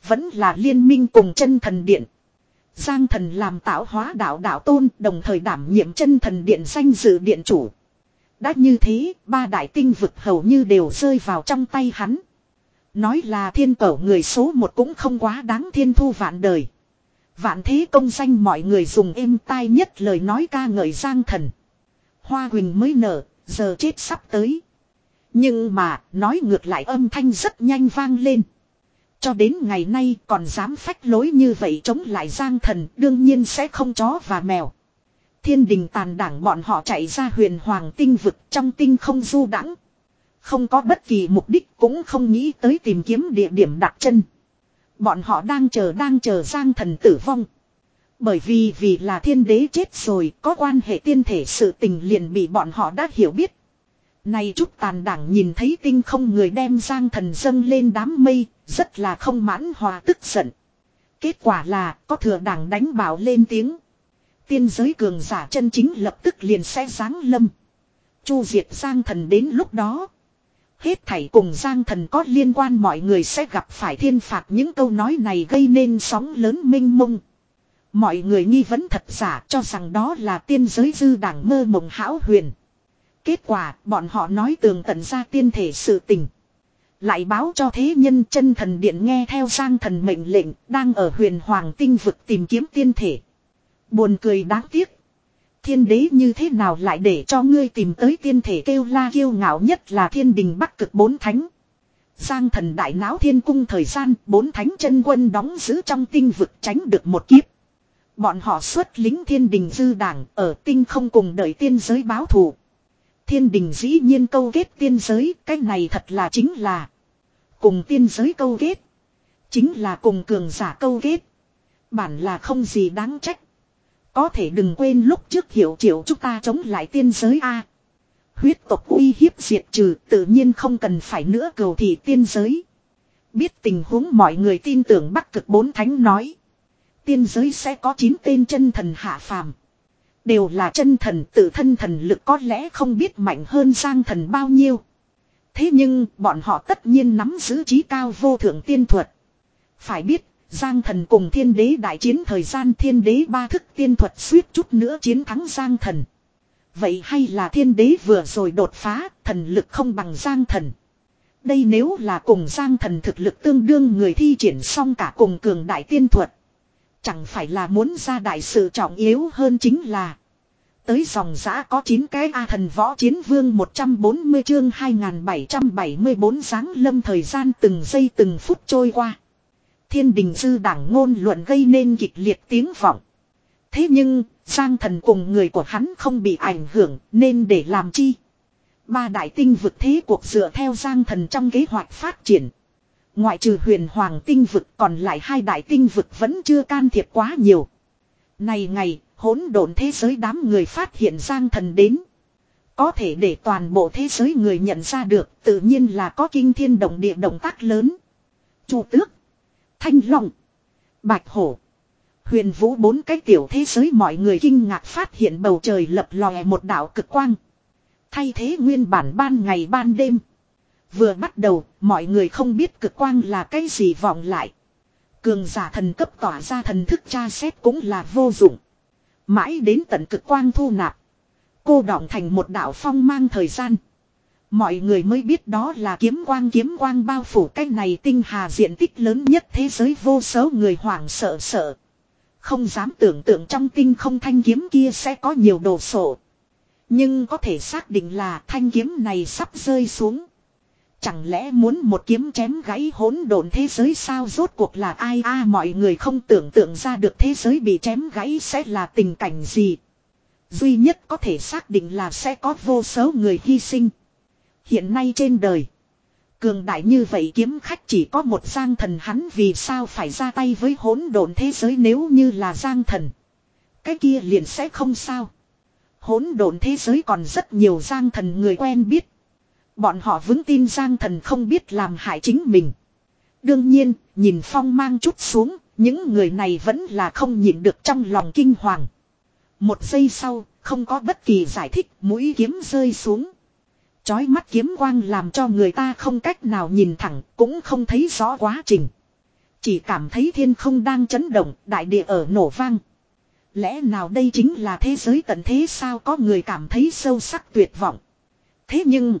Vẫn là liên minh cùng chân thần điện. Giang thần làm tạo hóa đạo đạo tôn, đồng thời đảm nhiệm chân thần điện danh dự điện chủ. Đã như thế, ba đại tinh vực hầu như đều rơi vào trong tay hắn. Nói là thiên cẩu người số một cũng không quá đáng, thiên thu vạn đời. Vạn thế công danh mọi người dùng êm tai nhất lời nói ca ngợi Giang thần. Hoa huỳnh mới nở, giờ chết sắp tới. Nhưng mà, nói ngược lại âm thanh rất nhanh vang lên. Cho đến ngày nay còn dám phách lối như vậy chống lại Giang thần, đương nhiên sẽ không chó và mèo. Thiên đình tàn đảng bọn họ chạy ra huyền hoàng tinh vực, trong tinh không du đãng, không có bất kỳ mục đích, cũng không nghĩ tới tìm kiếm địa điểm đặt chân. Bọn họ đang chờ đang chờ Giang thần tử vong. Bởi vì vì là thiên đế chết rồi, có quan hệ tiên thể sự tình liền bị bọn họ đã hiểu biết. Này chút tàn đảng nhìn thấy tinh không người đem Giang thần dâng lên đám mây, rất là không mãn hòa tức giận. Kết quả là có thừa đảng đánh bảo lên tiếng. Tiên giới cường giả chân chính lập tức liền sẽ giáng lâm. Chu diệt Giang thần, đến lúc đó hết thảy cùng Giang thần có liên quan mọi người sẽ gặp phải thiên phạt. Những câu nói này gây nên sóng lớn mênh mông. Mọi người nghi vấn thật giả, cho rằng đó là tiên giới dư đảng mơ mộng hão huyền. Kết quả bọn họ nói tường tận ra tiên thể sự tình. Lại báo cho thế nhân chân thần điện nghe theo Giang thần mệnh lệnh, đang ở huyền hoàng tinh vực tìm kiếm tiên thể. Buồn cười đáng tiếc. Thiên đế như thế nào lại để cho ngươi tìm tới tiên thể, kêu la kiêu ngạo nhất là thiên đình bắc cực bốn thánh. Giang thần đại náo thiên cung thời gian, bốn thánh chân quân đóng giữ trong tinh vực tránh được một kiếp. Bọn họ xuất lính thiên đình dư đảng ở tinh không cùng đợi tiên giới báo thù. Thiên đình dĩ nhiên câu kết tiên giới, cái này thật là chính là cùng tiên giới câu kết, chính là cùng cường giả câu kết. Bản là không gì đáng trách. Có thể đừng quên lúc trước hiểu triệu chúng ta chống lại tiên giới a. Huyết tộc uy hiếp diệt trừ, tự nhiên không cần phải nữa cầu thị tiên giới. Biết tình huống mọi người tin tưởng Bắc cực bốn thánh nói. Tiên giới sẽ có chín tên chân thần hạ phàm. Đều là chân thần, tự thân thần lực có lẽ không biết mạnh hơn Giang thần bao nhiêu. Thế nhưng bọn họ tất nhiên nắm giữ trí cao vô thượng tiên thuật. Phải biết, Giang thần cùng thiên đế đại chiến thời gian thiên đế ba thức tiên thuật suýt chút nữa chiến thắng Giang thần. Vậy hay là thiên đế vừa rồi đột phá, thần lực không bằng Giang thần. Đây nếu là cùng Giang thần thực lực tương đương người thi triển xong cả cùng cường đại tiên thuật. Chẳng phải là muốn ra đại sự trọng yếu hơn chính là. Tới dòng giã có chín cái A thần võ chiến vương một trăm bốn mươi chương hai nghìn bảy trăm bảy mươi bốn giáng lâm thời gian từng giây từng phút trôi qua. Thiên đình dư đảng ngôn luận gây nên kịch liệt tiếng vọng. Thế nhưng, Giang thần cùng người của hắn không bị ảnh hưởng nên để làm chi. Ba đại tinh vực thế cuộc dựa theo Giang thần trong kế hoạch phát triển. Ngoại trừ huyền hoàng tinh vực còn lại hai đại tinh vực vẫn chưa can thiệp quá nhiều. Này ngày, hỗn độn thế giới đám người phát hiện Giang thần đến. Có thể để toàn bộ thế giới người nhận ra được, tự nhiên là có kinh thiên động địa động tác lớn. Chu tước, Thanh Long, Bạch Hổ, Huyền Vũ, bốn cái tiểu thế giới mọi người kinh ngạc phát hiện bầu trời lập lòe một đạo cực quang. Thay thế nguyên bản ban ngày ban đêm. Vừa bắt đầu, mọi người không biết cực quang là cái gì vọng lại. Cường giả thần cấp tỏa ra thần thức tra xét cũng là vô dụng. Mãi đến tận cực quang thu nạp. Cô đọng thành một đạo phong mang thời gian. Mọi người mới biết đó là kiếm quang, kiếm quang bao phủ cái này tinh hà diện tích lớn nhất thế giới, vô số người hoảng sợ sợ. Không dám tưởng tượng trong tinh không thanh kiếm kia sẽ có nhiều đồ sộ. Nhưng có thể xác định là thanh kiếm này sắp rơi xuống. Chẳng lẽ muốn một kiếm chém gãy hỗn độn thế giới sao? Rốt cuộc là ai a? À, mọi người không tưởng tượng ra được thế giới bị chém gãy sẽ là tình cảnh gì. Duy nhất có thể xác định là sẽ có vô số người hy sinh. Hiện nay trên đời, cường đại như vậy kiếm khách chỉ có một Giang thần, hắn vì sao phải ra tay với hỗn độn thế giới? Nếu như là Giang thần, cái kia liền sẽ không sao. Hỗn độn thế giới còn rất nhiều Giang thần người quen biết. Bọn họ vững tin Giang thần không biết làm hại chính mình. Đương nhiên, nhìn phong mang chút xuống, những người này vẫn là không nhịn được trong lòng kinh hoàng. Một giây sau, không có bất kỳ giải thích, mũi kiếm rơi xuống. Chói mắt kiếm quang làm cho người ta không cách nào nhìn thẳng, cũng không thấy rõ quá trình. Chỉ cảm thấy thiên không đang chấn động, đại địa ở nổ vang. Lẽ nào đây chính là thế giới tận thế sao, có người cảm thấy sâu sắc tuyệt vọng. Thế nhưng,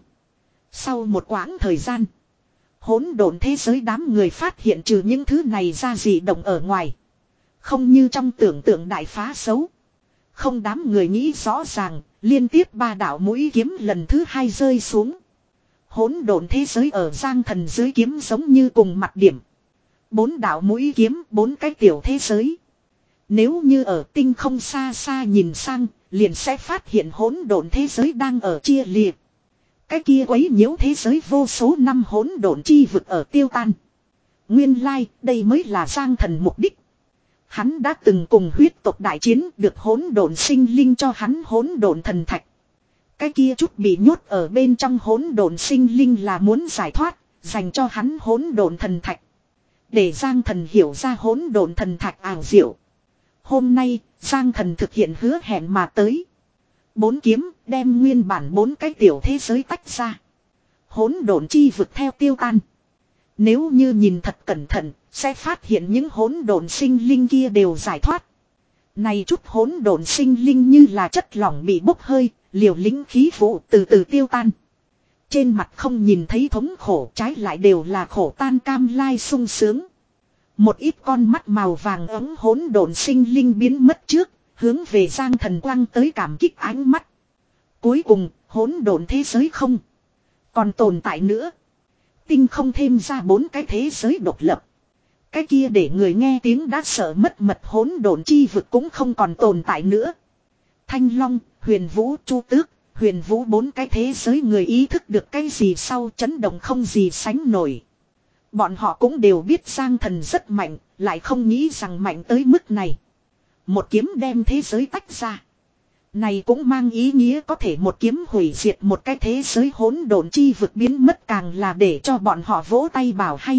sau một quãng thời gian, hỗn độn thế giới đám người phát hiện trừ những thứ này ra dị động ở ngoài. Không như trong tưởng tượng đại phá xấu. Không, đám người nghĩ rõ ràng, liên tiếp ba đạo mũi kiếm lần thứ hai rơi xuống. Hỗn độn thế giới ở Giang Thần dưới kiếm giống như cùng mặt điểm. Bốn đạo mũi kiếm, bốn cái tiểu thế giới. Nếu như ở tinh không xa xa nhìn sang, liền sẽ phát hiện hỗn độn thế giới đang ở chia liệt. Cái kia quấy nhiễu thế giới vô số năm hỗn độn chi vực ở tiêu tan. Nguyên lai, đây mới là Giang Thần mục đích. Hắn đã từng cùng huyết tộc đại chiến, được hỗn độn sinh linh cho hắn hỗn độn thần thạch. Cái kia chút bị nhốt ở bên trong hỗn độn sinh linh là muốn giải thoát, dành cho hắn hỗn độn thần thạch. Để Giang Thần hiểu ra hỗn độn thần thạch ảo diệu. Hôm nay, Giang Thần thực hiện hứa hẹn mà tới. Bốn kiếm đem nguyên bản bốn cái tiểu thế giới tách ra. Hỗn độn chi vực theo tiêu tan. Nếu như nhìn thật cẩn thận, sẽ phát hiện những hỗn độn sinh linh kia đều giải thoát. Này chút hỗn độn sinh linh như là chất lỏng bị bốc hơi, liều lĩnh khí vụ từ từ tiêu tan. Trên mặt không nhìn thấy thống khổ, trái lại đều là khổ tan cam lai sung sướng. Một ít con mắt màu vàng ấm hỗn độn sinh linh biến mất trước, hướng về Giang Thần quăng tới cảm kích ánh mắt. Cuối cùng, hỗn độn thế giới không còn tồn tại nữa. Tinh không thêm ra bốn cái thế giới độc lập. Cái kia để người nghe tiếng đã sợ mất mật hỗn độn chi vực cũng không còn tồn tại nữa. Thanh Long, Huyền Vũ, Chu Tước, Huyền Vũ bốn cái thế giới người ý thức được cái gì sau chấn động không gì sánh nổi. Bọn họ cũng đều biết Giang Thần rất mạnh, lại không nghĩ rằng mạnh tới mức này. Một kiếm đem thế giới tách ra. Này cũng mang ý nghĩa có thể một kiếm hủy diệt một cái thế giới hỗn độn chi vực biến mất, càng là để cho bọn họ vỗ tay bảo hay.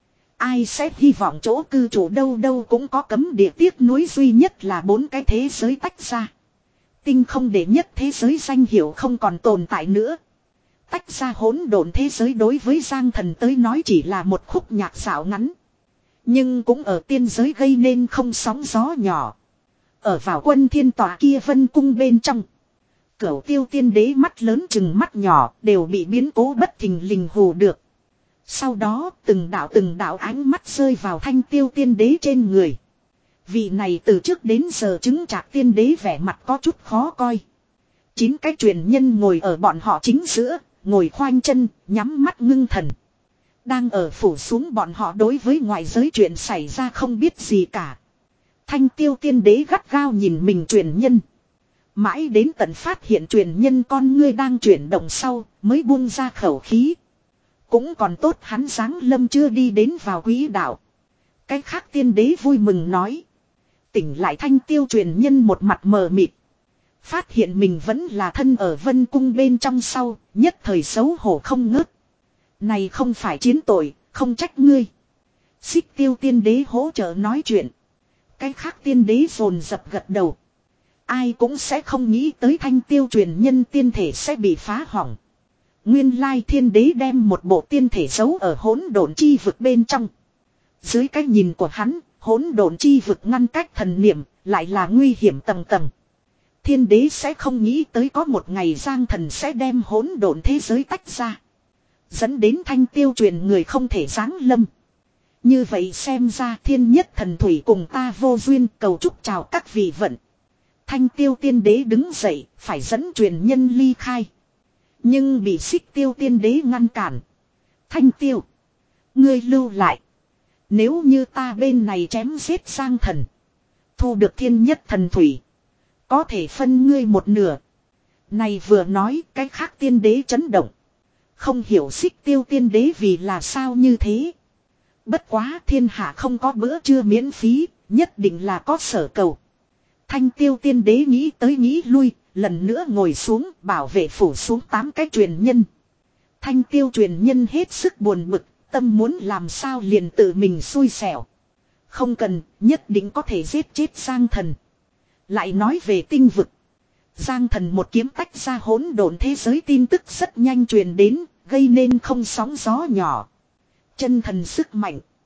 Ai sẽ hy vọng chỗ cư trú đâu đâu cũng có cấm địa, tiếc nuối duy nhất là bốn cái thế giới tách ra. Tinh không đệ nhất thế giới danh hiệu không còn tồn tại nữa. Tách ra hỗn độn thế giới đối với Giang Thần tới nói chỉ là một khúc nhạc xạo ngắn. Nhưng cũng ở tiên giới gây nên không sóng gió nhỏ. Ở vào quân thiên tòa kia vân cung bên trong. Cửu Tiêu Tiên Đế mắt lớn chừng mắt nhỏ đều bị biến cố bất thình lình hù được. Sau đó từng đạo từng đạo ánh mắt rơi vào Thanh Tiêu Tiên Đế trên người. Vị này từ trước đến giờ chứng trạc tiên đế vẻ mặt có chút khó coi. Chín cái truyền nhân ngồi ở bọn họ chính giữa, ngồi khoanh chân, nhắm mắt ngưng thần. Đang ở phủ xuống bọn họ đối với ngoại giới chuyện xảy ra không biết gì cả. Thanh Tiêu Tiên Đế gắt gao nhìn mình truyền nhân. Mãi đến tận phát hiện truyền nhân con ngươi đang chuyển động sau, mới buông ra khẩu khí. Cũng còn tốt hắn giáng lâm chưa đi đến vào quỹ đạo. Cái khác tiên đế vui mừng nói. Tỉnh lại Thanh Tiêu truyền nhân một mặt mờ mịt. Phát hiện mình vẫn là thân ở vân cung bên trong sau, nhất thời xấu hổ không ngớt. Này không phải chiến tội, không trách ngươi. Xích Tiêu Tiên Đế hỗ trợ nói chuyện. Cái khác tiên đế rồn dập gật đầu. Ai cũng sẽ không nghĩ tới Thanh Tiêu truyền nhân tiên thể sẽ bị phá hỏng. Nguyên lai thiên đế đem một bộ tiên thể giấu ở hỗn độn chi vực bên trong. Dưới cái nhìn của hắn, hỗn độn chi vực ngăn cách thần niệm, lại là nguy hiểm tầng tầng. Thiên đế sẽ không nghĩ tới có một ngày Giang Thần sẽ đem hỗn độn thế giới tách ra. Dẫn đến Thanh Tiêu truyền người không thể giáng lâm. Như vậy xem ra thiên nhất thần thủy cùng ta vô duyên, cầu chúc chào các vị vận. Thanh Tiêu Tiên Đế đứng dậy, phải dẫn truyền nhân ly khai. Nhưng bị Xích Tiêu Tiên Đế ngăn cản. Thanh Tiêu, ngươi lưu lại. Nếu như ta bên này chém giết Giang Thần, thu được thiên nhất thần thủy, có thể phân ngươi một nửa. Này vừa nói, cái khác tiên đế chấn động. Không hiểu Xích Tiêu Tiên Đế vì là sao như thế. Bất quá thiên hạ không có bữa trưa miễn phí, nhất định là có sở cầu. Thanh Tiêu Tiên Đế nghĩ tới nghĩ lui, lần nữa ngồi xuống bảo vệ phủ xuống tám cái truyền nhân. Thanh Tiêu truyền nhân hết sức buồn bực, tâm muốn làm sao liền tự mình xui xẻo. Không cần, nhất định có thể giết chết Giang Thần. Lại nói về tinh vực. Giang Thần một kiếm tách ra hỗn độn thế giới tin tức rất nhanh truyền đến, gây nên không sóng gió nhỏ. Chân thần sức mạnh.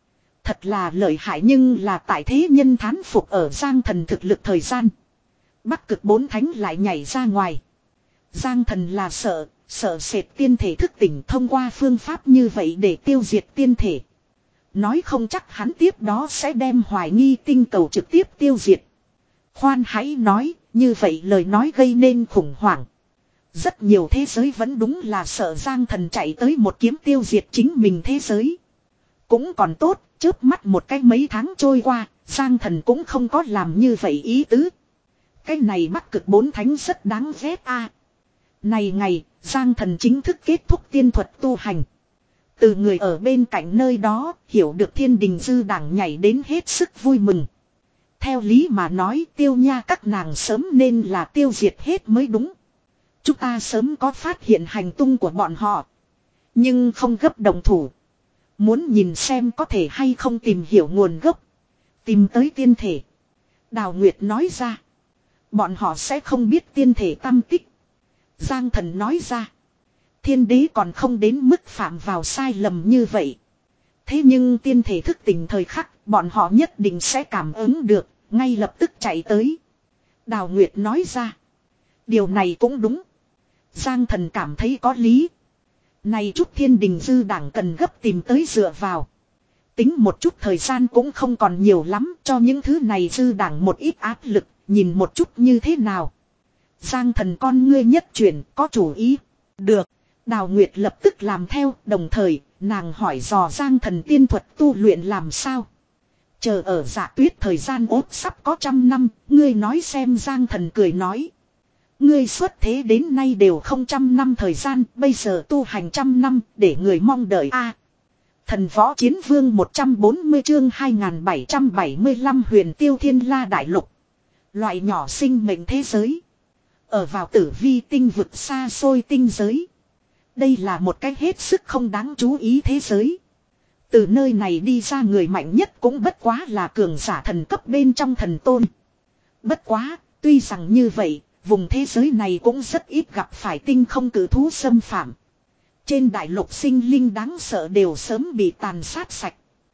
Thật là lợi hại, nhưng là tại thế nhân thán phục ở Giang Thần thực lực thời gian. Bắc cực bốn thánh lại nhảy ra ngoài. Giang Thần là sợ, sợ sệt tiên thể thức tỉnh thông qua phương pháp như vậy để tiêu diệt tiên thể. Nói không chắc hắn tiếp đó sẽ đem hoài nghi tinh cầu trực tiếp tiêu diệt. Khoan hãy nói, như vậy lời nói gây nên khủng hoảng. Rất nhiều thế giới vẫn đúng là sợ Giang Thần chạy tới một kiếm tiêu diệt chính mình thế giới. Cũng còn tốt, chớp mắt một cái mấy tháng trôi qua, Giang Thần cũng không có làm như vậy ý tứ. Cái này Bắc cực bốn thánh rất đáng ghét a. À. Này ngày, Giang Thần chính thức kết thúc tiên thuật tu hành. Từ người ở bên cạnh nơi đó, hiểu được thiên đình dư đảng nhảy đến hết sức vui mừng. Theo lý mà nói, tiêu nha các nàng sớm nên là tiêu diệt hết mới đúng. Chúng ta sớm có phát hiện hành tung của bọn họ. Nhưng không gấp động thủ. Muốn nhìn xem có thể hay không tìm hiểu nguồn gốc. Tìm tới tiên thể. Đào Nguyệt nói ra. Bọn họ sẽ không biết tiên thể tâm tích. Giang Thần nói ra. Thiên đế còn không đến mức phạm vào sai lầm như vậy. Thế nhưng tiên thể thức tỉnh thời khắc, bọn họ nhất định sẽ cảm ứng được, ngay lập tức chạy tới. Đào Nguyệt nói ra. Điều này cũng đúng. Giang Thần cảm thấy có lý. Này chút thiên đình dư đảng cần gấp tìm tới dựa vào. Tính một chút thời gian cũng không còn nhiều lắm, cho những thứ này dư đảng một ít áp lực, nhìn một chút như thế nào. Giang Thần con ngươi nhất chuyển, có chủ ý. Được. Đào Nguyệt lập tức làm theo, đồng thời, nàng hỏi dò Giang Thần tiên thuật tu luyện làm sao. Chờ ở Dạ Tuyết thời gian ốt sắp có trăm năm, ngươi nói xem. Giang Thần cười nói. Ngươi xuất thế đến nay đều không trăm năm thời gian, bây giờ tu hành trăm năm, để người mong đợi a. Thần võ chiến vương một trăm bốn mươi chương hai nghìn bảy trăm bảy mươi lăm huyền tiêu thiên la đại lục. Loại nhỏ sinh mệnh thế giới. Ở vào tử vi tinh vực xa xôi tinh giới. Đây là một cái hết sức không đáng chú ý thế giới. Từ nơi này đi ra người mạnh nhất cũng bất quá là cường giả thần cấp bên trong thần tôn. Bất quá, tuy rằng như vậy, vùng thế giới này cũng rất ít gặp phải tinh không cử thú xâm phạm. Trên đại lục sinh linh đáng sợ đều sớm bị tàn sát sạch.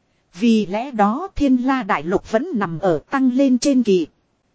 Vì lẽ đó thiên la đại lục vẫn nằm ở tăng lên trên kỳ.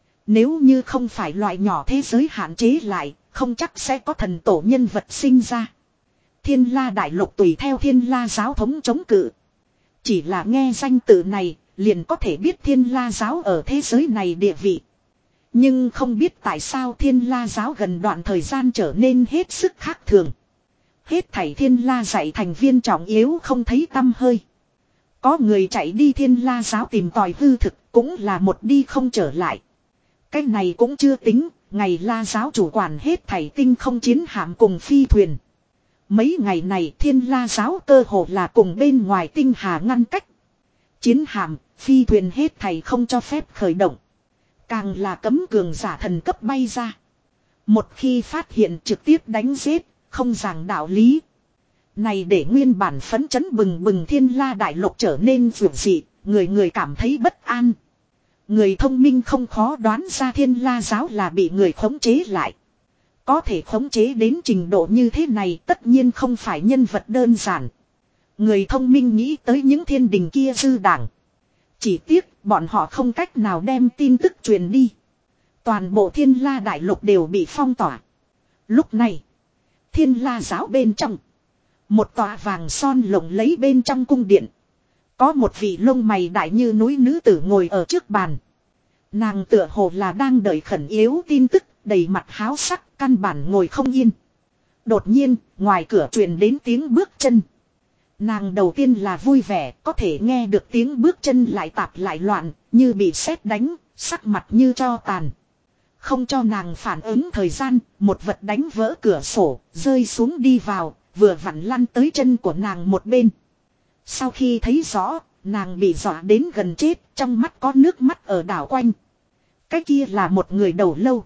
Nếu như không phải loại nhỏ thế giới hạn chế lại, không chắc sẽ có thần tổ nhân vật sinh ra. Thiên la đại lục tùy theo thiên la giáo thống chống cự. Chỉ là nghe danh tự này, liền có thể biết thiên la giáo ở thế giới này địa vị. Nhưng không biết tại sao thiên la giáo gần đoạn thời gian trở nên hết sức khác thường. Hết thảy thiên la dạy thành viên trọng yếu không thấy tăm hơi. Có người chạy đi thiên la giáo tìm tòi hư thực, cũng là một đi không trở lại. Cái này cũng chưa tính, ngày la giáo chủ quản hết thảy tinh không chiến hạm cùng phi thuyền. Mấy ngày này thiên la giáo cơ hồ là cùng bên ngoài tinh hà ngăn cách. Chiến hạm, phi thuyền hết thảy không cho phép khởi động. Càng là cấm cường giả thần cấp bay ra. Một khi phát hiện trực tiếp đánh giết, không giảng đạo lý. Này để nguyên bản phấn chấn bừng bừng thiên la đại lục trở nên vượt dị, người người cảm thấy bất an. Người thông minh không khó đoán ra thiên la giáo là bị người khống chế lại. Có thể khống chế đến trình độ như thế này tất nhiên không phải nhân vật đơn giản. Người thông minh nghĩ tới những thiên đình kia dư đảng. Chỉ tiếc bọn họ không cách nào đem tin tức truyền đi. Toàn bộ thiên la đại lục đều bị phong tỏa. Lúc này, thiên la giáo bên trong. Một tòa vàng son lộng lấy bên trong cung điện. Có một vị lông mày đại như núi nữ tử ngồi ở trước bàn. Nàng tựa hồ là đang đợi khẩn yếu tin tức, đầy mặt háo sắc, căn bản ngồi không yên. Đột nhiên, ngoài cửa truyền đến tiếng bước chân. Nàng đầu tiên là vui vẻ, có thể nghe được tiếng bước chân lại tạp lại loạn, như bị sét đánh, sắc mặt như tro tàn. Không cho nàng phản ứng thời gian, một vật đánh vỡ cửa sổ, rơi xuống đi vào, vừa vặn lăn tới chân của nàng một bên. Sau khi thấy rõ, nàng bị dọa đến gần chết, trong mắt có nước mắt ở đảo quanh. Cái kia là một người đầu lâu.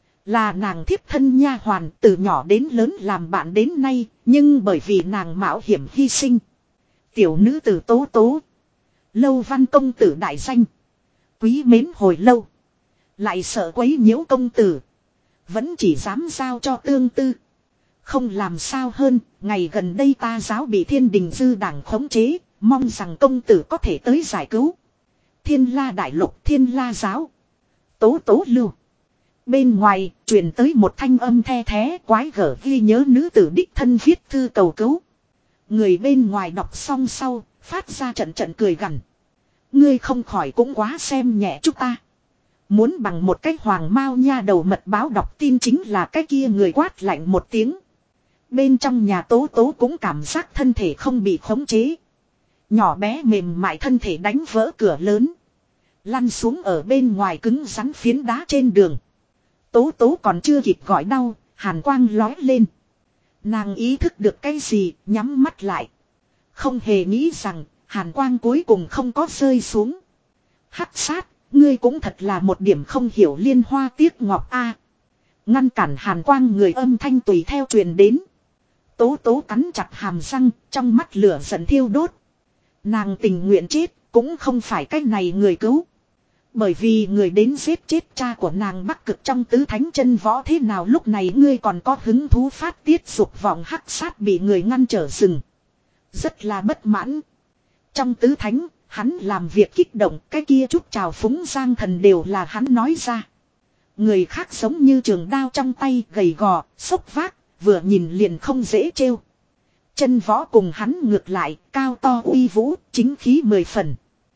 Là nàng thiếp thân nha hoàn, từ nhỏ đến lớn làm bạn đến nay, nhưng bởi vì nàng mạo hiểm hy sinh. Tiểu nữ tử Tố Tố. Lâu Văn công tử đại danh. Quý mến hồi lâu. Lại sợ quấy nhiễu công tử. Vẫn chỉ dám giao cho tương tư. Không làm sao hơn, ngày gần đây ta giáo bị thiên đình dư đảng khống chế, Mong rằng công tử có thể tới giải cứu. Thiên La đại lục, Thiên La giáo. Tố tố lưu. Bên ngoài truyền tới một thanh âm the thé quái gở ghi nhớ nữ tử đích thân viết thư cầu cứu. Người bên ngoài đọc xong sau, phát ra trận trận cười gằn. Ngươi không khỏi cũng quá xem nhẹ chúng ta. Muốn bằng một cái hoàng mao nha đầu mật báo đọc tin chính là cái kia người quát lạnh một tiếng. Bên trong nhà tố tố cũng cảm giác thân thể không bị khống chế. Nhỏ bé mềm mại thân thể đánh vỡ cửa lớn. Lăn xuống ở bên ngoài cứng rắn phiến đá trên đường. Tố tố còn chưa kịp gọi đau, hàn quang lói lên. Nàng ý thức được cái gì, nhắm mắt lại. Không hề nghĩ rằng, hàn quang cuối cùng không có rơi xuống. Hắc sát, ngươi cũng thật là một điểm không hiểu liên hoa tiếc ngọc a. Ngăn cản hàn quang người âm thanh tùy theo truyền đến. Tố tố cắn chặt hàm răng, trong mắt lửa giận thiêu đốt. Nàng tình nguyện chết, cũng không phải cái này người cứu. Bởi vì người đến giết chết cha của nàng Bắc Cực trong tứ thánh chân võ thế nào lúc này ngươi còn có hứng thú phát tiết dục vọng hắc sát bị người ngăn trở rừng. Rất là bất mãn. Trong tứ thánh, hắn làm việc kích động cái kia chút trào phúng giang thần đều là hắn nói ra. Người khác giống như trường đao trong tay gầy gò, xốc vác, vừa nhìn liền không dễ trêu. Chân võ cùng hắn ngược lại, cao to uy vũ, chính khí mười phần.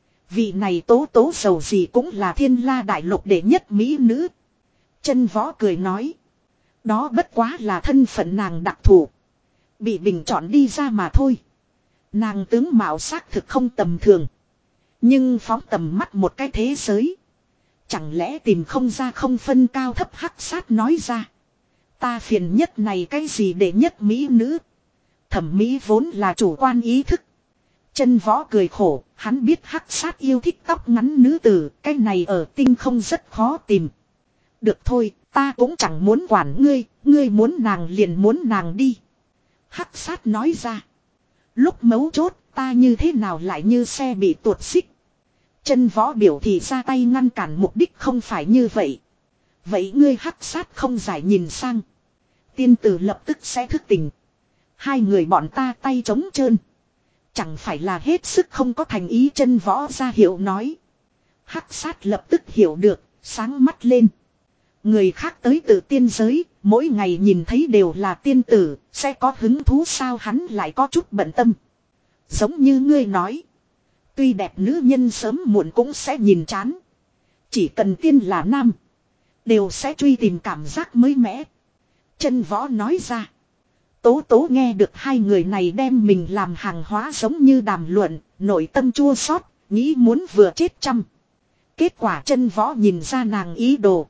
Vị này tố tố giàu gì cũng là Thiên La đại lục đệ nhất mỹ nữ. Chân võ cười nói. Đó bất quá là thân phận nàng đặc thù. Bị bình chọn đi ra mà thôi. Nàng tướng mạo xác thực không tầm thường. Nhưng phóng tầm mắt một cái thế giới. Chẳng lẽ tìm không ra không phân cao thấp hắc sát nói ra. Ta phiền nhất này cái gì đệ nhất mỹ nữ. Thẩm mỹ vốn là chủ quan ý thức. Chân võ cười khổ, hắn biết hắc sát yêu thích tóc ngắn nữ tử, cái này ở tinh không rất khó tìm. Được thôi, ta cũng chẳng muốn quản ngươi, ngươi muốn nàng liền muốn nàng đi. Hắc sát nói ra. Lúc mấu chốt, ta như thế nào lại như xe bị tuột xích. Chân võ biểu thì ra tay ngăn cản mục đích không phải như vậy. Vậy ngươi hắc sát không giải nhìn sang. Tiên tử lập tức sẽ thức tỉnh. Hai người bọn ta tay trống trơn. Chẳng phải là hết sức không có thành ý chân võ ra hiệu nói. Hắc sát lập tức hiểu được, sáng mắt lên. Người khác tới từ tiên giới, mỗi ngày nhìn thấy đều là tiên tử, sẽ có hứng thú sao hắn lại có chút bận tâm. Giống như ngươi nói. Tuy đẹp nữ nhân sớm muộn cũng sẽ nhìn chán. Chỉ cần tiên là nam. Đều sẽ truy tìm cảm giác mới mẻ. Chân võ nói ra. Tố tố nghe được hai người này đem mình làm hàng hóa giống như đàm luận, nội tâm chua xót, nghĩ muốn vừa chết chăm. Kết quả chân võ nhìn ra nàng ý đồ.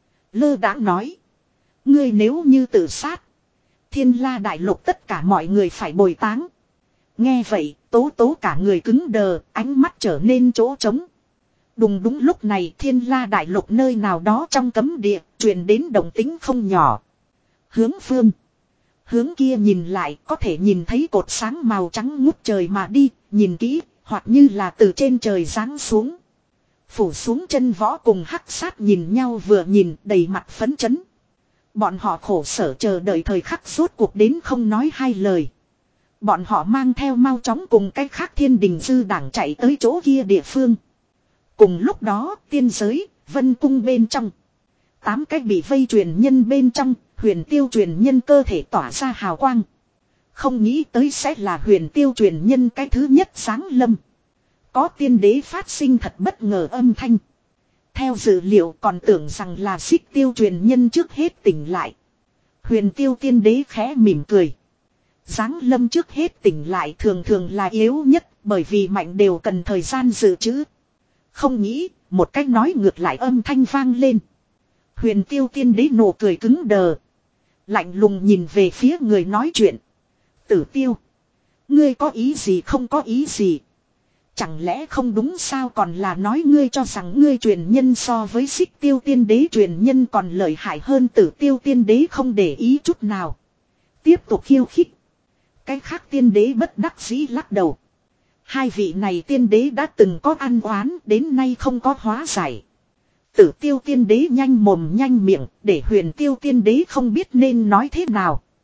Lơ đãng nói. Ngươi nếu như tự sát. Thiên La đại lục tất cả mọi người phải bồi táng. Nghe vậy, tố tố cả người cứng đờ, ánh mắt trở nên chỗ trống. Đùng đúng lúc này Thiên La đại lục nơi nào đó trong cấm địa, truyền đến động tĩnh không nhỏ. Hướng phương. Hướng kia nhìn lại có thể nhìn thấy cột sáng màu trắng ngút trời mà đi, nhìn kỹ, hoặc như là từ trên trời giáng xuống. Phủ xuống chân võ cùng hắc sát nhìn nhau vừa nhìn đầy mặt phấn chấn. Bọn họ khổ sở chờ đợi thời khắc rốt cuộc đến không nói hai lời. Bọn họ mang theo mau chóng cùng cách khác thiên đình dư đảng chạy tới chỗ kia địa phương. Cùng lúc đó tiên giới, vân cung bên trong. Tám cách bị vây truyền nhân bên trong, huyền tiêu truyền nhân cơ thể tỏa ra hào quang. Không nghĩ tới sẽ là huyền tiêu truyền nhân cái thứ nhất sáng lâm. Có tiên đế phát sinh thật bất ngờ âm thanh. Theo dự liệu còn tưởng rằng là xích tiêu truyền nhân trước hết tỉnh lại. Huyền tiêu tiên đế khẽ mỉm cười. Giáng lâm trước hết tỉnh lại thường thường là yếu nhất bởi vì mạnh đều cần thời gian dự trữ. Không nghĩ, một cách nói ngược lại âm thanh vang lên. Huyền tiêu tiên đế nụ cười cứng đờ. Lạnh lùng nhìn về phía người nói chuyện. Tử tiêu. Ngươi có ý gì không có ý gì. Chẳng lẽ không đúng sao còn là nói ngươi cho rằng ngươi truyền nhân so với xích tiêu tiên đế truyền nhân còn lợi hại hơn tử tiêu tiên đế không để ý chút nào. Tiếp tục khiêu khích. Cái khác tiên đế bất đắc dĩ lắc đầu. Hai vị này tiên đế đã từng có ăn oán đến nay không có hóa giải. Tử tiêu tiên đế nhanh mồm nhanh miệng để huyền tiêu tiên đế không biết nên nói thế nào.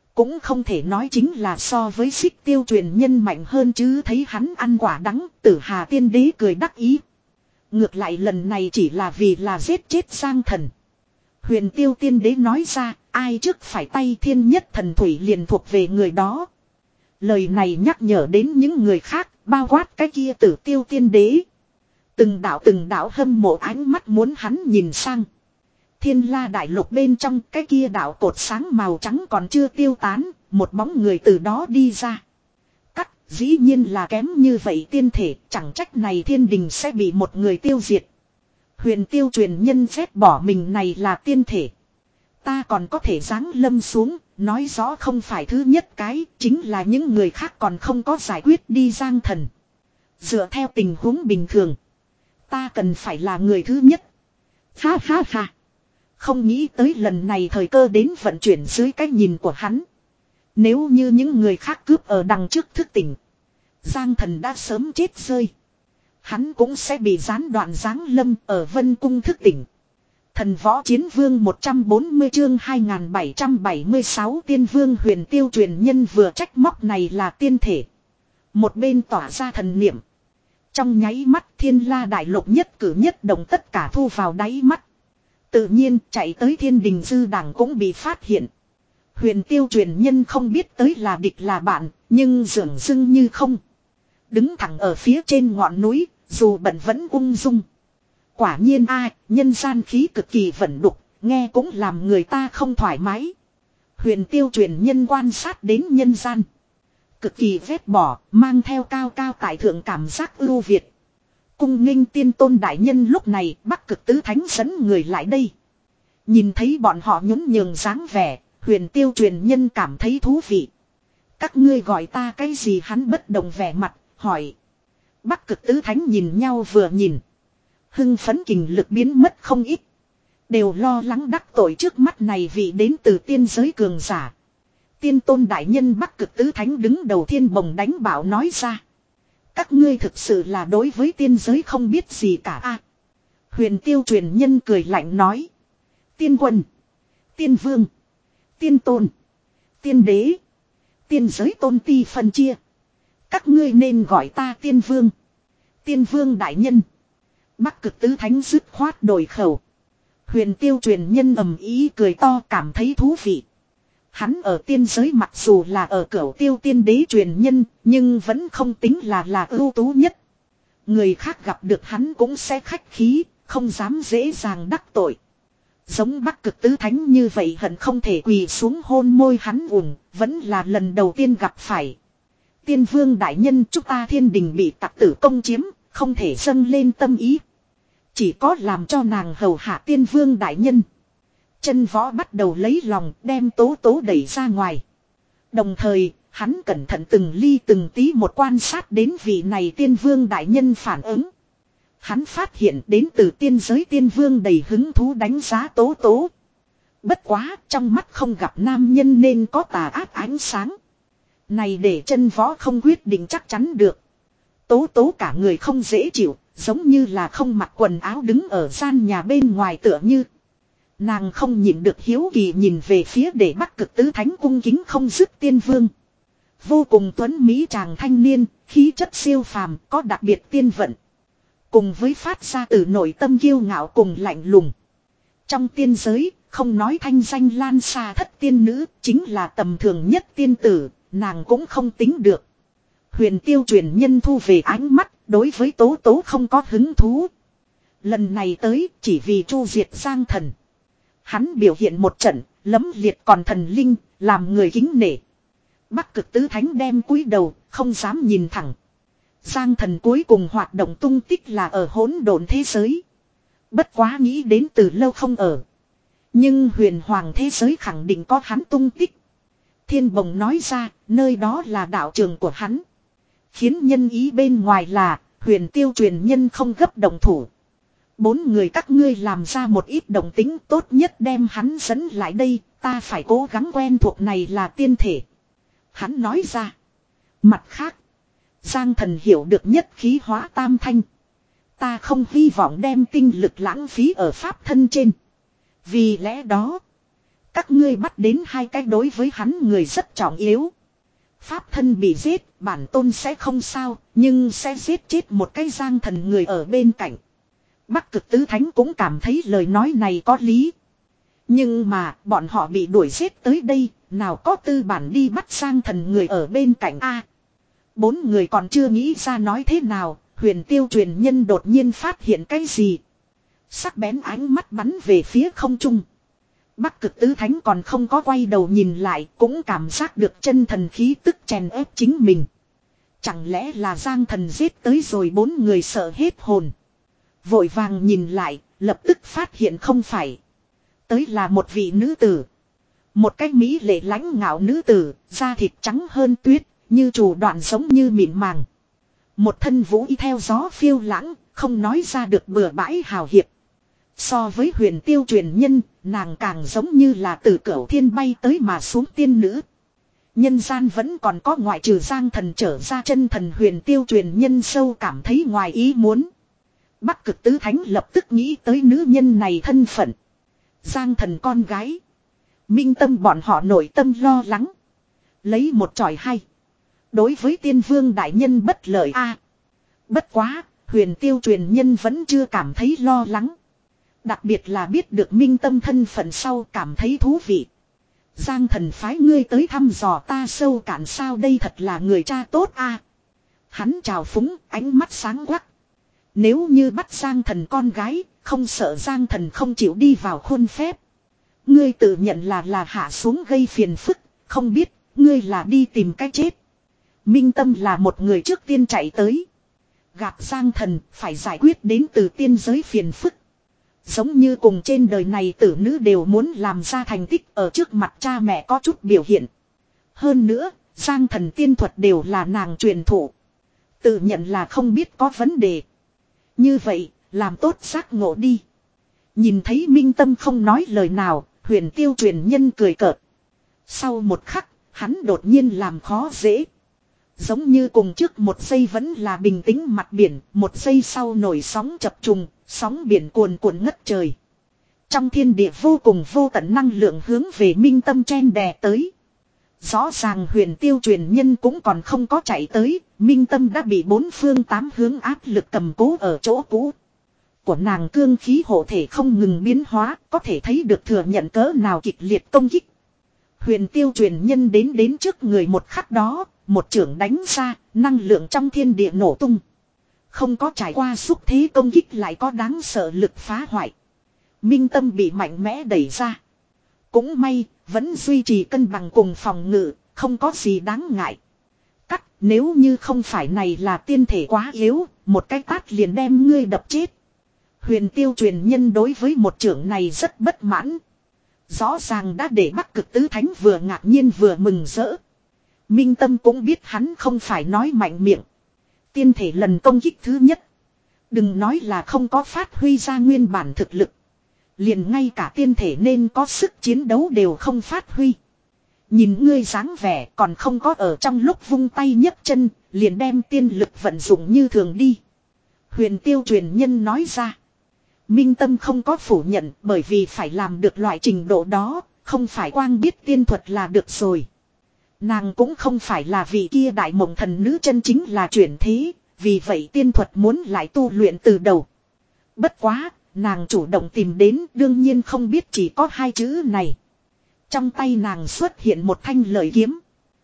Cũng không thể nói chính là so với Xích Tiêu truyền nhân mạnh hơn chứ, thấy hắn ăn quả đắng, Tử Hà tiên đế cười đắc ý. Ngược lại lần này chỉ là vì là giết chết Giang Thần. Huyền Tiêu tiên đế nói ra, ai trước phải tay thiên nhất thần thủy liền thuộc về người đó. Lời này nhắc nhở đến những người khác, bao quát cái kia Tử Tiêu tiên đế. Từng đạo từng đạo hâm mộ ánh mắt muốn hắn nhìn sang. Thiên La đại lục bên trong cái kia đạo cột sáng màu trắng còn chưa tiêu tán, một bóng người từ đó đi ra. Cắt, dĩ nhiên là kém như vậy tiên thể, chẳng trách này thiên đình sẽ bị một người tiêu diệt. Huyền Tiêu truyền nhân phép bỏ mình này là tiên thể. Ta còn có thể giáng lâm xuống, nói rõ không phải thứ nhất cái, chính là những người khác còn không có giải quyết đi Giang Thần. Dựa theo tình huống bình thường, ta cần phải là người thứ nhất. Ha ha ha. Không nghĩ tới lần này thời cơ đến vận chuyển dưới cái nhìn của hắn. Nếu như những người khác cướp ở đằng trước thức tỉnh, Giang Thần đã sớm chết rơi. Hắn cũng sẽ bị gián đoạn giáng lâm ở Vân Cung thức tỉnh. Thần Võ Chiến Vương một trăm bốn mươi chương hai nghìn bảy trăm bảy mươi sáu Tiên Vương Huyền Tiêu truyền nhân vừa trách móc này là tiên thể. Một bên tỏa ra thần niệm. Trong nháy mắt Thiên La đại lục nhất cử nhất động tất cả thu vào đáy mắt. Tự nhiên chạy tới thiên đình dư đảng cũng bị phát hiện. Huyền Tiêu truyền nhân không biết tới là địch là bạn, nhưng dường dưng như không. Đứng thẳng ở phía trên ngọn núi, dù bận vẫn ung dung. Quả nhiên ai, nhân gian khí cực kỳ vẩn đục, nghe cũng làm người ta không thoải mái. Huyền Tiêu truyền nhân quan sát đến nhân gian. Cực kỳ vét bỏ, mang theo cao cao tại thượng cảm giác ưu việt. Cung nghênh tiên tôn đại nhân lúc này Bắc Cực tứ thánh dẫn người lại đây. Nhìn thấy bọn họ nhún nhường dáng vẻ, Huyền Tiêu truyền nhân cảm thấy thú vị. Các ngươi gọi ta cái gì, hắn bất động vẻ mặt, hỏi. Bắc Cực tứ thánh nhìn nhau vừa nhìn. Hưng phấn kình lực biến mất không ít. Đều lo lắng đắc tội trước mắt này vì đến từ tiên giới cường giả. Tiên tôn đại nhân Bắc Cực tứ thánh đứng đầu thiên bồng đánh bảo nói ra. Các ngươi thực sự là đối với tiên giới không biết gì cả a. Huyền Tiêu truyền nhân cười lạnh nói. Tiên quân, tiên vương, tiên tôn, tiên đế, tiên giới tôn ti phân chia. Các ngươi nên gọi ta tiên vương. Tiên vương đại nhân. Bắc Cực tứ thánh dứt khoát đổi khẩu. Huyền Tiêu truyền nhân ầm ý cười to cảm thấy thú vị. Hắn ở tiên giới mặc dù là ở cửu tiêu tiên đế truyền nhân, nhưng vẫn không tính là là ưu tú nhất. Người khác gặp được hắn cũng sẽ khách khí, không dám dễ dàng đắc tội. Giống Bắc Cực tứ thánh như vậy hận không thể quỳ xuống hôn môi hắn ủng, vẫn là lần đầu tiên gặp phải. Tiên vương đại nhân, chúng ta thiên đình bị tặc tử công chiếm, không thể dâng lên tâm ý. Chỉ có làm cho nàng hầu hạ tiên vương đại nhân. Chân võ bắt đầu lấy lòng đem tố tố đẩy ra ngoài. Đồng thời, hắn cẩn thận từng ly từng tí một quan sát đến vị này tiên vương đại nhân phản ứng. Hắn phát hiện đến từ tiên giới tiên vương đầy hứng thú đánh giá tố tố. Bất quá, trong mắt không gặp nam nhân nên có tà ác ánh sáng. Này để chân võ không quyết định chắc chắn được. Tố tố cả người không dễ chịu, giống như là không mặc quần áo đứng ở gian nhà bên ngoài tựa như. Nàng không nhịn được hiếu kỳ nhìn về phía để Bắc Cực tứ thánh cung kính không dứt tiên vương. Vô cùng tuấn mỹ chàng thanh niên, khí chất siêu phàm, có đặc biệt tiên vận. Cùng với phát ra từ nội tâm kiêu ngạo cùng lạnh lùng. Trong tiên giới, không nói thanh danh lan xa thất tiên nữ, chính là tầm thường nhất tiên tử, nàng cũng không tính được. Huyền Tiêu truyền nhân thu về ánh mắt, đối với tố tố không có hứng thú. Lần này tới, chỉ vì chu diệt Giang Thần. Hắn biểu hiện một trận, lấm liệt còn thần linh, làm người kính nể. Bắc Cực tứ thánh đem cúi đầu, không dám nhìn thẳng. Giang Thần cuối cùng hoạt động tung tích là ở hỗn độn thế giới. Bất quá nghĩ đến từ lâu không ở. Nhưng huyền hoàng thế giới khẳng định có hắn tung tích. Thiên Bồng nói ra, nơi đó là đạo trường của hắn. Khiến nhân ý bên ngoài là, Huyền Tiêu truyền nhân không gấp động thủ. Bốn người các ngươi làm ra một ít động tính, tốt nhất đem hắn dẫn lại đây, ta phải cố gắng quen thuộc này là tiên thể. Hắn nói ra. Mặt khác, Giang Thần hiểu được nhất khí hóa tam thanh. Ta không hy vọng đem tinh lực lãng phí ở pháp thân trên. Vì lẽ đó, Các ngươi bắt đến hai cái đối với hắn người rất trọng yếu. Pháp thân bị giết, bản tôn sẽ không sao, nhưng sẽ giết chết một cái giang thần người ở bên cạnh. Bắc Cực Tứ Thánh cũng cảm thấy lời nói này có lý. Nhưng mà, bọn họ bị đuổi giết tới đây, nào có tư bản đi bắt giang thần người ở bên cạnh a. Bốn người còn chưa nghĩ ra nói thế nào, Huyền Tiêu truyền nhân đột nhiên phát hiện cái gì. Sắc bén ánh mắt bắn về phía không trung. Bắc Cực Tứ Thánh còn không có quay đầu nhìn lại, cũng cảm giác được chân thần khí tức chèn ép chính mình. Chẳng lẽ là giang thần giết tới rồi, bốn người sợ hết hồn. Vội vàng nhìn lại, lập tức phát hiện không phải. Tới là một vị nữ tử. Một cái mỹ lệ lãnh ngạo nữ tử, da thịt trắng hơn tuyết, như chủ đoạn giống như mịn màng. Một thân vũ y theo gió phiêu lãng, không nói ra được bừa bãi hào hiệp. So với Huyền Tiêu truyền nhân, nàng càng giống như là từ cửu thiên bay tới mà xuống tiên nữ. Nhân gian vẫn còn có ngoại trừ giang thần trở ra chân thần Huyền Tiêu truyền nhân sâu cảm thấy ngoài ý muốn. Bắc Cực Tứ Thánh lập tức nghĩ tới nữ nhân này thân phận. Giang thần con gái. Minh tâm bọn họ nội tâm lo lắng. Lấy một tròi hay. Đối với tiên vương đại nhân bất lợi a. Bất quá, Huyền Tiêu truyền nhân vẫn chưa cảm thấy lo lắng. Đặc biệt là biết được minh tâm thân phận sau cảm thấy thú vị. Giang thần phái ngươi tới thăm dò ta sâu cạn sao, đây thật là người cha tốt a. Hắn chào phúng, ánh mắt sáng quắc. Nếu như bắt Giang thần con gái, không sợ Giang thần không chịu đi vào khuôn phép. Ngươi tự nhận là là hạ xuống gây phiền phức, không biết, ngươi là đi tìm cái chết. Minh tâm là một người trước tiên chạy tới. Gặp Giang thần, phải giải quyết đến từ tiên giới phiền phức. Giống như cùng trên đời này tử nữ đều muốn làm ra thành tích ở trước mặt cha mẹ có chút biểu hiện. Hơn nữa, Giang thần tiên thuật đều là nàng truyền thụ. Tự nhận là không biết có vấn đề. Như vậy, làm tốt giác ngộ đi. Nhìn thấy minh tâm không nói lời nào, Huyền Tiêu truyền nhân cười cợt. Sau một khắc, hắn đột nhiên làm khó dễ. Giống như cùng trước một giây vẫn là bình tĩnh mặt biển, một giây sau nổi sóng chập trùng, sóng biển cuồn cuộn ngất trời. Trong thiên địa vô cùng vô tận năng lượng hướng về minh tâm chen đè tới. Rõ ràng Huyền Tiêu truyền nhân cũng còn không có chạy tới, minh tâm đã bị bốn phương tám hướng áp lực cầm cố ở chỗ cũ. Của nàng cương khí hộ thể không ngừng biến hóa, có thể thấy được thừa nhận cỡ nào kịch liệt công kích. Huyền Tiêu truyền nhân đến đến trước người một khắc đó, một chưởng đánh ra, năng lượng trong thiên địa nổ tung. Không có trải qua xúc thế công kích lại có đáng sợ lực phá hoại. Minh tâm bị mạnh mẽ đẩy ra. Cũng may, vẫn duy trì cân bằng cùng phòng ngự, không có gì đáng ngại. Cắt, nếu như không phải này là tiên thể quá yếu, một cái tát liền đem ngươi đập chết. Huyền Tiêu truyền nhân đối với một trưởng này rất bất mãn. Rõ ràng đã để Bắc Cực Tứ Thánh vừa ngạc nhiên vừa mừng rỡ. Minh tâm cũng biết hắn không phải nói mạnh miệng. Tiên thể lần công kích thứ nhất. Đừng nói là không có phát huy ra nguyên bản thực lực. Liền ngay cả tiên thể nên có sức chiến đấu đều không phát huy. Nhìn ngươi dáng vẻ còn không có ở trong lúc vung tay nhấc chân, liền đem tiên lực vận dụng như thường đi. Huyền Tiêu truyền nhân nói ra. Minh tâm không có phủ nhận, bởi vì phải làm được loại trình độ đó, không phải quang biết tiên thuật là được rồi. Nàng cũng không phải là vì kia đại mộng thần nữ chân chính là chuyển thế, vì vậy tiên thuật muốn lại tu luyện từ đầu. Bất quá, nàng chủ động tìm đến đương nhiên không biết chỉ có hai chữ này. Trong tay nàng xuất hiện một thanh lợi kiếm.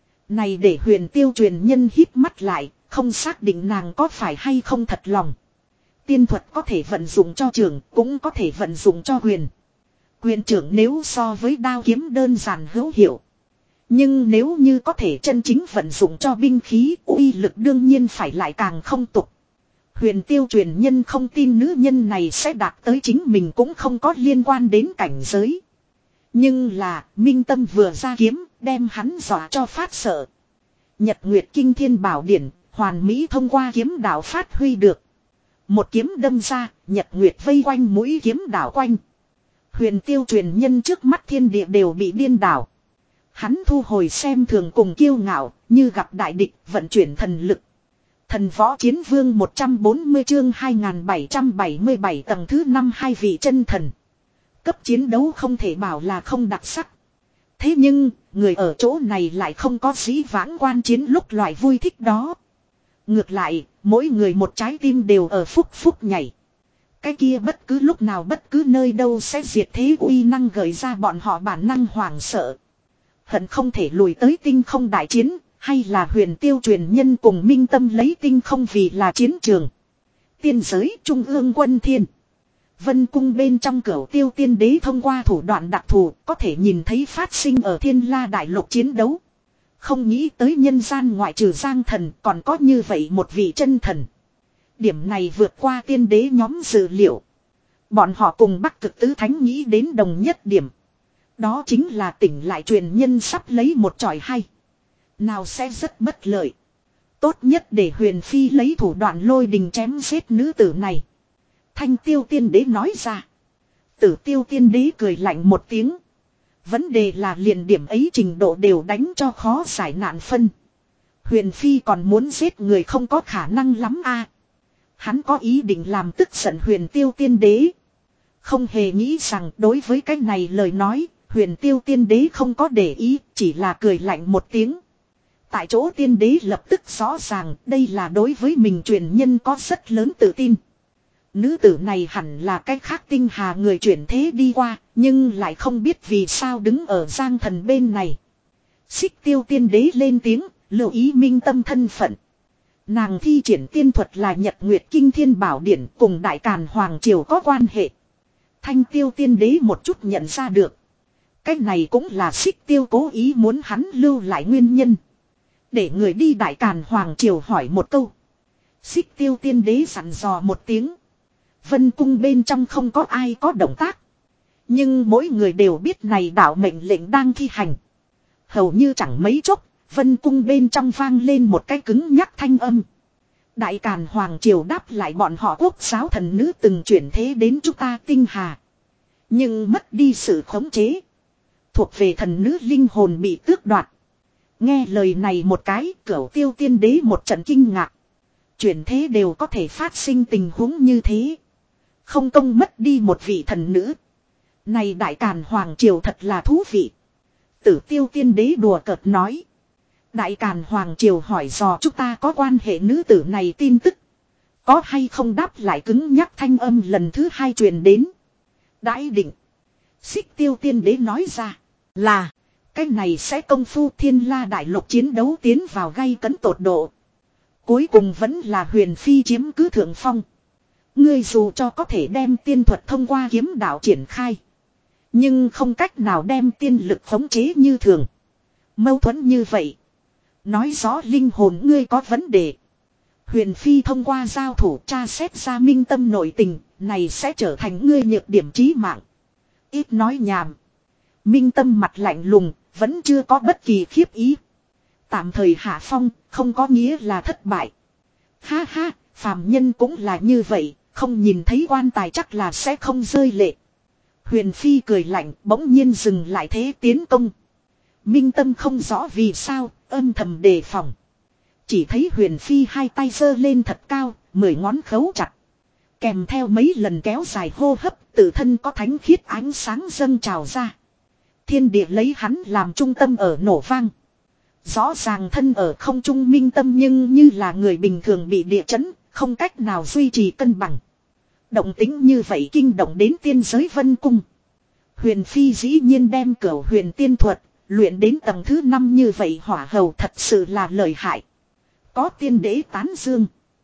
Này để Huyền Tiêu truyền nhân híp mắt lại, không xác định nàng có phải hay không thật lòng. Tiên thuật có thể vận dụng cho trường, cũng có thể vận dụng cho quyền. Quyền trưởng nếu so với đao kiếm đơn giản hữu hiệu. Nhưng nếu như có thể chân chính vận dụng cho binh khí, uy lực đương nhiên phải lại càng không tục. Huyền Tiêu truyền nhân không tin nữ nhân này sẽ đạt tới chính mình cũng không có liên quan đến cảnh giới. Nhưng là, minh tâm vừa ra kiếm, đem hắn dọa cho phát sợ. Nhật Nguyệt Kinh Thiên Bảo Điển, hoàn mỹ thông qua kiếm đạo phát huy được. Một kiếm đâm ra, Nhật Nguyệt vây quanh mũi kiếm đảo quanh. Huyền Tiêu truyền nhân trước mắt thiên địa đều bị điên đảo. Hắn thu hồi xem thường cùng kiêu ngạo, như gặp đại địch, vận chuyển thần lực. Thần võ chiến vương một trăm bốn mươi chương hai nghìn bảy trăm bảy mươi bảy tầng thứ năm hai vị chân thần. Cấp chiến đấu không thể bảo là không đặc sắc. Thế nhưng, người ở chỗ này lại không có dĩ vãng quan chiến lúc loại vui thích đó. Ngược lại, mỗi người một trái tim đều ở phúc phúc nhảy. Cái kia bất cứ lúc nào bất cứ nơi đâu sẽ diệt thế uy năng gợi ra bọn họ bản năng hoảng sợ. Hận không thể lùi tới tinh không đại chiến, hay là huyền tiêu truyền nhân cùng minh tâm lấy tinh không vì là chiến trường. Tiên giới trung ương quân thiên. Vân cung bên trong cửu tiêu tiên đế thông qua thủ đoạn đặc thù có thể nhìn thấy phát sinh ở thiên la đại lục chiến đấu. Không nghĩ tới nhân gian ngoại trừ giang thần còn có như vậy một vị chân thần. Điểm này vượt qua tiên đế nhóm dự liệu. Bọn họ cùng Bắc Cực Tứ Thánh nghĩ đến đồng nhất điểm. Đó chính là tỉnh lại truyền nhân sắp lấy một tròi hay. Nào sẽ rất bất lợi. Tốt nhất để huyền phi lấy thủ đoạn lôi đình chém giết nữ tử này. Thanh tiêu tiên đế nói ra. Tử tiêu tiên đế cười lạnh một tiếng. Vấn đề là liền điểm ấy trình độ đều đánh cho khó giải nạn phân. Huyền phi còn muốn giết người không có khả năng lắm a. Hắn có ý định làm tức giận huyền tiêu tiên đế. Không hề nghĩ rằng đối với cái này lời nói, huyền tiêu tiên đế không có để ý, chỉ là cười lạnh một tiếng. Tại chỗ tiên đế lập tức rõ ràng đây là đối với mình truyền nhân có rất lớn tự tin. Nữ tử này hẳn là cách khác tinh hà người chuyển thế đi qua, nhưng lại không biết vì sao đứng ở giang thần bên này. Xích tiêu tiên đế lên tiếng, lưu ý minh tâm thân phận. Nàng thi triển tiên thuật là Nhật Nguyệt Kinh Thiên Bảo Điển cùng Đại Càn Hoàng Triều có quan hệ. Thanh tiêu tiên đế một chút nhận ra được. Cái này cũng là xích tiêu cố ý muốn hắn lưu lại nguyên nhân. Để người đi Đại Càn Hoàng Triều hỏi một câu. Xích tiêu tiên đế sẵn dò một tiếng. Vân cung bên trong không có ai có động tác. Nhưng mỗi người đều biết này đạo mệnh lệnh đang thi hành. Hầu như chẳng mấy chốc, vân cung bên trong vang lên một cái cứng nhắc thanh âm. Đại Càn Hoàng Triều đáp lại bọn họ quốc giáo thần nữ từng chuyển thế đến chúng ta tinh hà. Nhưng mất đi sự khống chế. Thuộc về thần nữ linh hồn bị tước đoạt. Nghe lời này một cái, cửu tiêu tiên đế một trận kinh ngạc. Chuyển thế đều có thể phát sinh tình huống như thế. Không công mất đi một vị thần nữ. Này Đại Càn Hoàng Triều thật là thú vị. Tử tiêu tiên đế đùa cợt nói. Đại Càn Hoàng Triều hỏi dò chúng ta có quan hệ nữ tử này tin tức. Có hay không đáp lại cứng nhắc thanh âm lần thứ hai truyền đến. Đãi định. Xích tiêu tiên đế nói ra. Là. Cái này sẽ công phu thiên la đại lục chiến đấu tiến vào gay cấn tột độ. Cuối cùng vẫn là huyền phi chiếm cứ thượng phong. Ngươi dù cho có thể đem tiên thuật thông qua kiếm đạo triển khai. Nhưng không cách nào đem tiên lực khống chế như thường. Mâu thuẫn như vậy. Nói rõ linh hồn ngươi có vấn đề. Huyền phi thông qua giao thủ tra xét ra minh tâm nội tình. Này sẽ trở thành ngươi nhược điểm chí mạng. Ít nói nhảm. Minh tâm mặt lạnh lùng. Vẫn chưa có bất kỳ khiếp ý. Tạm thời hạ phong. Không có nghĩa là thất bại. Ha ha. Phàm nhân cũng là như vậy. Không nhìn thấy quan tài chắc là sẽ không rơi lệ. Huyền phi cười lạnh. Bỗng nhiên dừng lại thế tiến công. Minh tâm không rõ vì sao. Âm thầm đề phòng. Chỉ thấy huyền phi hai tay giơ lên thật cao. Mười ngón khấu chặt. Kèm theo mấy lần kéo dài hô hấp. Tự thân có thánh khiết ánh sáng dâng trào ra. Thiên địa lấy hắn làm trung tâm ở nổ vang. Rõ ràng thân ở không trung minh tâm nhưng như là người bình thường bị địa chấn. Không cách nào duy trì cân bằng. Động tính như vậy kinh động đến tiên giới vân cung. Huyền phi dĩ nhiên đem cửu huyền tiên thuật. Luyện đến tầng thứ năm như vậy hỏa hầu thật sự là lợi hại. Có tiên đế tán dương.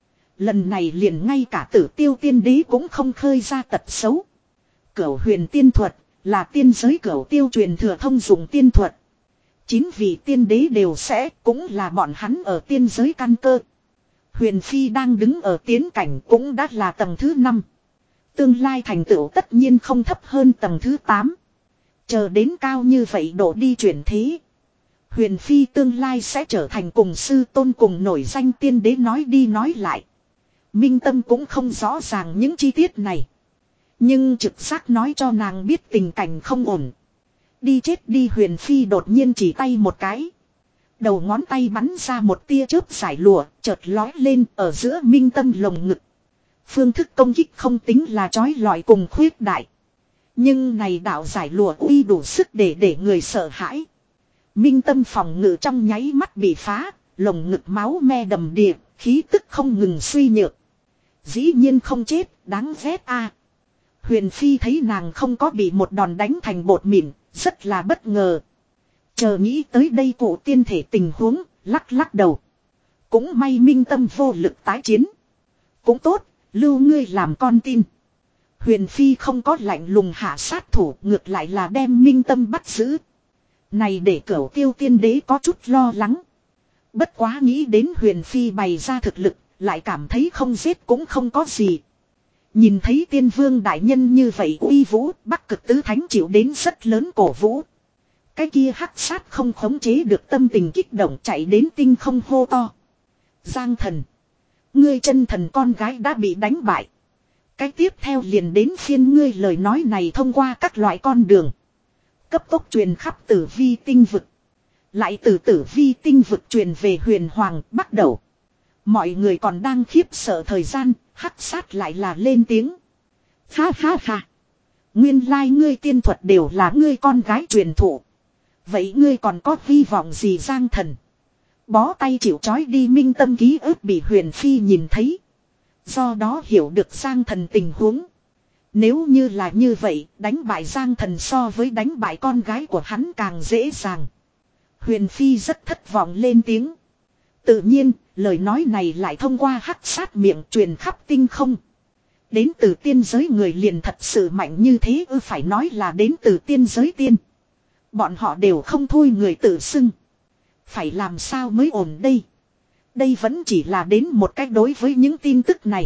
Lần này liền ngay cả tử tiêu tiên đế cũng không khơi ra tật xấu. Cửu huyền tiên thuật là tiên giới cửu tiêu truyền thừa thông dụng tiên thuật. Chín vị tiên đế đều sẽ cũng là bọn hắn ở tiên giới căn cơ. Huyền phi đang đứng ở tiến cảnh cũng đã là tầng thứ năm. Tương lai thành tựu tất nhiên không thấp hơn tầng thứ tám. Chờ đến cao như vậy độ đi chuyển thế. Huyền phi tương lai sẽ trở thành cùng sư tôn cùng nổi danh tiên đế nói đi nói lại. Minh tâm cũng không rõ ràng những chi tiết này. Nhưng trực giác nói cho nàng biết tình cảnh không ổn. Đi chết đi huyền phi đột nhiên chỉ tay một cái. Đầu ngón tay bắn ra một tia chớp giải lụa, chợt lói lên ở giữa minh tâm lồng ngực. Phương thức công kích không tính là chói lọi cùng khuyết đại. Nhưng này đạo giải lụa uy đủ sức để để người sợ hãi. Minh tâm phòng ngự trong nháy mắt bị phá, lồng ngực máu me đầm đìa, khí tức không ngừng suy nhược. Dĩ nhiên không chết, đáng ghét a. Huyền Phi thấy nàng không có bị một đòn đánh thành bột mịn, rất là bất ngờ. Chờ nghĩ tới đây cụ tiên thể tình huống, lắc lắc đầu. Cũng may minh tâm vô lực tái chiến. Cũng tốt, lưu ngươi làm con tin. Huyền Phi không có lạnh lùng hạ sát thủ, ngược lại là đem minh tâm bắt giữ. Này để Cửu Tiêu tiên đế có chút lo lắng. Bất quá nghĩ đến Huyền Phi bày ra thực lực, lại cảm thấy không giết cũng không có gì. Nhìn thấy tiên vương đại nhân như vậy uy vũ, Bắc Cực tứ thánh chịu đến rất lớn cổ vũ. Cái kia hắc sát không khống chế được tâm tình kích động chạy đến tinh không hô to. Giang thần. Ngươi chân thần con gái đã bị đánh bại. Cái tiếp theo liền đến phiên ngươi lời nói này thông qua các loại con đường. Cấp tốc truyền khắp tử vi tinh vực. Lại từ tử vi tinh vực truyền về huyền hoàng bắt đầu. Mọi người còn đang khiếp sợ thời gian, hắc sát lại là lên tiếng. Ha ha ha. Nguyên lai like ngươi tiên thuật đều là ngươi con gái truyền thụ. Vậy ngươi còn có hy vọng gì Giang thần? Bó tay chịu trói đi minh tâm ký ức bị Huyền Phi nhìn thấy. Do đó hiểu được Giang thần tình huống. Nếu như là như vậy, đánh bại Giang thần so với đánh bại con gái của hắn càng dễ dàng. Huyền Phi rất thất vọng lên tiếng. Tự nhiên, lời nói này lại thông qua hắc sát miệng truyền khắp tinh không. Đến từ tiên giới người liền thật sự mạnh như thế ư phải nói là đến từ tiên giới tiên. Bọn họ đều không thôi người tự xưng. Phải làm sao mới ổn đây? Đây vẫn chỉ là đến một cách đối với những tin tức này.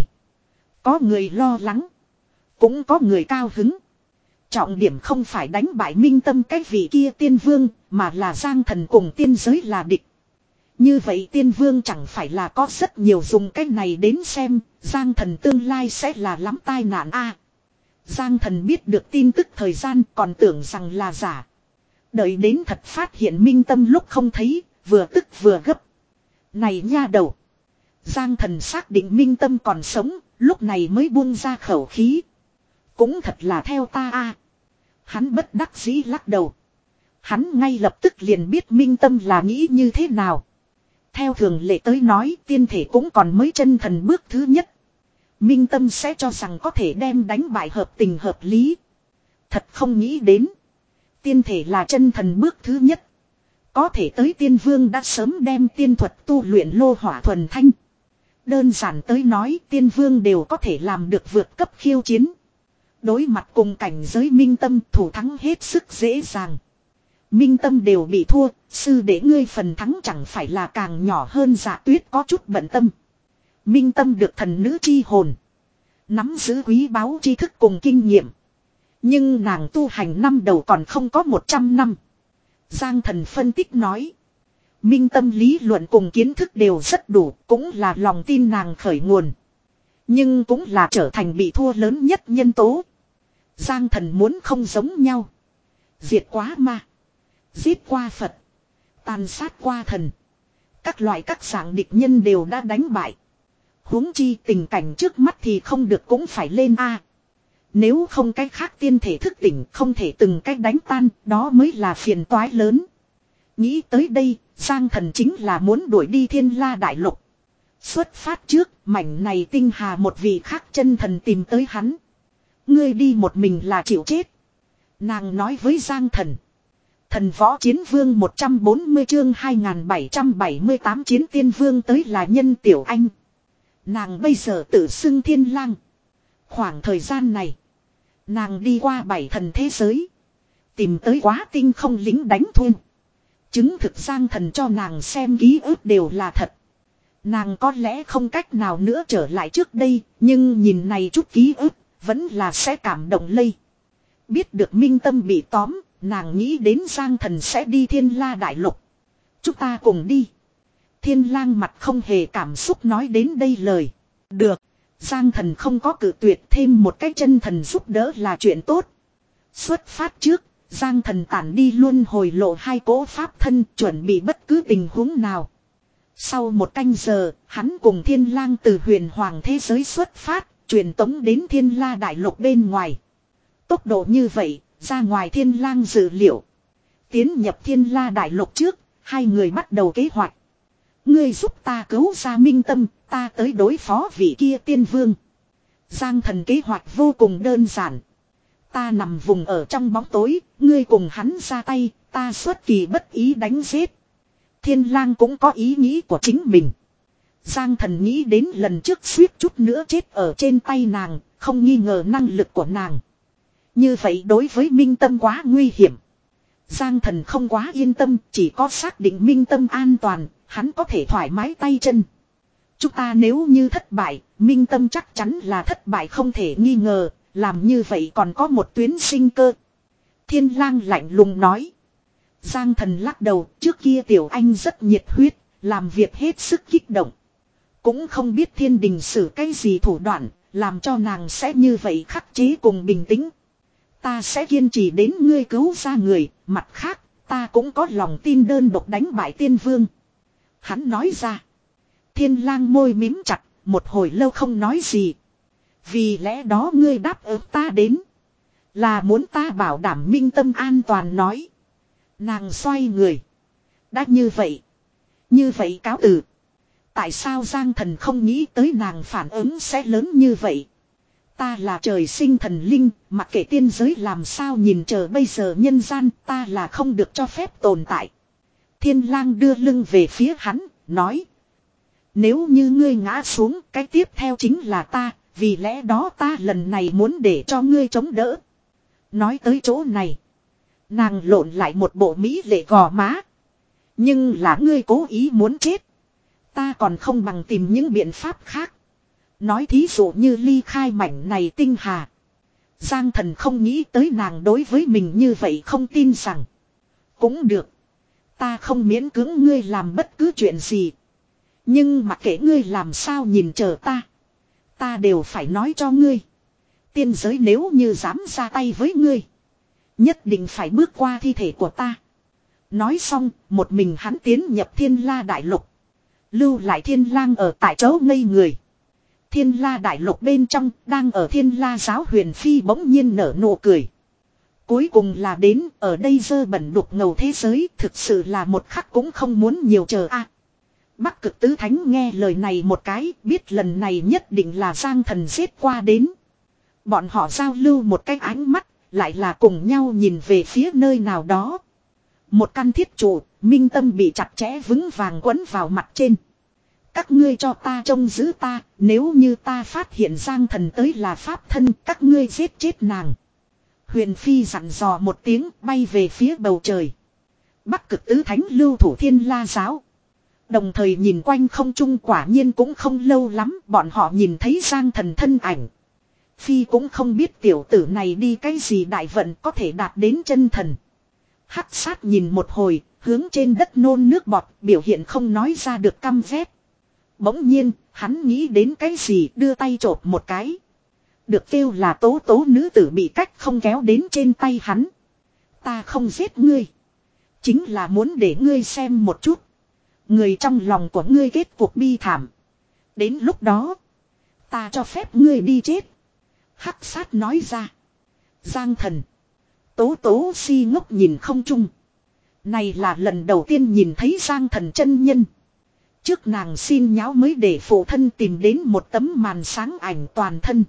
Có người lo lắng. Cũng có người cao hứng. Trọng điểm không phải đánh bại minh tâm cái vị kia tiên vương, mà là Giang thần cùng tiên giới là địch. Như vậy tiên vương chẳng phải là có rất nhiều dùng cách này đến xem, Giang thần tương lai sẽ là lắm tai nạn a. Giang thần biết được tin tức thời gian còn tưởng rằng là giả. Đợi đến thật phát hiện minh tâm lúc không thấy, vừa tức vừa gấp. Này nha đầu. Giang thần xác định minh tâm còn sống, lúc này mới buông ra khẩu khí. Cũng thật là theo ta a. Hắn bất đắc dĩ lắc đầu. Hắn ngay lập tức liền biết minh tâm là nghĩ như thế nào. Theo thường lệ tới nói tiên thể cũng còn mới chân thần bước thứ nhất. Minh tâm sẽ cho rằng có thể đem đánh bại hợp tình hợp lý. Thật không nghĩ đến. Tiên thể là chân thần bước thứ nhất. Có thể tới tiên vương đã sớm đem tiên thuật tu luyện lô hỏa thuần thanh. Đơn giản tới nói tiên vương đều có thể làm được vượt cấp khiêu chiến. Đối mặt cùng cảnh giới minh tâm thủ thắng hết sức dễ dàng. Minh tâm đều bị thua, sư để ngươi phần thắng chẳng phải là càng nhỏ hơn Dạ Tuyết có chút bận tâm. Minh tâm được thần nữ chi hồn. Nắm giữ quý báu tri thức cùng kinh nghiệm. Nhưng nàng tu hành năm đầu còn không có một trăm năm. Giang thần phân tích nói. Minh tâm lý luận cùng kiến thức đều rất đủ, cũng là lòng tin nàng khởi nguồn. Nhưng cũng là trở thành bị thua lớn nhất nhân tố. Giang thần muốn không giống nhau. Diệt quá ma. Giết qua Phật. Tàn sát qua thần. Các loại các dạng địch nhân đều đã đánh bại. Huống chi tình cảnh trước mắt thì không được cũng phải lên a. Nếu không cách khác tiên thể thức tỉnh không thể từng cách đánh tan, đó mới là phiền toái lớn. Nghĩ tới đây, Giang thần chính là muốn đuổi đi Thiên La Đại Lục. Xuất phát trước, mảnh này tinh hà một vị khác chân thần tìm tới hắn. Ngươi đi một mình là chịu chết. Nàng nói với Giang thần. Thần võ chiến vương một trăm bốn mươi chương hai nghìn bảy trăm bảy mươi tám chiến tiên vương tới là nhân tiểu anh. Nàng bây giờ tự xưng thiên lang. Khoảng thời gian này, nàng đi qua bảy thần thế giới. Tìm tới quá tinh không lính đánh thuê. Chứng thực Giang thần cho nàng xem ký ức đều là thật. Nàng có lẽ không cách nào nữa trở lại trước đây, nhưng nhìn này chút ký ức, vẫn là sẽ cảm động lây. Biết được minh tâm bị tóm, nàng nghĩ đến Giang thần sẽ đi Thiên La Đại Lục. Chúng ta cùng đi. Thiên lang mặt không hề cảm xúc nói đến đây lời. Được. Giang thần không có cự tuyệt, thêm một cái chân thần giúp đỡ là chuyện tốt. Xuất phát trước, Giang thần tản đi luôn hồi lộ hai cỗ pháp thân chuẩn bị bất cứ tình huống nào. Sau một canh giờ, hắn cùng Thiên lang từ huyền hoàng thế giới xuất phát, truyền tống đến Thiên La Đại Lục bên ngoài. Tốc độ như vậy, ra ngoài Thiên Lang dự liệu. Tiến nhập Thiên La Đại Lục trước, hai người bắt đầu kế hoạch. Ngươi giúp ta cứu ra Minh Tâm, ta tới đối phó vị kia tiên vương. Giang Thần kế hoạch vô cùng đơn giản. Ta nằm vùng ở trong bóng tối, ngươi cùng hắn ra tay, ta xuất kỳ bất ý đánh giết. Thiên Lang cũng có ý nghĩ của chính mình. Giang Thần nghĩ đến lần trước suýt chút nữa chết ở trên tay nàng, không nghi ngờ năng lực của nàng. Như vậy đối với Minh Tâm quá nguy hiểm. Giang Thần không quá yên tâm, chỉ có xác định Minh Tâm an toàn, hắn có thể thoải mái tay chân. Chúng ta nếu như thất bại, Minh Tâm chắc chắn là thất bại không thể nghi ngờ, làm như vậy còn có một tuyến sinh cơ. Thiên Lang lạnh lùng nói. Giang Thần lắc đầu, trước kia Tiểu Anh rất nhiệt huyết, làm việc hết sức kích động. Cũng không biết thiên đình sử cái gì thủ đoạn, làm cho nàng sẽ như vậy khắc chế cùng bình tĩnh. Ta sẽ kiên trì đến ngươi cứu ra người, mặt khác, ta cũng có lòng tin đơn độc đánh bại tiên vương. Hắn nói ra. Thiên Lang môi mím chặt, một hồi lâu không nói gì. Vì lẽ đó ngươi đáp ứng ta đến. Là muốn ta bảo đảm Minh Tâm an toàn nói. Nàng xoay người. Đã như vậy. Như vậy cáo từ. Tại sao Giang Thần không nghĩ tới nàng phản ứng sẽ lớn như vậy? Ta là trời sinh thần linh, mặc kệ tiên giới làm sao nhìn chờ bây giờ nhân gian, ta là không được cho phép tồn tại. Thiên Lang đưa lưng về phía hắn, nói. Nếu như ngươi ngã xuống, cái tiếp theo chính là ta, vì lẽ đó ta lần này muốn để cho ngươi chống đỡ. Nói tới chỗ này. Nàng lộn lại một bộ mỹ lệ gò má. Nhưng là ngươi cố ý muốn chết. Ta còn không bằng tìm những biện pháp khác. Nói thí dụ như ly khai mảnh này tinh hà. Giang Thần không nghĩ tới nàng đối với mình như vậy không tin rằng. Cũng được. Ta không miễn cưỡng ngươi làm bất cứ chuyện gì. Nhưng mặc kệ ngươi làm sao nhìn chờ ta. Ta đều phải nói cho ngươi. Tiên giới nếu như dám ra tay với ngươi. Nhất định phải bước qua thi thể của ta. Nói xong, một mình hắn tiến nhập Thiên La Đại Lục. Lưu lại Thiên Lang ở tại chỗ ngây người. Thiên La Đại Lục bên trong, đang ở Thiên La giáo Huyền Phi bỗng nhiên nở nụ cười. Cuối cùng là đến, ở đây dơ bẩn đục ngầu thế giới, thực sự là một khắc cũng không muốn nhiều chờ a. Bắc Cực Tứ Thánh nghe lời này một cái, biết lần này nhất định là Giang Thần giết qua đến. Bọn họ giao lưu một cái ánh mắt, lại là cùng nhau nhìn về phía nơi nào đó. Một căn thiết trụ, Minh Tâm bị chặt chẽ vững vàng quấn vào mặt trên. Các ngươi cho ta trông giữ ta, nếu như ta phát hiện Giang Thần tới là pháp thân, các ngươi giết chết nàng. Huyền Phi dặn dò một tiếng, bay về phía bầu trời. Bắc Cực Tứ Thánh lưu thủ Thiên La giáo. Đồng thời nhìn quanh không trung, quả nhiên cũng không lâu lắm, bọn họ nhìn thấy Giang Thần thân ảnh. Phi cũng không biết tiểu tử này đi cái gì đại vận có thể đạt đến chân thần. Hắc sát nhìn một hồi, hướng trên đất nôn nước bọt, biểu hiện không nói ra được căm ghét. Bỗng nhiên, hắn nghĩ đến cái gì, đưa tay chộp một cái. Được kêu là tố tố nữ tử bị cách không kéo đến trên tay hắn. Ta không giết ngươi. Chính là muốn để ngươi xem một chút. Người trong lòng của ngươi kết cuộc bi thảm. Đến lúc đó, ta cho phép ngươi đi chết. Hắc sát nói ra. Giang Thần. Tố tố si ngốc nhìn không trung. Này là lần đầu tiên nhìn thấy Giang Thần chân nhân. Trước nàng xin nháo mới để phụ thân tìm đến một tấm màn sáng ảnh toàn thân.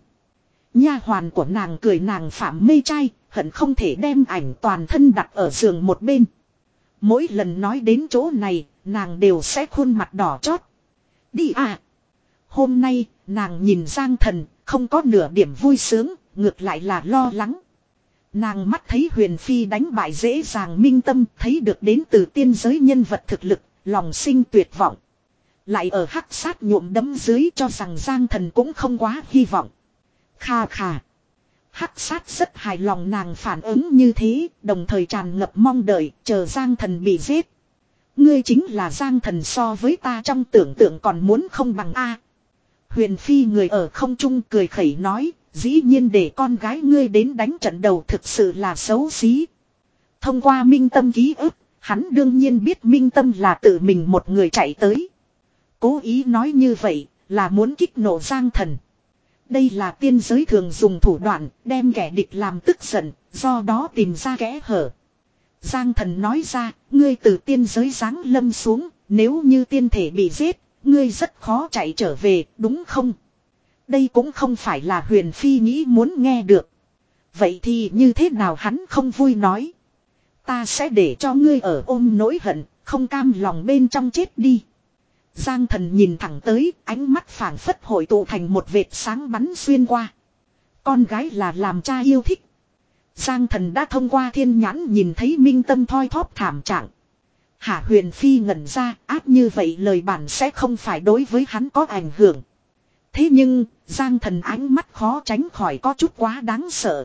Nha hoàn của nàng cười nàng phạm mê trai, hận không thể đem ảnh toàn thân đặt ở giường một bên. Mỗi lần nói đến chỗ này, nàng đều sẽ khuôn mặt đỏ chót. Đi à! Hôm nay, nàng nhìn Giang Thần, không có nửa điểm vui sướng, ngược lại là lo lắng. Nàng mắt thấy Huyền Phi đánh bại dễ dàng Minh Tâm, thấy được đến từ tiên giới nhân vật thực lực, lòng sinh tuyệt vọng. Lại ở hắc sát nhuộm đấm dưới cho rằng Giang Thần cũng không quá hy vọng. Kha kha. Hắc sát rất hài lòng nàng phản ứng như thế, đồng thời tràn ngập mong đợi, chờ Giang Thần bị giết. Ngươi chính là Giang Thần, so với ta trong tưởng tượng còn muốn không bằng A. Huyền Phi người ở không trung cười khẩy nói, dĩ nhiên để con gái ngươi đến đánh trận đầu thực sự là xấu xí. Thông qua Minh Tâm ký ức, hắn đương nhiên biết Minh Tâm là tự mình một người chạy tới. Cố ý nói như vậy, là muốn kích nộ Giang Thần. đây là tiên giới thường dùng thủ đoạn, đem kẻ địch làm tức giận, do đó tìm ra kẽ hở. Giang Thần nói ra, ngươi từ tiên giới giáng lâm xuống, nếu như tiên thể bị giết, ngươi rất khó chạy trở về, đúng không? Đây cũng không phải là Huyền Phi nghĩ muốn nghe được. Vậy thì như thế nào hắn không vui nói. Ta sẽ để cho ngươi ở ôm nỗi hận, không cam lòng bên trong chết đi. Giang Thần nhìn thẳng tới, ánh mắt phảng phất hội tụ thành một vệt sáng bắn xuyên qua. Con gái là làm cha yêu thích. Giang Thần đã thông qua thiên nhãn nhìn thấy Minh Tâm thoi thóp thảm trạng. Hạ Huyền Phi ngẩn ra, áp như vậy lời bản sẽ không phải đối với hắn có ảnh hưởng. Thế nhưng, Giang Thần ánh mắt khó tránh khỏi có chút quá đáng sợ.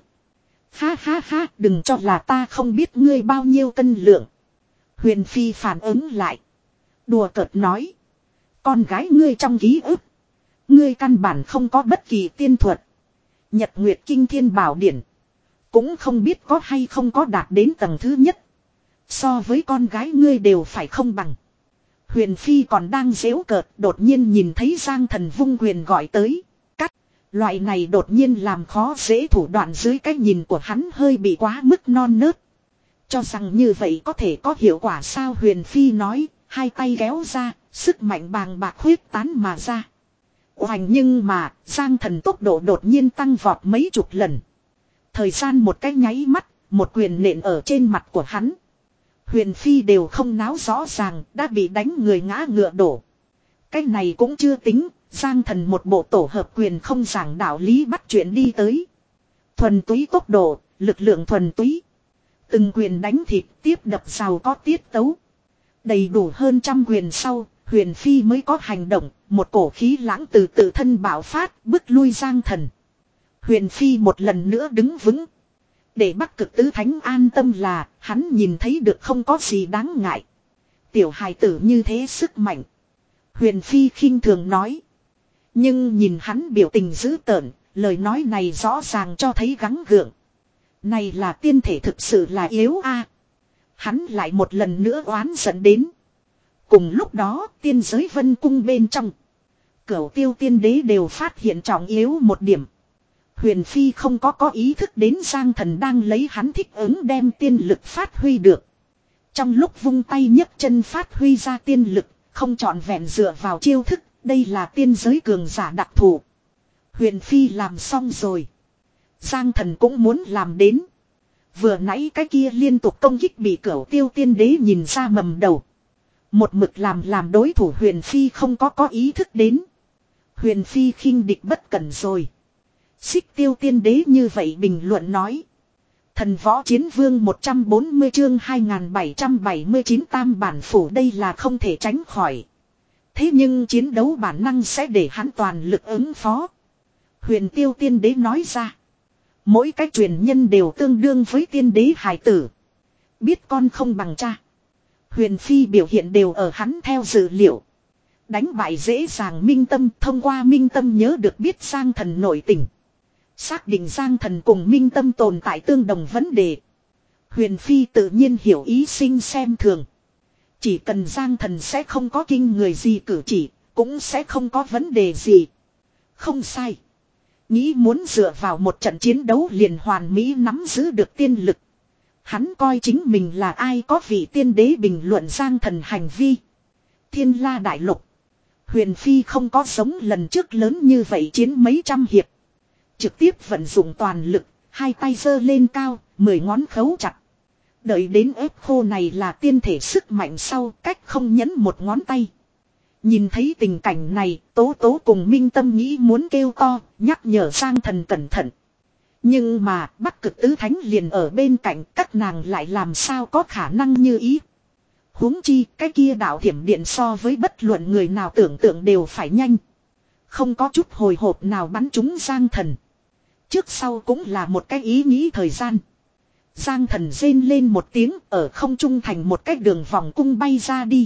Ha ha ha, đừng cho là ta không biết ngươi bao nhiêu cân lượng. Huyền Phi phản ứng lại. Đùa cợt nói. Con gái ngươi trong ký ức. Ngươi căn bản không có bất kỳ tiên thuật. Nhật Nguyệt Kinh Thiên Bảo Điển. Cũng không biết có hay không có đạt đến tầng thứ nhất. So với con gái ngươi đều phải không bằng. Huyền Phi còn đang giễu cợt, đột nhiên nhìn thấy Giang Thần vung quyền gọi tới. Cắt. Loại này đột nhiên làm khó dễ thủ đoạn dưới cái nhìn của hắn hơi bị quá mức non nớt. Cho rằng như vậy có thể có hiệu quả sao, Huyền Phi nói, hai tay kéo ra, sức mạnh bàng bạc huyết tán mà ra. Oành, nhưng mà, Giang Thần tốc độ đột nhiên tăng vọt mấy chục lần. Thời gian một cái nháy mắt, một quyền nện ở trên mặt của hắn. Huyền Phi đều không náo rõ ràng, đã bị đánh người ngã ngựa đổ. Cái này cũng chưa tính, Giang Thần một bộ tổ hợp quyền không giảng đạo lý bắt chuyện đi tới. Thuần túy tốc độ, lực lượng thuần túy. Từng quyền đánh thịt tiếp đập giàu có tiết tấu. Đầy đủ hơn trăm quyền sau, Huyền Phi mới có hành động, một cổ khí lãng từ tự thân bạo phát, bức lui Giang Thần. Huyền Phi một lần nữa đứng vững. Để Bắc Cực Tứ Thánh an tâm là, hắn nhìn thấy được không có gì đáng ngại. Tiểu hài tử như thế sức mạnh. Huyền Phi khinh thường nói. Nhưng nhìn hắn biểu tình dữ tợn, lời nói này rõ ràng cho thấy gắng gượng. Này là tiên thể thực sự là yếu a. Hắn lại một lần nữa oán giận đến. Cùng lúc đó, tiên giới Vân Cung bên trong. Cửu Tiêu Tiên Đế đều phát hiện trọng yếu một điểm. Huyền Phi không có có ý thức đến Giang Thần đang lấy hắn thích ứng đem tiên lực phát huy được. Trong lúc vung tay nhấc chân phát huy ra tiên lực, không trọn vẹn dựa vào chiêu thức, đây là tiên giới cường giả đặc thù. Huyền Phi làm xong rồi. Giang Thần cũng muốn làm đến. Vừa nãy cái kia liên tục công kích bị Cửu Tiêu Tiên Đế nhìn ra mầm đầu. Một mực làm làm đối thủ Huyền Phi không có có ý thức đến. Huyền Phi khinh địch bất cẩn rồi. Xích Tiêu Tiên Đế như vậy bình luận nói. Thần Võ Chiến Vương một trăm bốn mươi chương hai nghìn bảy trăm bảy mươi chín tam bản phủ, đây là không thể tránh khỏi. Thế nhưng chiến đấu bản năng sẽ để hắn toàn lực ứng phó. Huyền Tiêu Tiên Đế nói ra. Mỗi cái truyền nhân đều tương đương với tiên đế hài tử. Biết con không bằng cha. Huyền Phi biểu hiện đều ở hắn theo dự liệu. Đánh bại dễ dàng Minh Tâm, thông qua Minh Tâm nhớ được biết Giang Thần nội tình. Xác định Giang Thần cùng Minh Tâm tồn tại tương đồng vấn đề. Huyền Phi tự nhiên hiểu ý sinh xem thường. Chỉ cần Giang Thần sẽ không có kinh người gì cử chỉ, cũng sẽ không có vấn đề gì. Không sai. Nghĩ muốn dựa vào một trận chiến đấu liền hoàn mỹ nắm giữ được tiên lực. Hắn coi chính mình là ai có vị tiên đế bình luận Giang Thần hành vi. Thiên La Đại Lục. Huyền Phi không có giống lần trước lớn như vậy chiến mấy trăm hiệp. Trực tiếp vận dụng toàn lực, hai tay giơ lên cao, mười ngón khấu chặt. Đợi đến ép khô này là tiên thể sức mạnh sau, cách không nhấn một ngón tay. Nhìn thấy tình cảnh này, Tố Tố cùng Minh Tâm nghĩ muốn kêu to, nhắc nhở Giang Thần cẩn thận. Nhưng mà, Bắc Cực Tứ Thánh liền ở bên cạnh, các nàng lại làm sao có khả năng như ý. Huống chi, cái kia đạo thiểm điện so với bất luận người nào tưởng tượng đều phải nhanh. Không có chút hồi hộp nào bắn trúng Giang Thần. Trước sau cũng là một cái ý nghĩ thời gian. Giang Thần rên lên một tiếng, ở không trung thành một cái đường vòng cung bay ra đi.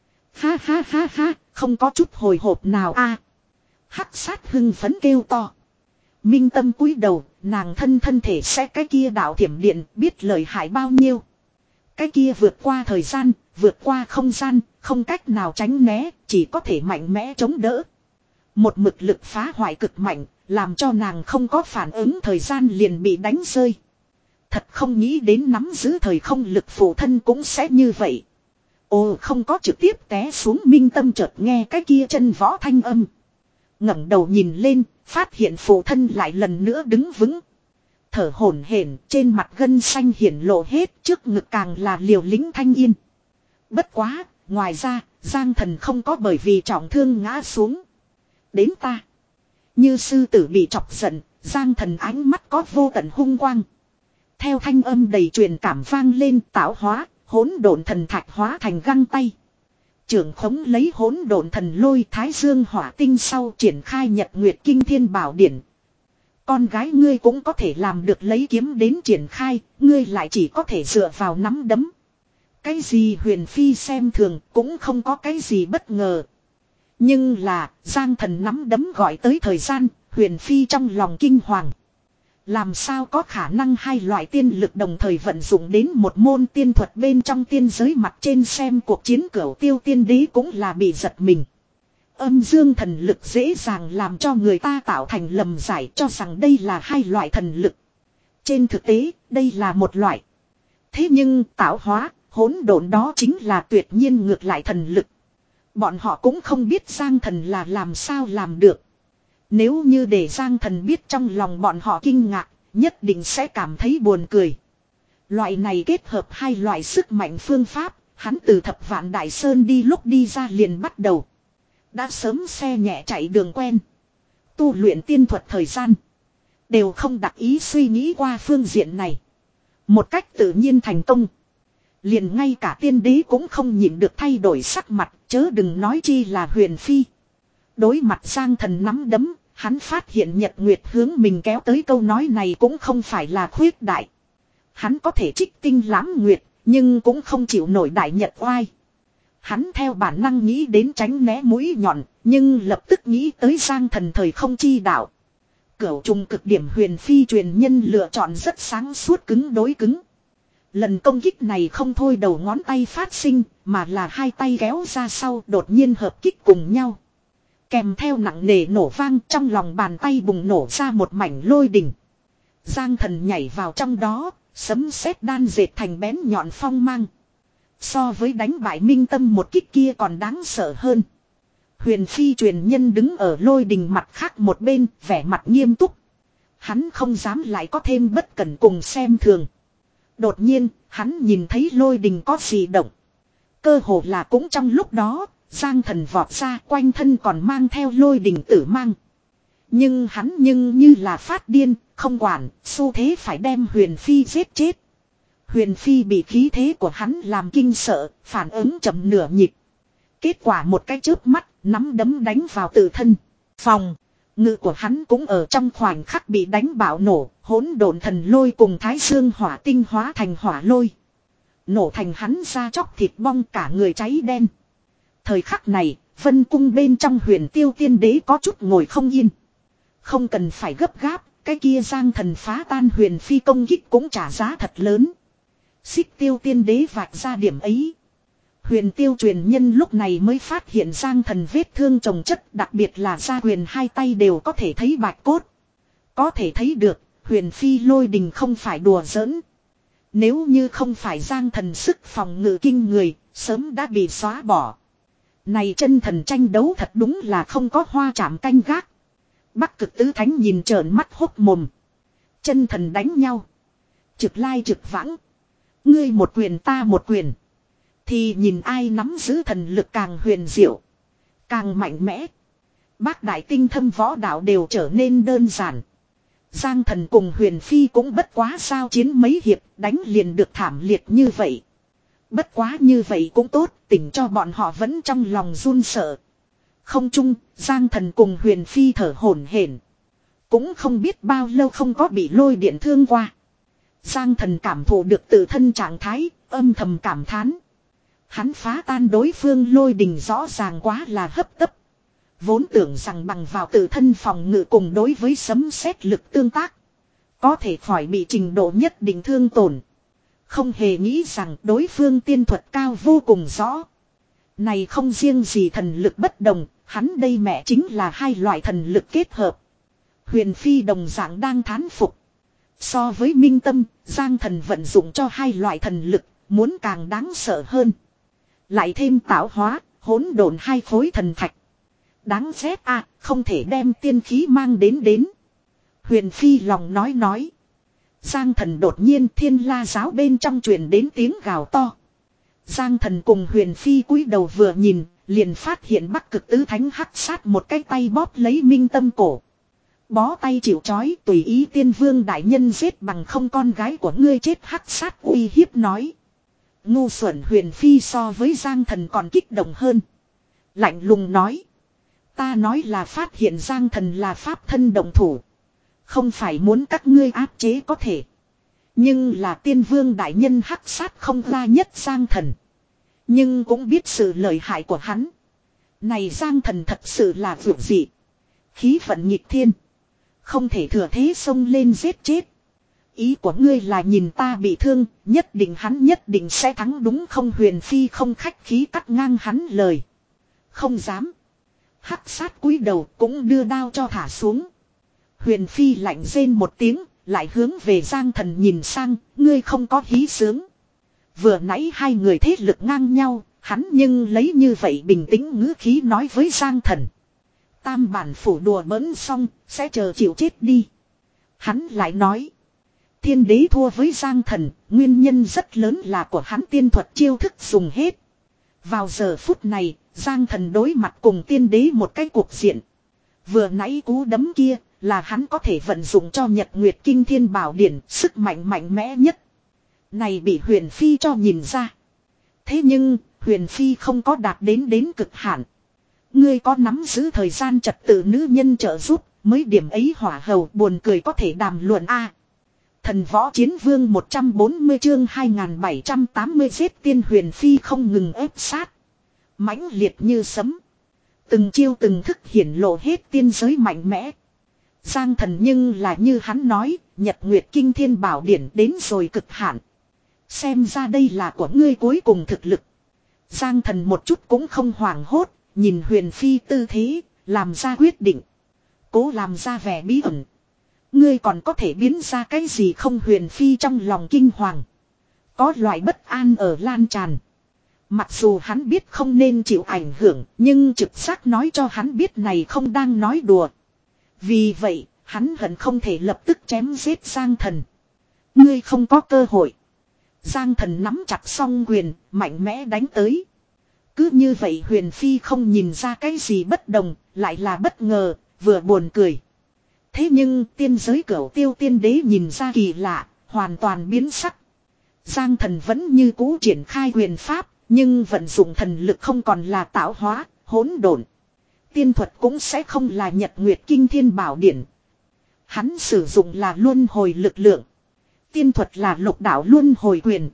Ha ha ha ha, không có chút hồi hộp nào a. Hắc Sát hưng phấn kêu to. Minh Tâm cúi đầu, nàng thân thân thể sẽ cái kia đạo thiểm điện biết lợi hại bao nhiêu. Cái kia vượt qua thời gian, vượt qua không gian, không cách nào tránh né, chỉ có thể mạnh mẽ chống đỡ. Một mực lực phá hoại cực mạnh, làm cho nàng không có phản ứng thời gian liền bị đánh rơi. Thật không nghĩ đến nắm giữ thời không lực phụ thân cũng sẽ như vậy. Ồ, không có trực tiếp té xuống, Minh Tâm chợt nghe cái kia chân võ thanh âm. Ngẩng đầu nhìn lên, phát hiện phụ thân lại lần nữa đứng vững. Thở hổn hển, trên mặt gân xanh hiển lộ hết, trước ngực càng là liều lĩnh thanh yên. Bất quá, ngoài ra, Giang Thần không có bởi vì trọng thương ngã xuống. Đến ta. Như sư tử bị chọc giận, Giang Thần ánh mắt có vô tận hung quang. Theo thanh âm đầy truyền cảm vang lên, tạo hóa, hỗn độn thần thạch hóa thành găng tay. Trưởng khống lấy hỗn độn thần lôi thái dương hỏa tinh sau triển khai nhật nguyệt kinh thiên bảo điển. Con gái ngươi cũng có thể làm được, lấy kiếm đến triển khai, ngươi lại chỉ có thể dựa vào nắm đấm. Cái gì Huyền Phi xem thường cũng không có cái gì bất ngờ. Nhưng là, Giang Thần nắm đấm gọi tới thời gian, Huyền Phi trong lòng kinh hoàng. Làm sao có khả năng hai loại tiên lực đồng thời vận dụng đến một môn tiên thuật bên trong tiên giới, mặt trên xem cuộc chiến cửu tiêu tiên đế cũng là bị giật mình. Âm dương thần lực dễ dàng làm cho người ta tạo thành lầm giải, cho rằng đây là hai loại thần lực. Trên thực tế, đây là một loại. Thế nhưng tạo hóa, hỗn độn đó chính là tuyệt nhiên ngược lại thần lực. Bọn họ cũng không biết Giang Thần là làm sao làm được. Nếu như để Giang Thần biết, trong lòng bọn họ kinh ngạc, nhất định sẽ cảm thấy buồn cười. Loại này kết hợp hai loại sức mạnh phương pháp, hắn từ Thập Vạn Đại Sơn đi lúc đi ra liền bắt đầu. Đã sớm xe nhẹ chạy đường quen. Tu luyện tiên thuật thời gian. Đều không đặc ý suy nghĩ qua phương diện này. Một cách tự nhiên thành công. Liền ngay cả tiên đế cũng không nhịn được thay đổi sắc mặt, chớ đừng nói chi là Huyền Phi. Đối mặt Giang Thần nắm đấm, hắn phát hiện Nhật Nguyệt hướng mình kéo tới, câu nói này cũng không phải là khuyết đại. Hắn có thể trích tinh lãm nguyệt, nhưng cũng không chịu nổi đại nhật oai. Hắn theo bản năng nghĩ đến tránh né mũi nhọn, nhưng lập tức nghĩ tới Giang Thần thời không chi đạo. Cửu trùng cực điểm Huyền Phi truyền nhân lựa chọn rất sáng suốt, cứng đối cứng. Lần công kích này không thôi đầu ngón tay phát sinh, mà là hai tay kéo ra sau đột nhiên hợp kích cùng nhau. Kèm theo nặng nề nổ vang, trong lòng bàn tay bùng nổ ra một mảnh lôi đỉnh. Giang Thần nhảy vào trong đó, sấm sét đan dệt thành bén nhọn phong mang. So với đánh bại Minh Tâm một kích kia còn đáng sợ hơn. Huyền Phi truyền nhân đứng ở lôi đình mặt khác một bên, vẻ mặt nghiêm túc. Hắn không dám lại có thêm bất cẩn cùng xem thường. Đột nhiên, hắn nhìn thấy lôi đình có gì động. Cơ hồ là cũng trong lúc đó, Giang Thần vọt ra, quanh thân còn mang theo lôi đình tử mang. Nhưng hắn nhưng như là phát điên, không quản, xu thế phải đem Huyền Phi giết chết. Huyền Phi bị khí thế của hắn làm kinh sợ, phản ứng chậm nửa nhịp. Kết quả một cái chớp mắt, nắm đấm đánh vào tự thân. Phòng, ngự của hắn cũng ở trong khoảnh khắc bị đánh bạo nổ, hỗn độn thần lôi cùng thái dương hỏa tinh hóa thành hỏa lôi. Nổ thành hắn da chóc thịt bong, cả người cháy đen. Thời khắc này, Vân cung bên trong Huyền Tiêu tiên đế có chút ngồi không yên. Không cần phải gấp gáp, cái kia Giang Thần phá tan Huyền Phi công kích cũng trả giá thật lớn. Xích Tiêu tiên đế vạch ra điểm ấy. Huyền Tiêu truyền nhân lúc này mới phát hiện Giang Thần vết thương chồng chất, đặc biệt là gia huyền hai tay đều có thể thấy bạch cốt. Có thể thấy được, Huyền Phi lôi đình không phải đùa giỡn. Nếu như không phải Giang Thần sức phòng ngự kinh người, sớm đã bị xóa bỏ. Này chân thần tranh đấu thật đúng là không có hoa chạm canh gác. Bắc Cực Tứ Thánh nhìn trợn mắt hốc mồm. Chân thần đánh nhau. Trực lai trực vãng. Ngươi một quyền ta một quyền. Thì nhìn ai nắm giữ thần lực càng huyền diệu. Càng mạnh mẽ. Bác đại tinh thâm võ đạo đều trở nên đơn giản. Giang Thần cùng Huyền Phi cũng bất quá giao chiến mấy hiệp, đánh liền được thảm liệt như vậy. Bất quá như vậy cũng tốt, tỉnh cho bọn họ vẫn trong lòng run sợ. Không chung, Giang Thần cùng Huyền Phi thở hổn hển. Cũng không biết bao lâu không có bị lôi điện thương qua. Giang Thần cảm thụ được tự thân trạng thái, âm thầm cảm thán. Hắn phá tan đối phương lôi đình rõ ràng quá là hấp tấp. Vốn tưởng rằng bằng vào tự thân phòng ngự cùng đối với sấm sét lực tương tác. Có thể khỏi bị trình độ nhất định thương tổn. Không hề nghĩ rằng đối phương tiên thuật cao vô cùng rõ. Này không riêng gì thần lực bất đồng, hắn đây mẹ chính là hai loại thần lực kết hợp. Huyền Phi đồng dạng đang thán phục. So với minh tâm, Giang Thần vận dụng cho hai loại thần lực, muốn càng đáng sợ hơn. Lại thêm tạo hóa, hỗn độn hai khối thần thạch. Đáng ghét à, không thể đem tiên khí mang đến đến. Huyền Phi lòng nói nói. Giang Thần đột nhiên Thiên La giáo bên trong truyền đến tiếng gào to. Giang Thần cùng Huyền Phi cúi đầu vừa nhìn, liền phát hiện Bắc Cực Tứ Thánh hắc sát một cái tay bóp lấy minh tâm cổ. Bó tay chịu trói, tùy ý Tiên Vương đại nhân giết bằng không con gái của ngươi chết, hắc sát uy hiếp nói. Ngu xuẩn. Huyền Phi so với Giang Thần còn kích động hơn. Lạnh lùng nói. Ta nói là phát hiện Giang Thần là pháp thân động thủ. Không phải muốn các ngươi áp chế có thể. Nhưng là Tiên Vương đại nhân hắc sát không ra nhất Giang Thần. Nhưng cũng biết sự lợi hại của hắn. Này Giang Thần thật sự là vượt dị. Khí vận nghịch thiên. Không thể thừa thế xông lên giết chết. Ý của ngươi là nhìn ta bị thương, nhất định hắn nhất định sẽ thắng đúng không? Huyền Phi không khách khí cắt ngang hắn lời. Không dám. Hắc sát cúi đầu cũng đưa đao cho thả xuống. Huyền Phi lạnh rên một tiếng, lại hướng về Giang Thần nhìn sang, ngươi không có hí sướng. Vừa nãy hai người thế lực ngang nhau, hắn nhưng lấy như vậy bình tĩnh ngữ khí nói với Giang Thần. Tam bản phủ đùa bỡn xong, sẽ chờ chịu chết đi. Hắn lại nói. Thiên đế thua với Giang Thần, nguyên nhân rất lớn là của hắn tiên thuật chiêu thức dùng hết. Vào giờ phút này, Giang Thần đối mặt cùng tiên đế một cái cuộc diện. Vừa nãy cú đấm kia, là hắn có thể vận dụng cho Nhật Nguyệt Kinh Thiên Bảo Điển, sức mạnh mạnh mẽ nhất. Này bị Huyền Phi cho nhìn ra. Thế nhưng, Huyền Phi không có đạt đến đến cực hạn. Ngươi có nắm giữ thời gian trật tự nữ nhân trợ giúp, mới điểm ấy hỏa hầu buồn cười có thể đàm luận a. Thần võ chiến vương một trăm bốn mươi chương hai nghìn bảy trăm tám mươi giết tiên. Huyền Phi không ngừng ép sát. Mãnh liệt như sấm. Từng chiêu từng thức hiển lộ hết tiên giới mạnh mẽ. Giang Thần nhưng là như hắn nói, Nhật Nguyệt Kinh Thiên Bảo Điển đến rồi cực hạn. Xem ra đây là của ngươi cuối cùng thực lực. Giang Thần một chút cũng không hoảng hốt, nhìn Huyền Phi tư thế, làm ra quyết định. Cố làm ra vẻ bí ẩn. Ngươi còn có thể biến ra cái gì không? Huyền Phi trong lòng kinh hoàng. Có loại bất an ở lan tràn. Mặc dù hắn biết không nên chịu ảnh hưởng, nhưng trực giác nói cho hắn biết này không đang nói đùa. Vì vậy, hắn hận không thể lập tức chém giết Giang Thần. Ngươi không có cơ hội. Giang Thần nắm chặt song quyền, mạnh mẽ đánh tới. Cứ như vậy Huyền Phi không nhìn ra cái gì bất đồng, lại là bất ngờ, vừa buồn cười. Thế nhưng tiên giới cửu tiêu tiên đế nhìn ra kỳ lạ, hoàn toàn biến sắc. Giang Thần vẫn như cũ triển khai quyền pháp, nhưng vận dụng thần lực không còn là tạo hóa, hỗn độn. Tiên thuật cũng sẽ không là Nhật Nguyệt Kinh Thiên Bảo Điển. Hắn sử dụng là luân hồi lực lượng. Tiên thuật là lục đạo luân hồi quyền.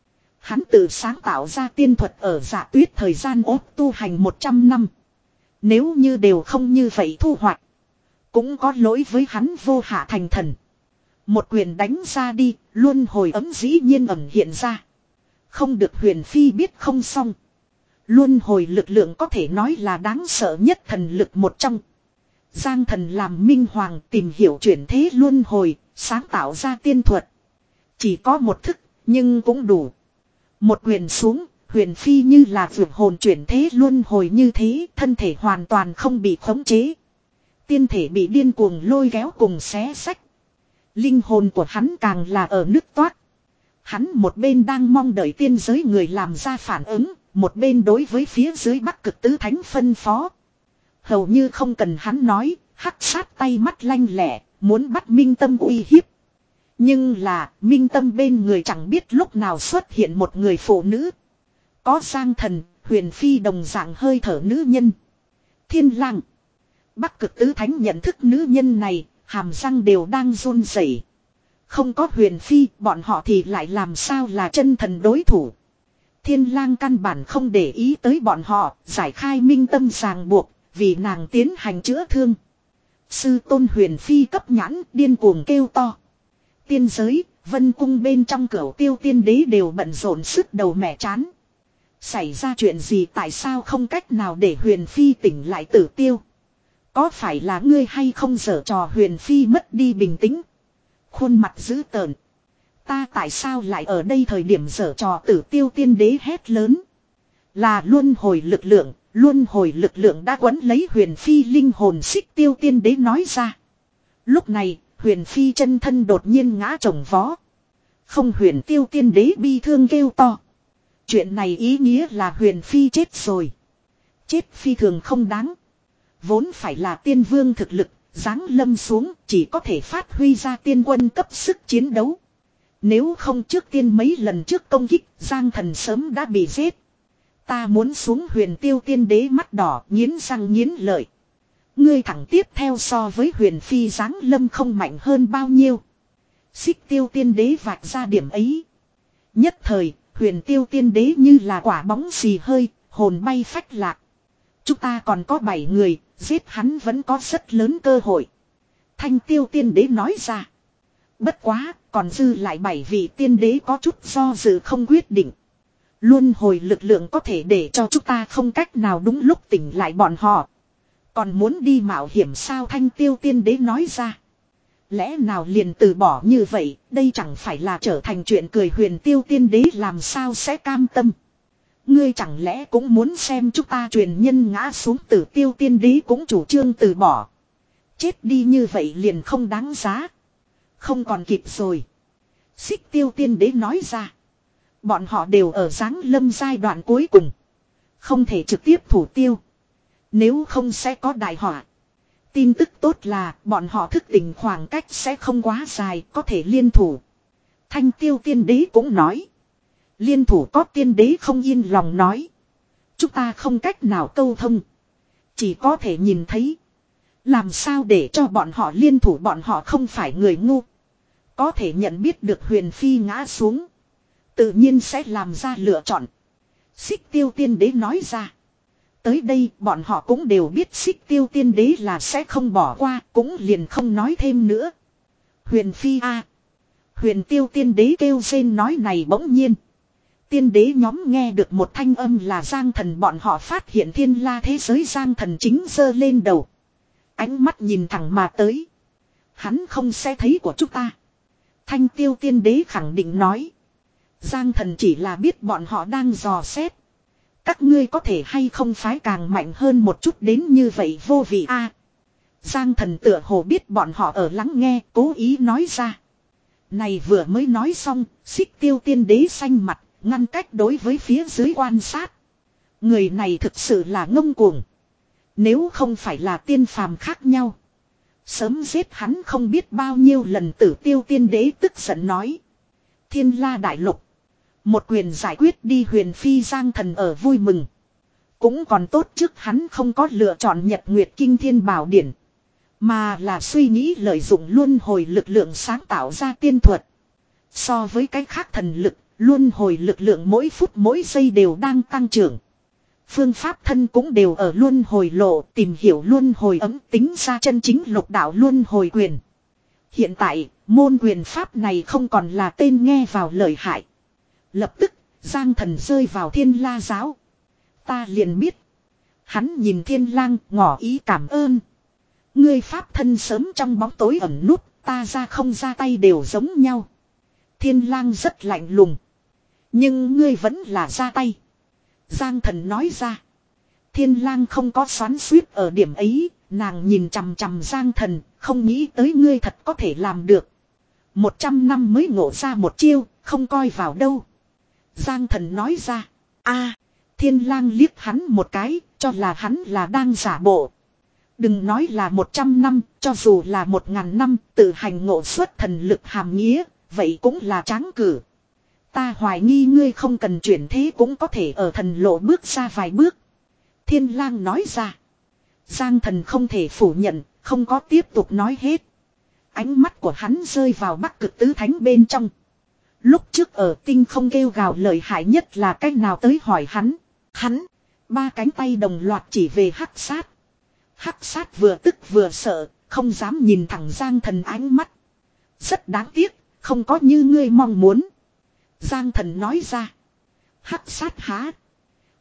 Hắn tự sáng tạo ra tiên thuật ở Dạ Tuyết thời gian ốt tu hành một trăm năm. Nếu như đều không như vậy thu hoạch, cũng có lỗi với hắn vô hạ thành thần. Một quyền đánh ra đi, luân hồi ấm dĩ nhiên ẩn hiện ra. Không được. Huyền Phi biết không xong. Luân hồi lực lượng có thể nói là đáng sợ nhất thần lực một trong. Giang Thần làm minh hoàng tìm hiểu chuyển thế luân hồi, sáng tạo ra tiên thuật. Chỉ có một thức, nhưng cũng đủ. Một quyền xuống, Huyền Phi như là vượt hồn chuyển thế luân hồi như thế, thân thể hoàn toàn không bị khống chế. Tiên thể bị điên cuồng lôi kéo cùng xé xách. Linh hồn của hắn càng là ở nứt toát. Hắn một bên đang mong đợi tiên giới người làm ra phản ứng, một bên đối với phía dưới Bắc Cực Tứ Thánh phân phó. Hầu như không cần hắn nói, hắc sát tay mắt lanh lẹ, muốn bắt Minh Tâm uy hiếp. Nhưng là, Minh Tâm bên người chẳng biết lúc nào xuất hiện một người phụ nữ. Có Giang Thần, Huyền Phi đồng dạng hơi thở nữ nhân. Thiên Lang. Bắc Cực Tứ Thánh nhận thức nữ nhân này, hàm răng đều đang run rẩy. Không có Huyền Phi, bọn họ thì lại làm sao là chân thần đối thủ. Thiên Lang căn bản không để ý tới bọn họ, giải khai Minh Tâm ràng buộc, vì nàng tiến hành chữa thương. Sư tôn Huyền Phi cấp nhãn, điên cuồng kêu to. Tiên giới, Vân cung bên trong cửu tiêu tiên đế đều bận rộn sức đầu mẻ chán. Xảy ra chuyện gì, tại sao không cách nào để Huyền Phi tỉnh lại tử tiêu? Có phải là ngươi hay không giở trò? Huyền Phi mất đi bình tĩnh. Khuôn mặt dữ tợn. Ta tại sao lại ở đây? Thời điểm giở trò, Tử Tiêu Tiên Đế hét lớn. Là luân hồi lực lượng. Luân hồi lực lượng đã quấn lấy Huyền Phi linh hồn. Xích Tiêu Tiên Đế nói ra. Lúc này Huyền Phi chân thân đột nhiên ngã chồng vó. Không, Huyền Tiêu Tiên Đế bi thương kêu to. Chuyện này ý nghĩa là Huyền Phi chết rồi. Chết phi thường không đáng. Vốn phải là tiên vương thực lực, giáng lâm xuống chỉ có thể phát huy ra tiên quân cấp sức chiến đấu. Nếu không trước tiên mấy lần trước công kích, Giang Thần sớm đã bị giết. Ta muốn xuống. Huyền Tiêu Tiên Đế mắt đỏ, nghiến răng nghiến lợi. Ngươi thẳng tiếp theo so với Huyền Phi giáng lâm không mạnh hơn bao nhiêu. Xích Tiêu Tiên Đế vạch ra điểm ấy. Nhất thời, Huyền Tiêu Tiên Đế như là quả bóng xì hơi, hồn bay phách lạc. Chúng ta còn có bảy người, giết hắn vẫn có rất lớn cơ hội. Thanh Tiêu Tiên Đế nói ra. Bất quá, còn dư lại bảy vị tiên đế có chút do dự không quyết định. Luân hồi lực lượng có thể để cho chúng ta không cách nào đúng lúc tỉnh lại bọn họ. Còn muốn đi mạo hiểm sao? Thanh Tiêu Tiên Đế nói ra. Lẽ nào liền từ bỏ như vậy? Đây chẳng phải là trở thành chuyện cười. Huyền Tiêu Tiên Đế làm sao sẽ cam tâm? Ngươi chẳng lẽ cũng muốn xem chúng ta truyền nhân ngã xuống? Tử Tiêu Tiên Đế cũng chủ trương từ bỏ. Chết đi như vậy liền không đáng giá. Không còn kịp rồi. Xích Tiêu Tiên Đế nói ra. Bọn họ đều ở giáng lâm giai đoạn cuối cùng. Không thể trực tiếp thủ tiêu. Nếu không sẽ có đại họa. Tin tức tốt là bọn họ thức tỉnh khoảng cách sẽ không quá dài, có thể liên thủ. Thanh Tiêu Tiên Đế cũng nói. Liên thủ có tiên đế không yên lòng nói. Chúng ta không cách nào câu thông. Chỉ có thể nhìn thấy. Làm sao để cho bọn họ liên thủ? Bọn họ không phải người ngu. Có thể nhận biết được Huyền Phi ngã xuống. Tự nhiên sẽ làm ra lựa chọn. Xích Tiêu Tiên Đế nói ra. Tới đây bọn họ cũng đều biết Xích Tiêu Tiên Đế là sẽ không bỏ qua. Cũng liền không nói thêm nữa. Huyền Phi a Huyền Tiêu Tiên Đế kêu rên nói này bỗng nhiên. Tiên đế nhóm nghe được một thanh âm là Giang Thần. Bọn họ phát hiện thiên la thế giới. Giang Thần chính giơ lên đầu. Ánh mắt nhìn thẳng mà tới. Hắn không sẽ thấy của chúng ta. Thanh Tiêu Tiên Đế khẳng định nói. Giang Thần chỉ là biết bọn họ đang dò xét. Các ngươi có thể hay không phái càng mạnh hơn một chút đến như vậy vô vị a. Giang Thần tựa hồ biết bọn họ ở lắng nghe, cố ý nói ra. Này vừa mới nói xong, Xích Tiêu Tiên Đế xanh mặt, ngăn cách đối với phía dưới quan sát. Người này thực sự là ngông cuồng. Nếu không phải là tiên phàm khác nhau, sớm giết hắn không biết bao nhiêu lần. Tử Tiêu Tiên Đế tức giận nói. Thiên La Đại Lục. Một quyền giải quyết đi Huyền Phi. Giang Thần ở vui mừng. Cũng còn tốt trước hắn không có lựa chọn Nhật Nguyệt Kinh Thiên Bảo Điển. Mà là suy nghĩ lợi dụng luân hồi lực lượng sáng tạo ra tiên thuật. So với cái khác thần lực, luân hồi lực lượng mỗi phút mỗi giây đều đang tăng trưởng. Phương pháp thân cũng đều ở luân hồi lộ, tìm hiểu luân hồi ấm tính ra chân chính lục đạo luân hồi quyền. Hiện tại, môn quyền pháp này không còn là tên nghe vào lợi hại. Lập tức, Giang Thần rơi vào Thiên La giáo. Ta liền biết. Hắn nhìn Thiên Lang ngỏ ý cảm ơn. Ngươi pháp thân sớm trong bóng tối ẩn nút, ta ra không ra tay đều giống nhau. Thiên Lang rất lạnh lùng. Nhưng ngươi vẫn là ra tay. Giang Thần nói ra. Thiên Lang không có xoắn xuýt ở điểm ấy, nàng nhìn chằm chằm Giang Thần, không nghĩ tới ngươi thật có thể làm được. Một trăm năm mới ngộ ra một chiêu, không coi vào đâu. Giang Thần nói ra. A, Thiên Lang liếc hắn một cái, cho là hắn là đang giả bộ. Đừng nói là một trăm năm, cho dù là một ngàn năm, tự hành ngộ xuất thần lực hàm nghĩa, vậy cũng là tráng cử. Ta hoài nghi ngươi không cần chuyển thế cũng có thể ở thần lộ bước ra vài bước. Thiên Lang nói ra. Giang Thần không thể phủ nhận, không có tiếp tục nói hết. Ánh mắt của hắn rơi vào Bắc Cực Tứ Thánh bên trong. Lúc trước ở tinh không kêu gào lợi hại nhất là cách nào tới hỏi hắn. Hắn, ba cánh tay đồng loạt chỉ về Hắc Sát. Hắc Sát vừa tức vừa sợ, không dám nhìn thẳng Giang Thần ánh mắt. Rất đáng tiếc, không có như ngươi mong muốn. Giang Thần nói ra. Hắc Sát há.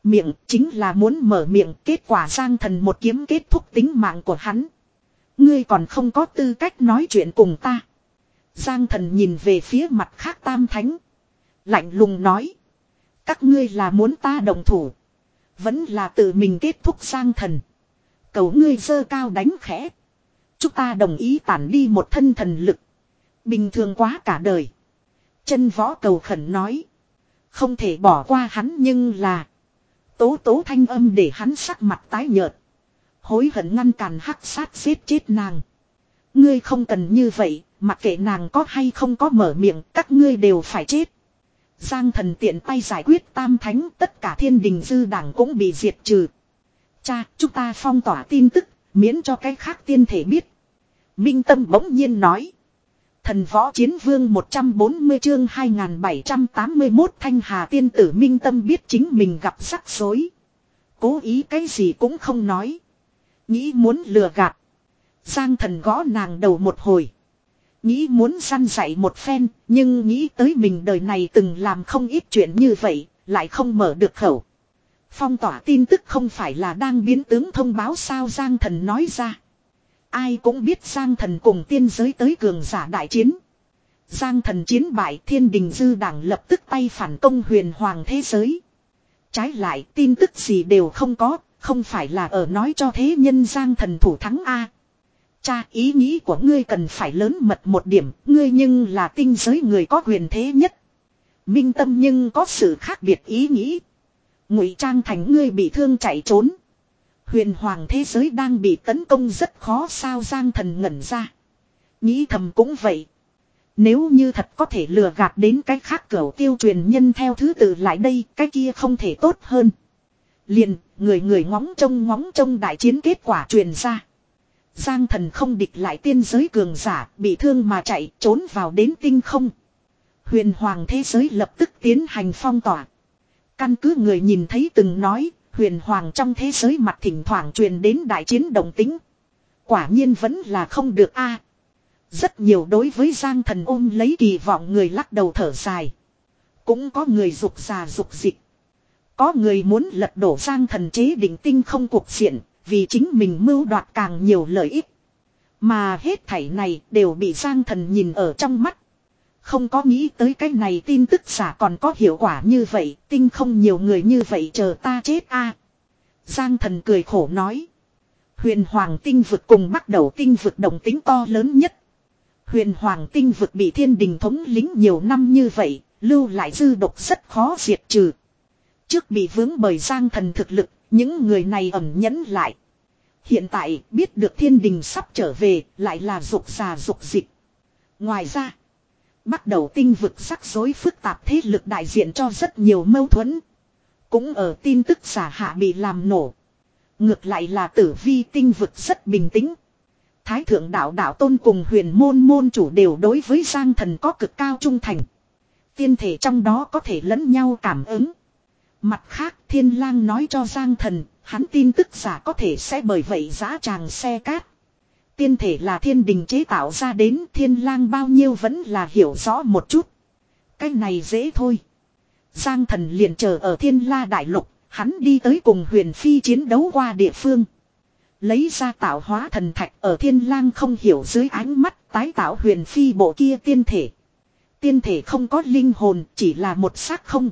Miệng chính là muốn mở miệng, kết quả Giang Thần một kiếm kết thúc tính mạng của hắn. Ngươi còn không có tư cách nói chuyện cùng ta. Giang Thần nhìn về phía mặt khác tam thánh. Lạnh lùng nói. Các ngươi là muốn ta đồng thủ. Vẫn là tự mình kết thúc Giang Thần. Cầu ngươi giơ cao đánh khẽ. Chúng ta đồng ý tản đi một thân thần lực. Bình thường quá cả đời. Chân võ cầu khẩn nói. Không thể bỏ qua hắn nhưng là. Tố tố thanh âm để hắn sắc mặt tái nhợt. Hối hận ngăn cản hắc sát giết chết nàng. Ngươi không cần như vậy. Mặc kệ nàng có hay không có mở miệng. Các ngươi đều phải chết. Giang Thần tiện tay giải quyết tam thánh. Tất cả thiên đình dư đảng cũng bị diệt trừ. Cha, chúng ta phong tỏa tin tức. Miễn cho cái khác tiên thể biết. Minh Tâm bỗng nhiên nói. Thần võ chiến vương một trăm bốn mươi chương hai nghìn bảy trăm tám mươi mốt Thanh Hà tiên tử Minh Tâm biết chính mình gặp rắc rối. Cố ý cái gì cũng không nói. Nghĩ muốn lừa gạt. Giang Thần gõ nàng đầu một hồi. Nghĩ muốn săn dạy một phen, nhưng nghĩ tới mình đời này từng làm không ít chuyện như vậy, lại không mở được khẩu. Phong tỏa tin tức không phải là đang biến tướng thông báo sao Giang Thần nói ra. Ai cũng biết Giang Thần cùng tiên giới tới cường giả đại chiến. Giang Thần chiến bại thiên đình dư đảng lập tức tay phản công huyền hoàng thế giới. Trái lại tin tức gì đều không có, không phải là ở nói cho thế nhân Giang Thần thủ thắng A. Cha, ý nghĩ của ngươi cần phải lớn mật một điểm, ngươi nhưng là tinh giới người có quyền thế nhất. Minh Tâm nhưng có sự khác biệt ý nghĩ. Ngụy trang thành ngươi bị thương chạy trốn. Huyền hoàng thế giới đang bị tấn công rất khó sao Giang Thần ngẩn ra. Nghĩ thầm cũng vậy. Nếu như thật có thể lừa gạt đến cái khác cửu tiêu truyền nhân theo thứ tự lại đây, cái kia không thể tốt hơn. Liền, người người ngóng trông ngóng trông đại chiến kết quả truyền ra. Giang Thần không địch lại tiên giới cường giả, bị thương mà chạy, trốn vào đến tinh không. Huyền hoàng thế giới lập tức tiến hành phong tỏa. Căn cứ người nhìn thấy từng nói, huyền hoàng trong thế giới mặt thỉnh thoảng truyền đến đại chiến đồng tính. Quả nhiên vẫn là không được a. Rất nhiều đối với Giang Thần ôm lấy kỳ vọng người lắc đầu thở dài. Cũng có người dục già dục dịch. Có người muốn lật đổ Giang Thần chế định tinh không cuộc diện, vì chính mình mưu đoạt càng nhiều lợi ích. Mà hết thảy này đều bị Giang Thần nhìn ở trong mắt. Không có nghĩ tới cái này tin tức giả còn có hiệu quả như vậy, tinh không nhiều người như vậy chờ ta chết a. Giang Thần cười khổ nói. Huyền Hoàng tinh vực cùng bắt đầu tinh vực đồng tính to lớn nhất. Huyền Hoàng tinh vực bị thiên đình thống lĩnh nhiều năm như vậy, lưu lại dư độc rất khó diệt trừ. Trước bị vướng bởi Giang Thần thực lực, những người này ẩn nhẫn lại. Hiện tại biết được thiên đình sắp trở về, lại là dục già dục dịch. Ngoài ra, bắt đầu tinh vực rắc rối phức tạp thế lực đại diện cho rất nhiều mâu thuẫn. Cũng ở tin tức giả hạ bị làm nổ. Ngược lại là tử vi tinh vực rất bình tĩnh. Thái thượng đạo đạo tôn cùng huyền môn môn chủ đều đối với Giang Thần có cực cao trung thành. Tiên thể trong đó có thể lẫn nhau cảm ứng. Mặt khác Thiên Lang nói cho Giang Thần, hắn tin tức giả có thể sẽ bởi vậy giã tràng xe cát. Tiên thể là thiên đình chế tạo ra đến Thiên Lang bao nhiêu vẫn là hiểu rõ một chút. Cái này dễ thôi. Giang Thần liền chờ ở Thiên La Đại Lục, hắn đi tới cùng Huyền Phi chiến đấu qua địa phương. Lấy ra tạo hóa thần thạch ở Thiên Lang không hiểu dưới ánh mắt tái tạo Huyền Phi bộ kia tiên thể. Tiên thể không có linh hồn, chỉ là một xác không.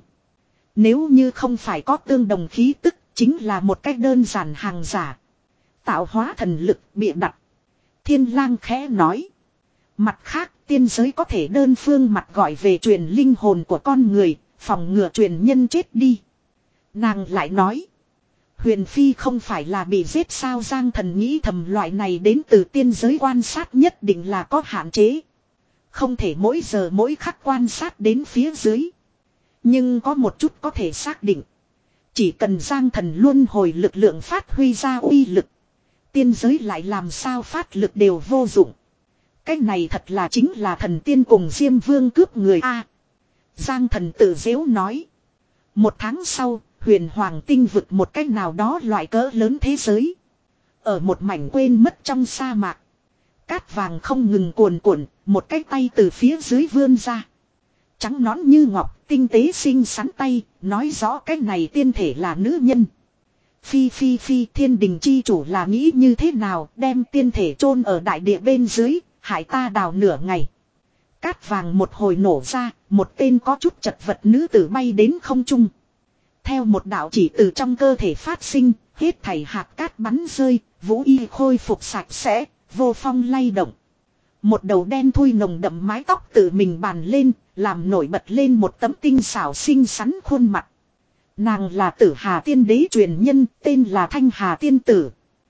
Nếu như không phải có tương đồng khí tức, chính là một cách đơn giản hàng giả. Tạo hóa thần lực bịa đặt. Thiên Lang khẽ nói. Mặt khác, tiên giới có thể đơn phương mặt gọi về truyền linh hồn của con người, phòng ngừa truyền nhân chết đi. Nàng lại nói. Huyền Phi không phải là bị giết sao Giang Thần nghĩ thầm loại này đến từ tiên giới quan sát nhất định là có hạn chế. Không thể mỗi giờ mỗi khắc quan sát đến phía dưới. Nhưng có một chút có thể xác định. Chỉ cần Giang Thần luân hồi lực lượng phát huy ra uy lực. Tiên giới lại làm sao phát lực đều vô dụng. Cái này thật là chính là thần tiên cùng Diêm Vương cướp người a. Giang Thần tự dễu nói. Một tháng sau, huyền hoàng tinh vực một cách nào đó loại cỡ lớn thế giới. Ở một mảnh quên mất trong sa mạc. Cát vàng không ngừng cuồn cuộn, một cái tay từ phía dưới vươn ra. Trắng nõn như ngọc, tinh tế xinh xắn tay, nói rõ cái này tiên thể là nữ nhân. Phi phi phi, thiên đình chi chủ là nghĩ như thế nào, đem tiên thể chôn ở đại địa bên dưới, hại ta đào nửa ngày. Cát vàng một hồi nổ ra, một tên có chút chật vật nữ tử bay đến không trung. Theo một đạo chỉ từ trong cơ thể phát sinh, hết thảy hạt cát bắn rơi, vũ y khôi phục sạch sẽ, vô phong lay động. Một đầu đen thui nồng đậm mái tóc tự mình bàn lên, làm nổi bật lên một tấm tinh xảo xinh xắn khuôn mặt. Nàng là Tử Hà tiên đế truyền nhân, tên là Thanh Hà tiên tử.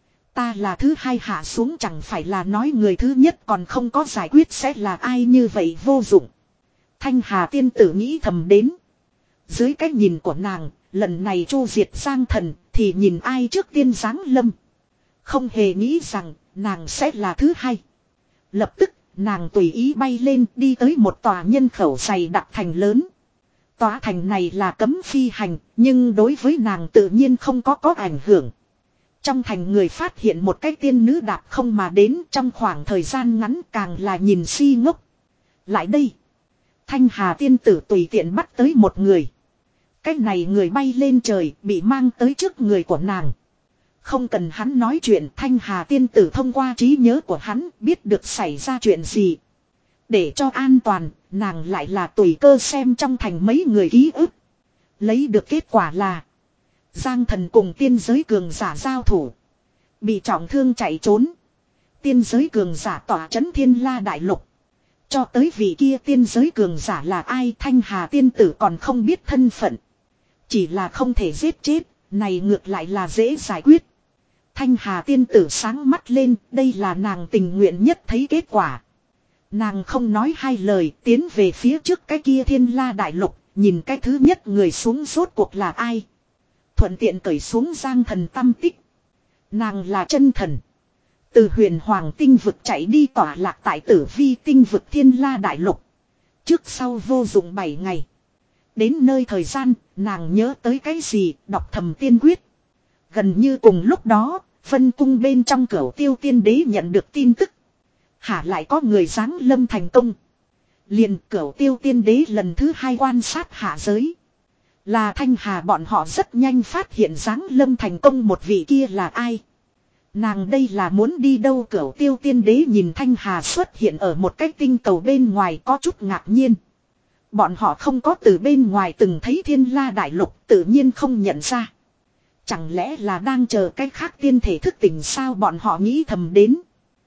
Ta là thứ hai hạ xuống, chẳng phải là nói người thứ nhất còn không có giải quyết sẽ là ai, như vậy vô dụng. Thanh Hà tiên tử nghĩ thầm đến. Dưới cái nhìn của nàng, lần này chu diệt Giang Thần thì nhìn ai trước tiên giáng lâm. Không hề nghĩ rằng nàng sẽ là thứ hai. Lập tức nàng tùy ý bay lên, đi tới một tòa nhân khẩu dày đặc thành lớn. Tòa thành này là cấm phi hành, nhưng đối với nàng tự nhiên không có có ảnh hưởng. Trong thành người phát hiện một cái tiên nữ đạp không mà đến, trong khoảng thời gian ngắn càng là nhìn si ngốc. Lại đây. Thanh Hà tiên tử tùy tiện bắt tới một người. Cái này người bay lên trời, bị mang tới trước người của nàng. Không cần hắn nói chuyện, Thanh Hà tiên tử thông qua trí nhớ của hắn biết được xảy ra chuyện gì. Để cho an toàn, nàng lại là tùy cơ xem trong thành mấy người ký ức. Lấy được kết quả là Giang Thần cùng tiên giới cường giả giao thủ, bị trọng thương chạy trốn. Tiên giới cường giả tỏa trấn Thiên La đại lục. Cho tới vị kia tiên giới cường giả là ai, Thanh Hà tiên tử còn không biết thân phận. Chỉ là không thể giết chết, này ngược lại là dễ giải quyết. Thanh Hà tiên tử sáng mắt lên, đây là nàng tình nguyện nhất thấy kết quả. Nàng không nói hai lời, tiến về phía trước cái kia Thiên La đại lục, nhìn cái thứ nhất người xuống rốt cuộc là ai. Thuận tiện cởi xuống Giang Thần tâm tích. Nàng là chân thần. Từ huyền hoàng tinh vực chạy đi tỏa lạc tại Tử Vi tinh vực Thiên La đại lục. Trước sau vô dụng bảy ngày. Đến nơi thời gian, nàng nhớ tới cái gì, đọc thầm tiên quyết. Gần như cùng lúc đó, Vân cung bên trong Cửu Tiêu tiên đế nhận được tin tức. Hả lại có người giáng lâm thành công. Liền Cửu Tiêu tiên đế lần thứ hai quan sát hạ giới. Là Thanh Hà, bọn họ rất nhanh phát hiện giáng lâm thành công một vị kia là ai. Nàng đây là muốn đi đâu? Cửu Tiêu tiên đế nhìn Thanh Hà xuất hiện ở một cái tinh cầu bên ngoài có chút ngạc nhiên. Bọn họ không có từ bên ngoài từng thấy Thiên La đại lục, tự nhiên không nhận ra. Chẳng lẽ là đang chờ cái khác tiên thể thức tỉnh sao, bọn họ nghĩ thầm đến.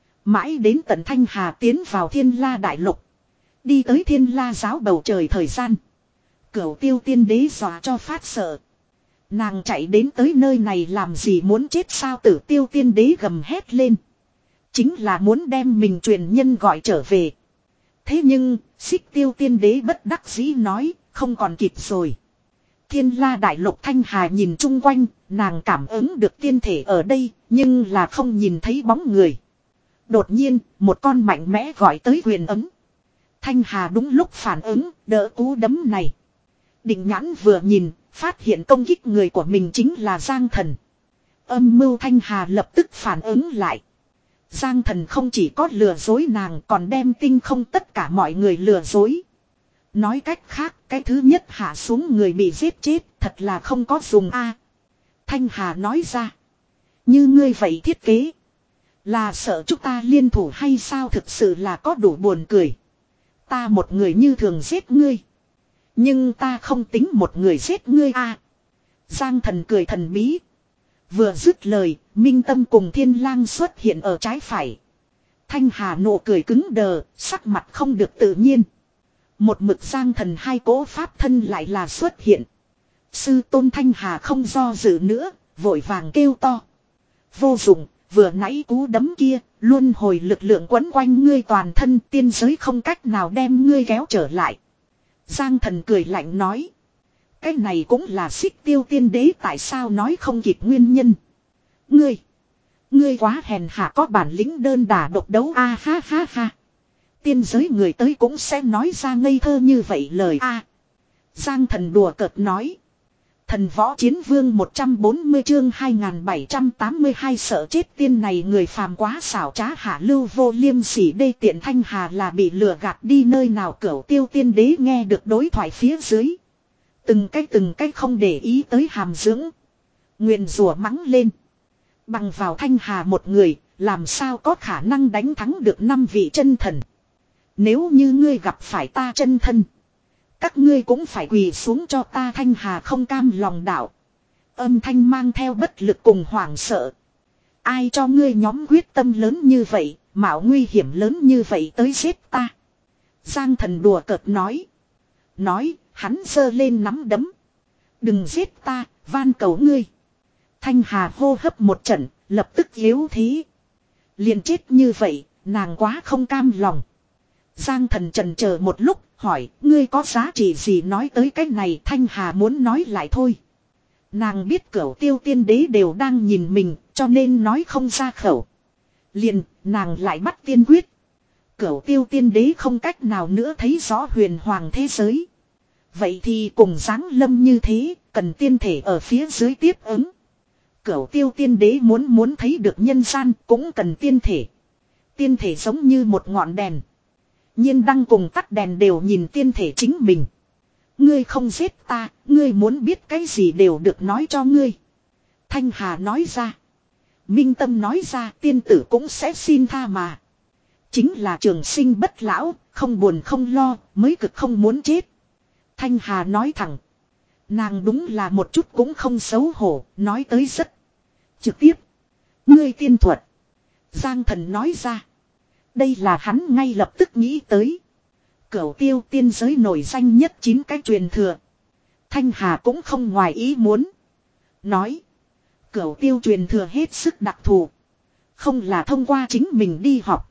Mãi đến tận Thanh Hà tiến vào Thiên La đại lục, đi tới Thiên La giáo bầu trời thời gian, Cửu Tiêu tiên đế dọa cho phát sợ. Nàng chạy đến tới nơi này làm gì, muốn chết sao? Tử Tiêu tiên đế gầm hét lên. Chính là muốn đem mình truyền nhân gọi trở về. Thế nhưng, Xích Tiêu tiên đế bất đắc dĩ nói, không còn kịp rồi. Thiên La đại lục, Thanh Hà nhìn chung quanh, nàng cảm ứng được tiên thể ở đây, nhưng là không nhìn thấy bóng người. Đột nhiên, một con mạnh mẽ gọi tới huyền ấm. Thanh Hà đúng lúc phản ứng, đỡ cú đấm này. Định nhãn vừa nhìn, phát hiện công kích người của mình chính là Giang Thần. Âm mưu, Thanh Hà lập tức phản ứng lại. Giang Thần không chỉ có lừa dối nàng, còn đem tinh không tất cả mọi người lừa dối. Nói cách khác, cái thứ nhất hạ xuống người bị giết chết, thật là không có dùng a. Thanh Hà nói ra. Như ngươi vậy thiết kế, là sợ chúng ta liên thủ hay sao? Thực sự là có đủ buồn cười. Ta một người như thường giết ngươi, nhưng ta không tính một người giết ngươi a. Giang Thần cười thần bí. Vừa dứt lời, Minh Tâm cùng Thiên Lang xuất hiện ở trái phải. Thanh Hà nụ cười cứng đờ, sắc mặt không được tự nhiên. Một mực Giang Thần hai cỗ pháp thân lại là xuất hiện. Sư tôn. Thanh Hà không do dự nữa, vội vàng kêu to. Vô dụng, vừa nãy cú đấm kia, luân hồi lực lượng quấn quanh ngươi toàn thân, tiên giới không cách nào đem ngươi kéo trở lại. Giang Thần cười lạnh nói. Cái này cũng là Xích Tiêu tiên đế tại sao nói không kịp nguyên nhân. Ngươi, ngươi quá hèn hạ, có bản lĩnh đơn đả độc đấu a. À, ha ha ha. Tiên giới người tới cũng sẽ nói ra ngây thơ như vậy lời a. À, Giang Thần đùa cợt nói. Thần võ chiến vương một trăm bốn mươi chương hai nghìn bảy trăm tám mươi hai sợ chết tiên này người phàm quá xảo trá hạ lưu vô liêm sỉ đê tiện Thanh Hà là bị lừa gạt đi nơi nào cửu tiêu tiên đế nghe được đối thoại phía dưới. Từng cái từng cái không để ý tới hàm dưỡng. Nguyền rủa mắng lên. Bằng vào Thanh Hà một người, làm sao có khả năng đánh thắng được năm vị chân thần. Nếu như ngươi gặp phải ta chân thân. Các ngươi cũng phải quỳ xuống cho ta. Thanh Hà không cam lòng đạo. Âm thanh mang theo bất lực cùng hoảng sợ. Ai cho ngươi nhóm quyết tâm lớn như vậy, mạo nguy hiểm lớn như vậy tới giết ta. Giang Thần đùa cợt nói. Nói, hắn giơ lên nắm đấm. Đừng giết ta, van cầu ngươi. Thanh Hà hô hấp một trận, lập tức yếu thế. Liền chết như vậy, nàng quá không cam lòng. Giang Thần chần chờ một lúc, hỏi, ngươi có giá trị gì nói tới cái này. Thanh Hà muốn nói lại thôi. Nàng biết cửu tiêu tiên đế đều đang nhìn mình, cho nên nói không ra khẩu. Liền, nàng lại bắt tiên quyết. Cửu tiêu tiên đế không cách nào nữa thấy rõ huyền hoàng thế giới. Vậy thì cùng giáng lâm như thế, cần tiên thể ở phía dưới tiếp ứng. Cửu tiêu tiên đế muốn muốn thấy được nhân gian cũng cần tiên thể. Tiên thể giống như một ngọn đèn. Nhiên đăng cùng tắt đèn đều nhìn tiên thể chính mình. Ngươi không giết ta, ngươi muốn biết cái gì đều được nói cho ngươi. Thanh Hà nói ra. Minh Tâm nói ra tiên tử cũng sẽ xin tha mà. Chính là trường sinh bất lão, không buồn không lo, mới cực không muốn chết. Thanh Hà nói thẳng. Nàng đúng là một chút cũng không xấu hổ, nói tới rất trực tiếp. Ngươi tiên thuật. Giang Thần nói ra. Đây là hắn ngay lập tức nghĩ tới. Cửu tiêu tiên giới nổi danh nhất chín cái truyền thừa. Thanh Hà cũng không ngoài ý muốn. Nói. Cửu tiêu truyền thừa hết sức đặc thù. Không là thông qua chính mình đi học.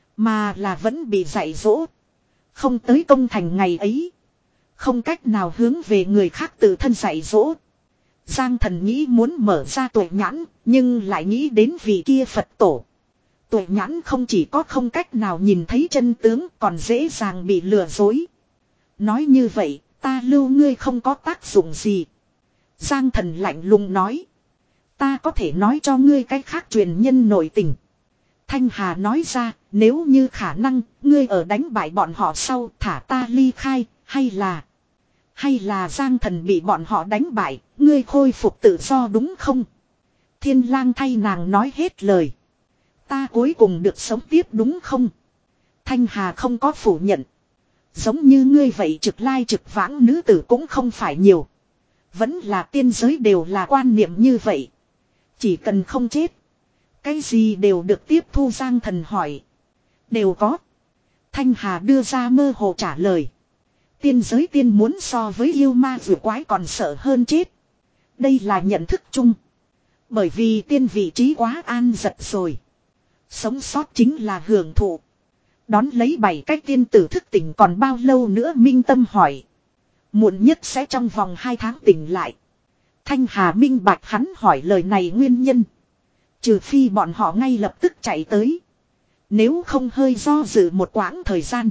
Mà là vẫn bị dạy dỗ. Không tới công thành ngày ấy. Không cách nào hướng về người khác tự thân dạy dỗ. Giang Thần nghĩ muốn mở ra tuệ nhãn. Nhưng lại nghĩ đến vị kia Phật tổ. Tuệ nhãn không chỉ có không cách nào nhìn thấy chân tướng, còn dễ dàng bị lừa dối. Nói như vậy, ta lưu ngươi không có tác dụng gì. Giang Thần lạnh lùng nói. Ta có thể nói cho ngươi cái khác truyền nhân nội tình. Thanh Hà nói ra, nếu như khả năng, ngươi ở đánh bại bọn họ sau thả ta ly khai, hay là... Hay là Giang Thần bị bọn họ đánh bại, ngươi khôi phục tự do đúng không? Thiên Lang thay nàng nói hết lời. Ta cuối cùng được sống tiếp đúng không? Thanh Hà không có phủ nhận. Giống như ngươi vậy trực lai trực vãng nữ tử cũng không phải nhiều. Vẫn là tiên giới đều là quan niệm như vậy. Chỉ cần không chết. Cái gì đều được tiếp thu. Giang Thần hỏi. Đều có. Thanh Hà đưa ra mơ hồ trả lời. Tiên giới tiên muốn so với yêu ma vừa quái còn sợ hơn chết. Đây là nhận thức chung. Bởi vì tiên vị trí quá an giật rồi. Sống sót chính là hưởng thụ. Đón lấy bảy cách tiên tử thức tỉnh còn bao lâu nữa? Minh Tâm hỏi. Muộn nhất sẽ trong vòng hai tháng tỉnh lại. Thanh Hà minh bạch hắn hỏi lời này nguyên nhân. Trừ phi bọn họ ngay lập tức chạy tới. Nếu không hơi do dự một quãng thời gian.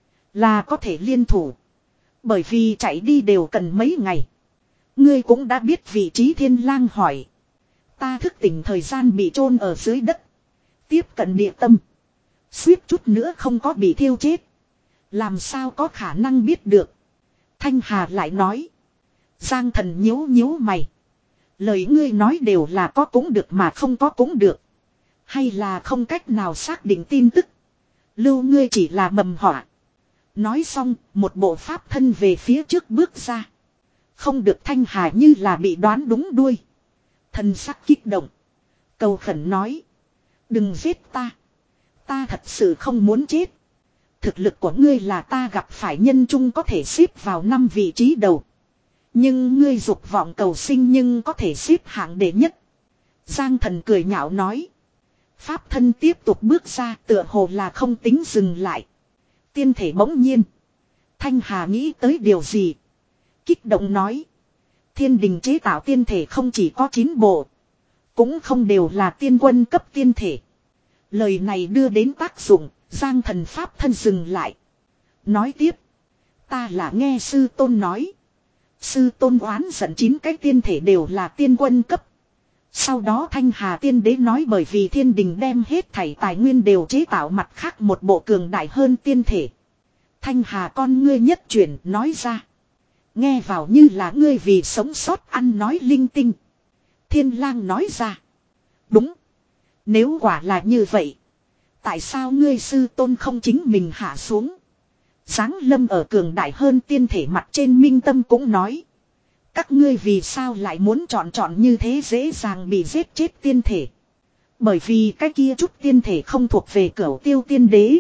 Là có thể liên thủ. Bởi vì chạy đi đều cần mấy ngày. Ngươi cũng đã biết vị trí. Thiên Lang hỏi. Ta thức tỉnh thời gian bị chôn ở dưới đất. Tiếp cận địa tâm. Suýt chút nữa không có bị thiêu chết. Làm sao có khả năng biết được. Thanh Hà lại nói. Giang Thần nhíu nhíu mày. Lời ngươi nói đều là có cũng được mà không có cũng được. Hay là không cách nào xác định tin tức. Lưu ngươi chỉ là mầm họa. Nói xong một bộ pháp thân về phía trước bước ra. Không được. Thanh Hà như là bị đoán đúng đuôi. Thần sắc kích động. Cầu khẩn nói. Đừng giết ta. Ta thật sự không muốn chết. Thực lực của ngươi là ta gặp phải nhân chung có thể xếp vào năm vị trí đầu. Nhưng ngươi dục vọng cầu sinh nhưng có thể xếp hạng đệ nhất. Giang Thần cười nhạo nói. Pháp thân tiếp tục bước ra tựa hồ là không tính dừng lại. Tiên thể bỗng nhiên. Thanh Hà nghĩ tới điều gì. Kích động nói. Thiên đình chế tạo tiên thể không chỉ có chín bộ. Cũng không đều là tiên quân cấp tiên thể. Lời này đưa đến tác dụng. Giang Thần pháp thân dừng lại. Nói tiếp. Ta là nghe sư tôn nói. Sư tôn oán giận chín cái tiên thể đều là tiên quân cấp. Sau đó Thanh Hà tiên đế nói bởi vì thiên đình đem hết thảy tài nguyên đều chế tạo mặt khác một bộ cường đại hơn tiên thể. Thanh Hà con ngươi nhất chuyển nói ra. Nghe vào như là ngươi vì sống sót ăn nói linh tinh. Thiên lang nói ra. Đúng. Nếu quả là như vậy. Tại sao ngươi sư tôn không chính mình hạ xuống. Giáng lâm ở cường đại hơn tiên thể mặt trên Minh Tâm cũng nói. Các ngươi vì sao lại muốn chọn chọn như thế dễ dàng bị giết chết tiên thể. Bởi vì cái kia chút tiên thể không thuộc về cửu tiêu tiên đế.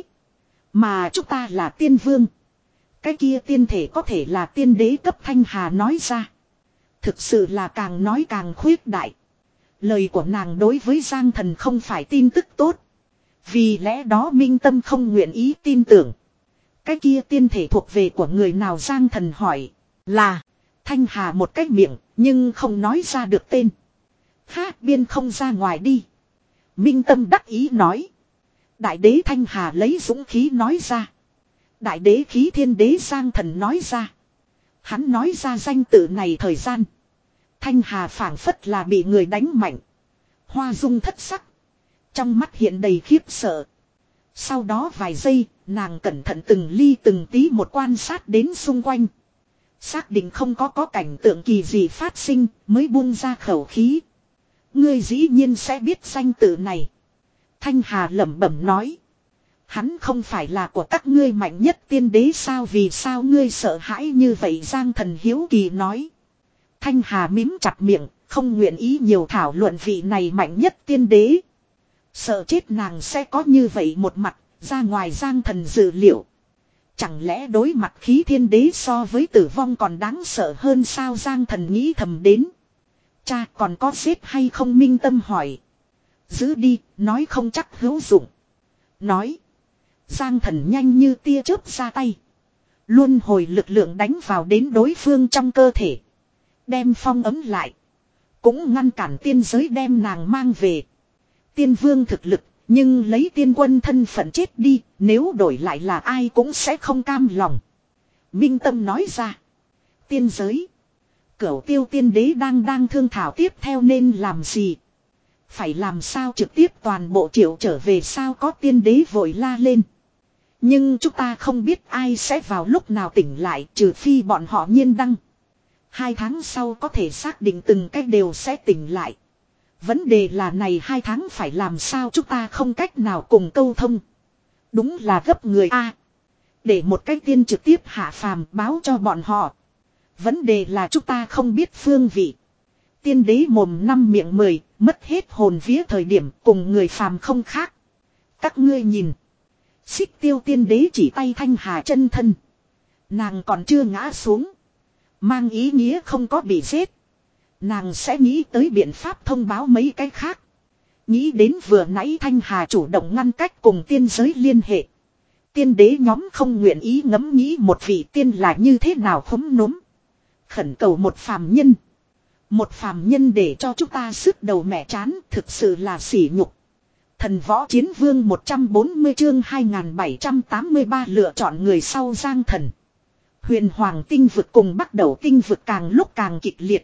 Mà chúng ta là tiên vương. Cái kia tiên thể có thể là tiên đế cấp. Thanh Hà nói ra. Thực sự là càng nói càng khuyết đại. Lời của nàng đối với Giang Thần không phải tin tức tốt. Vì lẽ đó Minh Tâm không nguyện ý tin tưởng. Cái kia tiên thể thuộc về của người nào? Giang Thần hỏi. Là. Thanh Hà một cái miệng nhưng không nói ra được tên. Ha, biên không ra ngoài đi. Minh Tâm đắc ý nói. Đại đế. Thanh Hà lấy dũng khí nói ra. Đại đế khí thiên đế. Giang Thần nói ra. Hắn nói ra danh tự này thời gian. Thanh Hà phảng phất là bị người đánh mạnh. Hoa dung thất sắc. Trong mắt hiện đầy khiếp sợ. Sau đó vài giây, nàng cẩn thận từng ly từng tí một quan sát đến xung quanh. Xác định không có có cảnh tượng kỳ gì phát sinh, mới buông ra khẩu khí. Ngươi dĩ nhiên sẽ biết danh tự này. Thanh Hà lẩm bẩm nói. Hắn không phải là của các ngươi mạnh nhất tiên đế sao? Vì sao ngươi sợ hãi như vậy? Giang Thần hiếu kỳ nói. Thanh Hà mím chặt miệng, không nguyện ý nhiều thảo luận vị này mạnh nhất tiên đế. Sợ chết nàng sẽ có như vậy một mặt, ra ngoài Giang Thần dự liệu. Chẳng lẽ đối mặt khí thiên đế so với tử vong còn đáng sợ hơn sao? Giang Thần nghĩ thầm đến. Cha còn có giết hay không? Minh Tâm hỏi. Giữ đi, nói không chắc hữu dụng. Nói. Giang Thần nhanh như tia chớp ra tay. Luôn hồi lực lượng đánh vào đến đối phương trong cơ thể. Đem phong ấm lại. Cũng ngăn cản tiên giới đem nàng mang về. Tiên vương thực lực, nhưng lấy tiên quân thân phận chết đi, nếu đổi lại là ai cũng sẽ không cam lòng. Minh Tâm nói ra. Tiên giới. Cửu tiêu tiên đế đang đang thương thảo tiếp theo nên làm gì. Phải làm sao trực tiếp toàn bộ triệu trở về sao? Có tiên đế vội la lên. Nhưng chúng ta không biết ai sẽ vào lúc nào tỉnh lại, trừ phi bọn họ nhiên đăng. Hai tháng sau có thể xác định từng cách đều sẽ tỉnh lại. Vấn đề là này hai tháng phải làm sao? Chúng ta không cách nào cùng câu thông. Đúng là gấp người a. Để một cái tiên trực tiếp hạ phàm báo cho bọn họ. Vấn đề là chúng ta không biết phương vị. Tiên đế mồm năm miệng mười, mất hết hồn vía thời điểm cùng người phàm không khác. Các ngươi nhìn. Xích tiêu tiên đế chỉ tay Thanh Hà chân thân. Nàng còn chưa ngã xuống. Mang ý nghĩa không có bị giết. Nàng sẽ nghĩ tới biện pháp thông báo mấy cái khác. Nghĩ đến vừa nãy Thanh Hà chủ động ngăn cách cùng tiên giới liên hệ. Tiên đế nhóm không nguyện ý ngẫm nghĩ một vị tiên là như thế nào khúm núm. Khẩn cầu một phàm nhân. Một phàm nhân để cho chúng ta sức đầu mẹ chán, thực sự là sỉ nhục. Thần võ chiến vương một trăm bốn mươi chương hai nghìn bảy trăm tám mươi ba lựa chọn người sau. Giang Thần. Huyền Hoàng tinh vực cùng bắt đầu tinh vực càng lúc càng kịch liệt.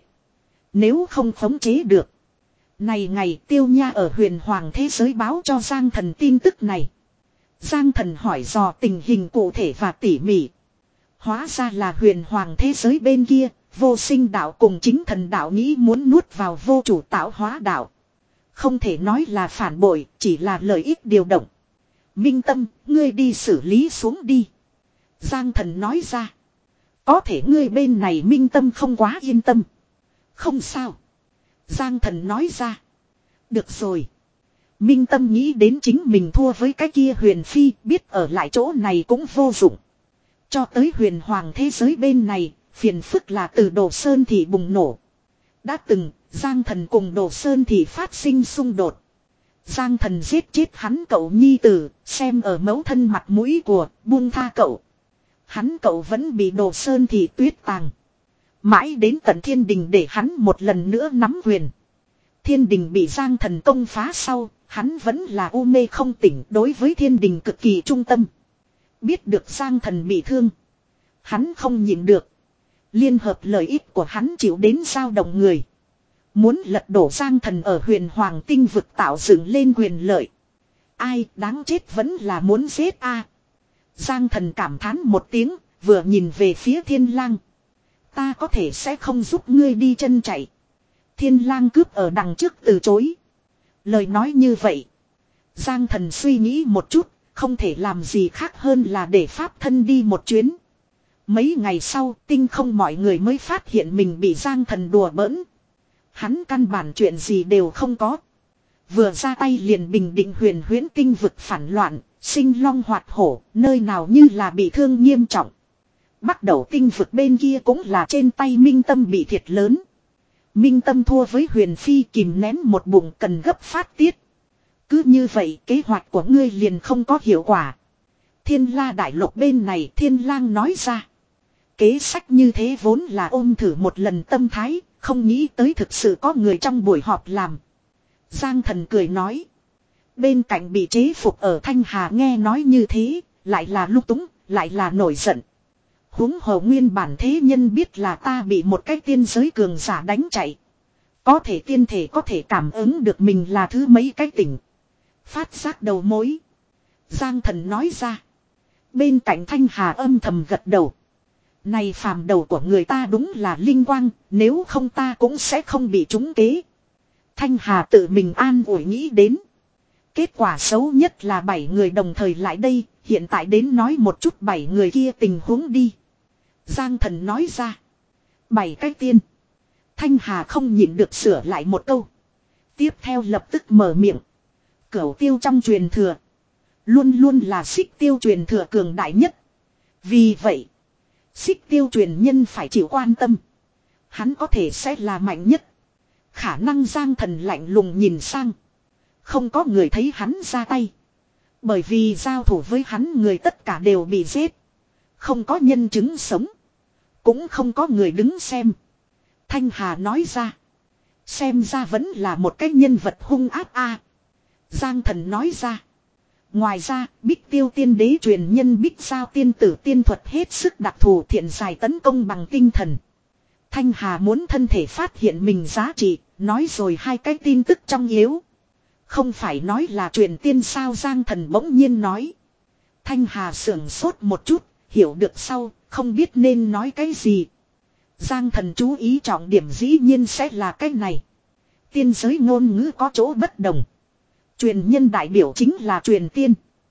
Nếu không khống chế được. Này ngày Tiêu Nha ở Huyền Hoàng thế giới báo cho Giang Thần tin tức này. Giang Thần hỏi dò tình hình cụ thể và tỉ mỉ. Hóa ra là Huyền Hoàng thế giới bên kia, Vô Sinh đạo cùng Chính Thần đạo nghĩ muốn nuốt vào Vô Chủ tạo hóa đạo. Không thể nói là phản bội, chỉ là lợi ích điều động. Minh Tâm, ngươi đi xử lý xuống đi. Giang Thần nói ra. Có thể ngươi bên này Minh Tâm không quá yên tâm. Không sao. Giang Thần nói ra. Được rồi. Minh Tâm nghĩ đến chính mình thua với cái kia Huyền Phi, biết ở lại chỗ này cũng vô dụng. Cho tới Huyền Hoàng thế giới bên này, phiền phức là từ Đồ Sơn Thị bùng nổ. Đã từng, Giang Thần cùng Đồ Sơn Thị phát sinh xung đột. Giang Thần giết chết hắn cậu nhi tử, xem ở mẫu thân mặt mũi của, buông tha cậu. Hắn cậu vẫn bị Đồ Sơn Thị tuyết tàng. Mãi đến tận Thiên Đình để hắn một lần nữa nắm quyền. Thiên Đình bị Giang Thần công phá sau, hắn vẫn là u mê không tỉnh, đối với Thiên Đình cực kỳ trung tâm. Biết được Giang Thần bị thương. Hắn không nhịn được. Liên hợp lợi ích của hắn chịu đến dao động người. Muốn lật đổ Giang Thần ở huyền hoàng tinh vực tạo dựng lên quyền lợi. Ai đáng chết vẫn là muốn giết a. Giang Thần cảm thán một tiếng, vừa nhìn về phía Thiên Lang. Ta có thể sẽ không giúp ngươi đi chân chạy. Thiên Lang cướp ở đằng trước từ chối. Lời nói như vậy. Giang Thần suy nghĩ một chút, không thể làm gì khác hơn là để pháp thân đi một chuyến. Mấy ngày sau, tinh không mọi người mới phát hiện mình bị Giang Thần đùa bỡn. Hắn căn bản chuyện gì đều không có. Vừa ra tay liền bình định huyền huyễn tinh vực phản loạn, sinh long hoạt hổ, nơi nào như là bị thương nghiêm trọng. Bắt đầu tinh vực bên kia cũng là trên tay Minh Tâm bị thiệt lớn. Minh Tâm thua với Huyền Phi kìm nén một bụng cần gấp phát tiết. Cứ như vậy kế hoạch của ngươi liền không có hiệu quả. Thiên La đại lục bên này Thiên Lang nói ra. Kế sách như thế vốn là ôm thử một lần tâm thái, không nghĩ tới thực sự có người trong buổi họp làm. Giang Thần cười nói. Bên cạnh bị chế phục ở Thanh Hà nghe nói như thế, lại là lung túng, lại là nổi giận. Huống hồ nguyên bản thế nhân biết là ta bị một cái tiên giới cường giả đánh chạy. Có thể tiên thể có thể cảm ứng được mình là thứ mấy cái tỉnh. Phát giác đầu mối. Giang Thần nói ra. Bên cạnh Thanh Hà âm thầm gật đầu. Này phàm đầu của người ta đúng là linh quang, nếu không ta cũng sẽ không bị trúng kế. Thanh Hà tự mình an ủi nghĩ đến. Kết quả xấu nhất là bảy người đồng thời lại đây, hiện tại đến nói một chút bảy người kia tình huống đi. Giang Thần nói ra. Bảy cái tiên. Thanh Hà không nhịn được sửa lại một câu. Tiếp theo lập tức mở miệng. Cửu tiêu trong truyền thừa. Luôn luôn là xích tiêu truyền thừa cường đại nhất. Vì vậy. Xích tiêu truyền nhân phải chịu quan tâm. Hắn có thể sẽ là mạnh nhất. Khả năng Giang Thần lạnh lùng nhìn sang. Không có người thấy hắn ra tay. Bởi vì giao thủ với hắn người tất cả đều bị giết. Không có nhân chứng sống. Cũng không có người đứng xem. Thanh Hà nói ra. Xem ra vẫn là một cái nhân vật hung ác a. Giang Thần nói ra. Ngoài ra, Bích Tiêu Tiên Đế truyền nhân Bích Giao Tiên Tử tiên thuật hết sức đặc thù thiện giải tấn công bằng tinh thần. Thanh Hà muốn thân thể phát hiện mình giá trị, nói rồi hai cái tin tức trong yếu. Không phải nói là truyền tiên sao Giang Thần bỗng nhiên nói. Thanh Hà sưởng sốt một chút, hiểu được sau, không biết nên nói cái gì. Giang Thần chú ý trọng điểm dĩ nhiên sẽ là cái này. Tiên giới ngôn ngữ có chỗ bất đồng. Truyền nhân đại biểu chính là truyền tiên.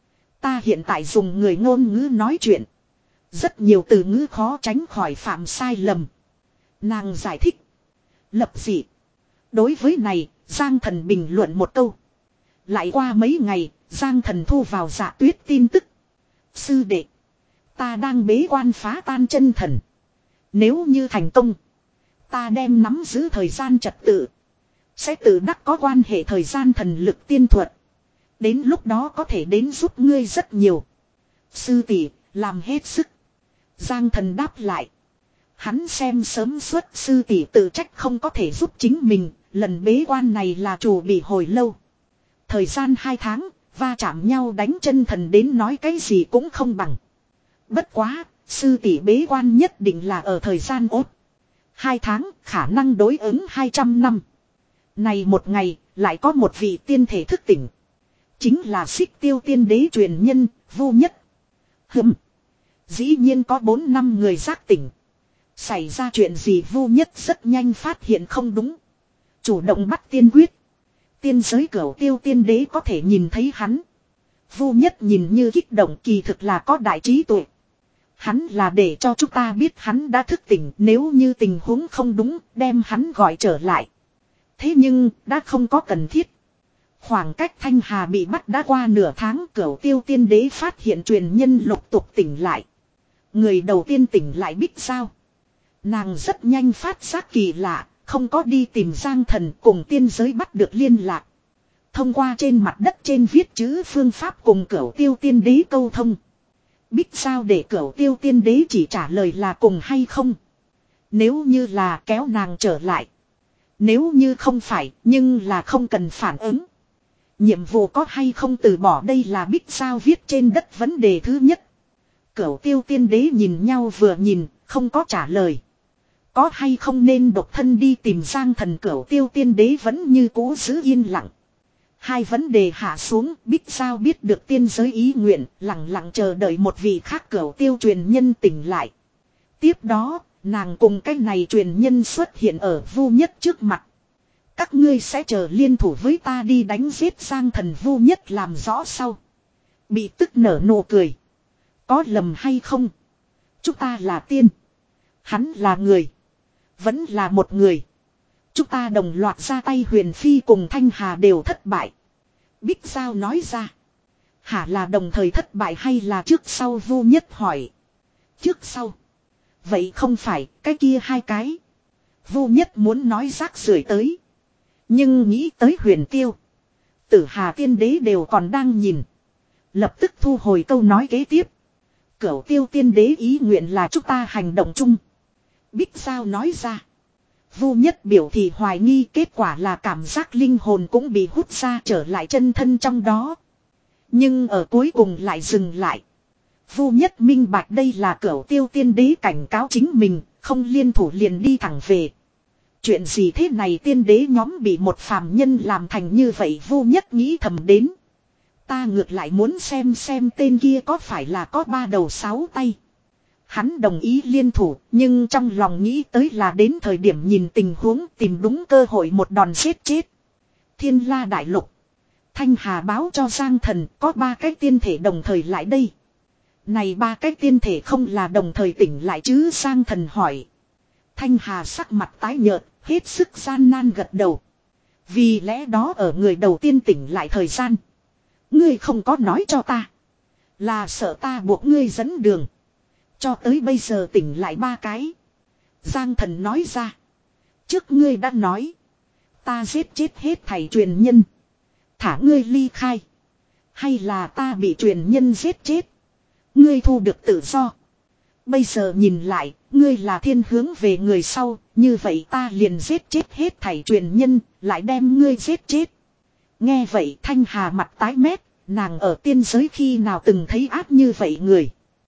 Ta hiện tại dùng người ngôn ngữ nói chuyện. Rất nhiều từ ngữ khó tránh khỏi phạm sai lầm. Nàng giải thích. Lập dị. Đối với này, Giang Thần bình luận một câu. Lại qua mấy ngày, Giang Thần thu vào Dạ Tuyết tin tức. Sư đệ. Ta đang bế quan phá tan chân thần. Nếu như thành công. Ta đem nắm giữ thời gian trật tự. Sẽ tự đắc có quan hệ thời gian thần lực tiên thuật. Đến lúc đó có thể đến giúp ngươi rất nhiều. Sư tỷ, làm hết sức. Giang Thần đáp lại. Hắn xem sớm suốt sư tỷ tự trách không có thể giúp chính mình. Lần bế quan này là chủ bị hồi lâu. Thời gian hai tháng, va chạm nhau đánh chân thần đến nói cái gì cũng không bằng. Bất quá, sư tỷ bế quan nhất định là ở thời gian ốt. Hai tháng, khả năng đối ứng hai trăm năm. Này một ngày, lại có một vị tiên thể thức tỉnh. Chính là Xích Tiêu Tiên Đế truyền nhân, Vu Nhất. Hừm. Dĩ nhiên có bốn năm người giác tỉnh. Xảy ra chuyện gì Vu Nhất rất nhanh phát hiện không đúng. Chủ động bắt tiên quyết. Tiên giới Cửu Tiêu Tiên Đế có thể nhìn thấy hắn. Vu Nhất nhìn như kích động kỳ thực là có đại trí tuệ. Hắn là để cho chúng ta biết hắn đã thức tỉnh, nếu như tình huống không đúng, đem hắn gọi trở lại. Thế nhưng, đã không có cần thiết. Khoảng cách Thanh Hà bị bắt đã qua nửa tháng, Cửu Tiêu Tiên Đế phát hiện truyền nhân lục tục tỉnh lại. Người đầu tiên tỉnh lại Bích Giao. Nàng rất nhanh phát giác kỳ lạ, không có đi tìm Giang Thần cùng tiên giới bắt được liên lạc. Thông qua trên mặt đất trên viết chữ phương pháp cùng Cửu Tiêu Tiên Đế câu thông. Bích Giao để Cửu Tiêu Tiên Đế chỉ trả lời là cùng hay không. Nếu như là kéo nàng trở lại. Nếu như không phải, nhưng là không cần phản ứng. Nhiệm vụ có hay không từ bỏ đây là Bích Giao viết trên đất vấn đề thứ nhất. Cửu Tiêu Tiên Đế nhìn nhau vừa nhìn, không có trả lời. Có hay không nên độc thân đi tìm Giang Thần Cửu Tiêu tiên đế vẫn như cũ giữ yên lặng. Hai vấn đề hạ xuống, Bích Giao biết được tiên giới ý nguyện, lặng lặng chờ đợi một vị khác Cửu Tiêu truyền nhân tỉnh lại. Tiếp đó, nàng cùng cái này truyền nhân xuất hiện ở Vu Nhất trước mặt. Các ngươi sẽ chờ liên thủ với ta đi đánh giết Giang Thần. Vu Nhất làm rõ sau. Bị tức nở nụ cười. Có lầm hay không? Chúng ta là tiên. Hắn là người. Vẫn là một người. Chúng ta đồng loạt ra tay. Huyền Phi cùng Thanh Hà đều thất bại. Bích Giao nói ra. Hả là đồng thời thất bại hay là trước sau? Vu Nhất hỏi. Trước sau. Vậy không phải cái kia hai cái. Vu Nhất muốn nói rác rưởi tới. Nhưng nghĩ tới Huyền Tiêu. Tử Hà tiên đế đều còn đang nhìn. Lập tức thu hồi câu nói kế tiếp. Cửu Tiêu tiên đế ý nguyện là chúng ta hành động chung. Bích Giao nói ra. Vu Nhất biểu thị hoài nghi, kết quả là cảm giác linh hồn cũng bị hút ra trở lại chân thân trong đó. Nhưng ở cuối cùng lại dừng lại. Vu Nhất minh bạch đây là Cửu Tiêu tiên đế cảnh cáo chính mình, không liên thủ liền đi thẳng về. Chuyện gì thế này, tiên đế nhóm bị một phàm nhân làm thành như vậy? Vu Nhất nghĩ thầm đến. Ta ngược lại muốn xem xem tên kia có phải là có ba đầu sáu tay. Hắn đồng ý liên thủ, nhưng trong lòng nghĩ tới là đến thời điểm nhìn tình huống tìm đúng cơ hội một đòn giết chết. Thiên La Đại Lục. Thanh Hà báo cho Giang Thần có ba cái tiên thể đồng thời lại đây. Này ba cái tiên thể không là đồng thời tỉnh lại chứ? Giang Thần hỏi. Thanh Hà sắc mặt tái nhợt, hết sức gian nan gật đầu. Vì lẽ đó ở người đầu tiên tỉnh lại thời gian. Ngươi không có nói cho ta. Là sợ ta buộc ngươi dẫn đường. Cho tới bây giờ tỉnh lại ba cái. Giang Thần nói ra. Trước ngươi đã nói. Ta giết chết hết thảy truyền nhân. Thả ngươi ly khai. Hay là ta bị truyền nhân giết chết. Ngươi thu được tự do. Bây giờ nhìn lại, ngươi là thiên hướng về người sau. Như vậy ta liền giết chết hết thảy truyền nhân. Lại đem ngươi giết chết. Nghe vậy Thanh Hà mặt tái mét. Nàng ở tiên giới khi nào từng thấy ác như vậy người.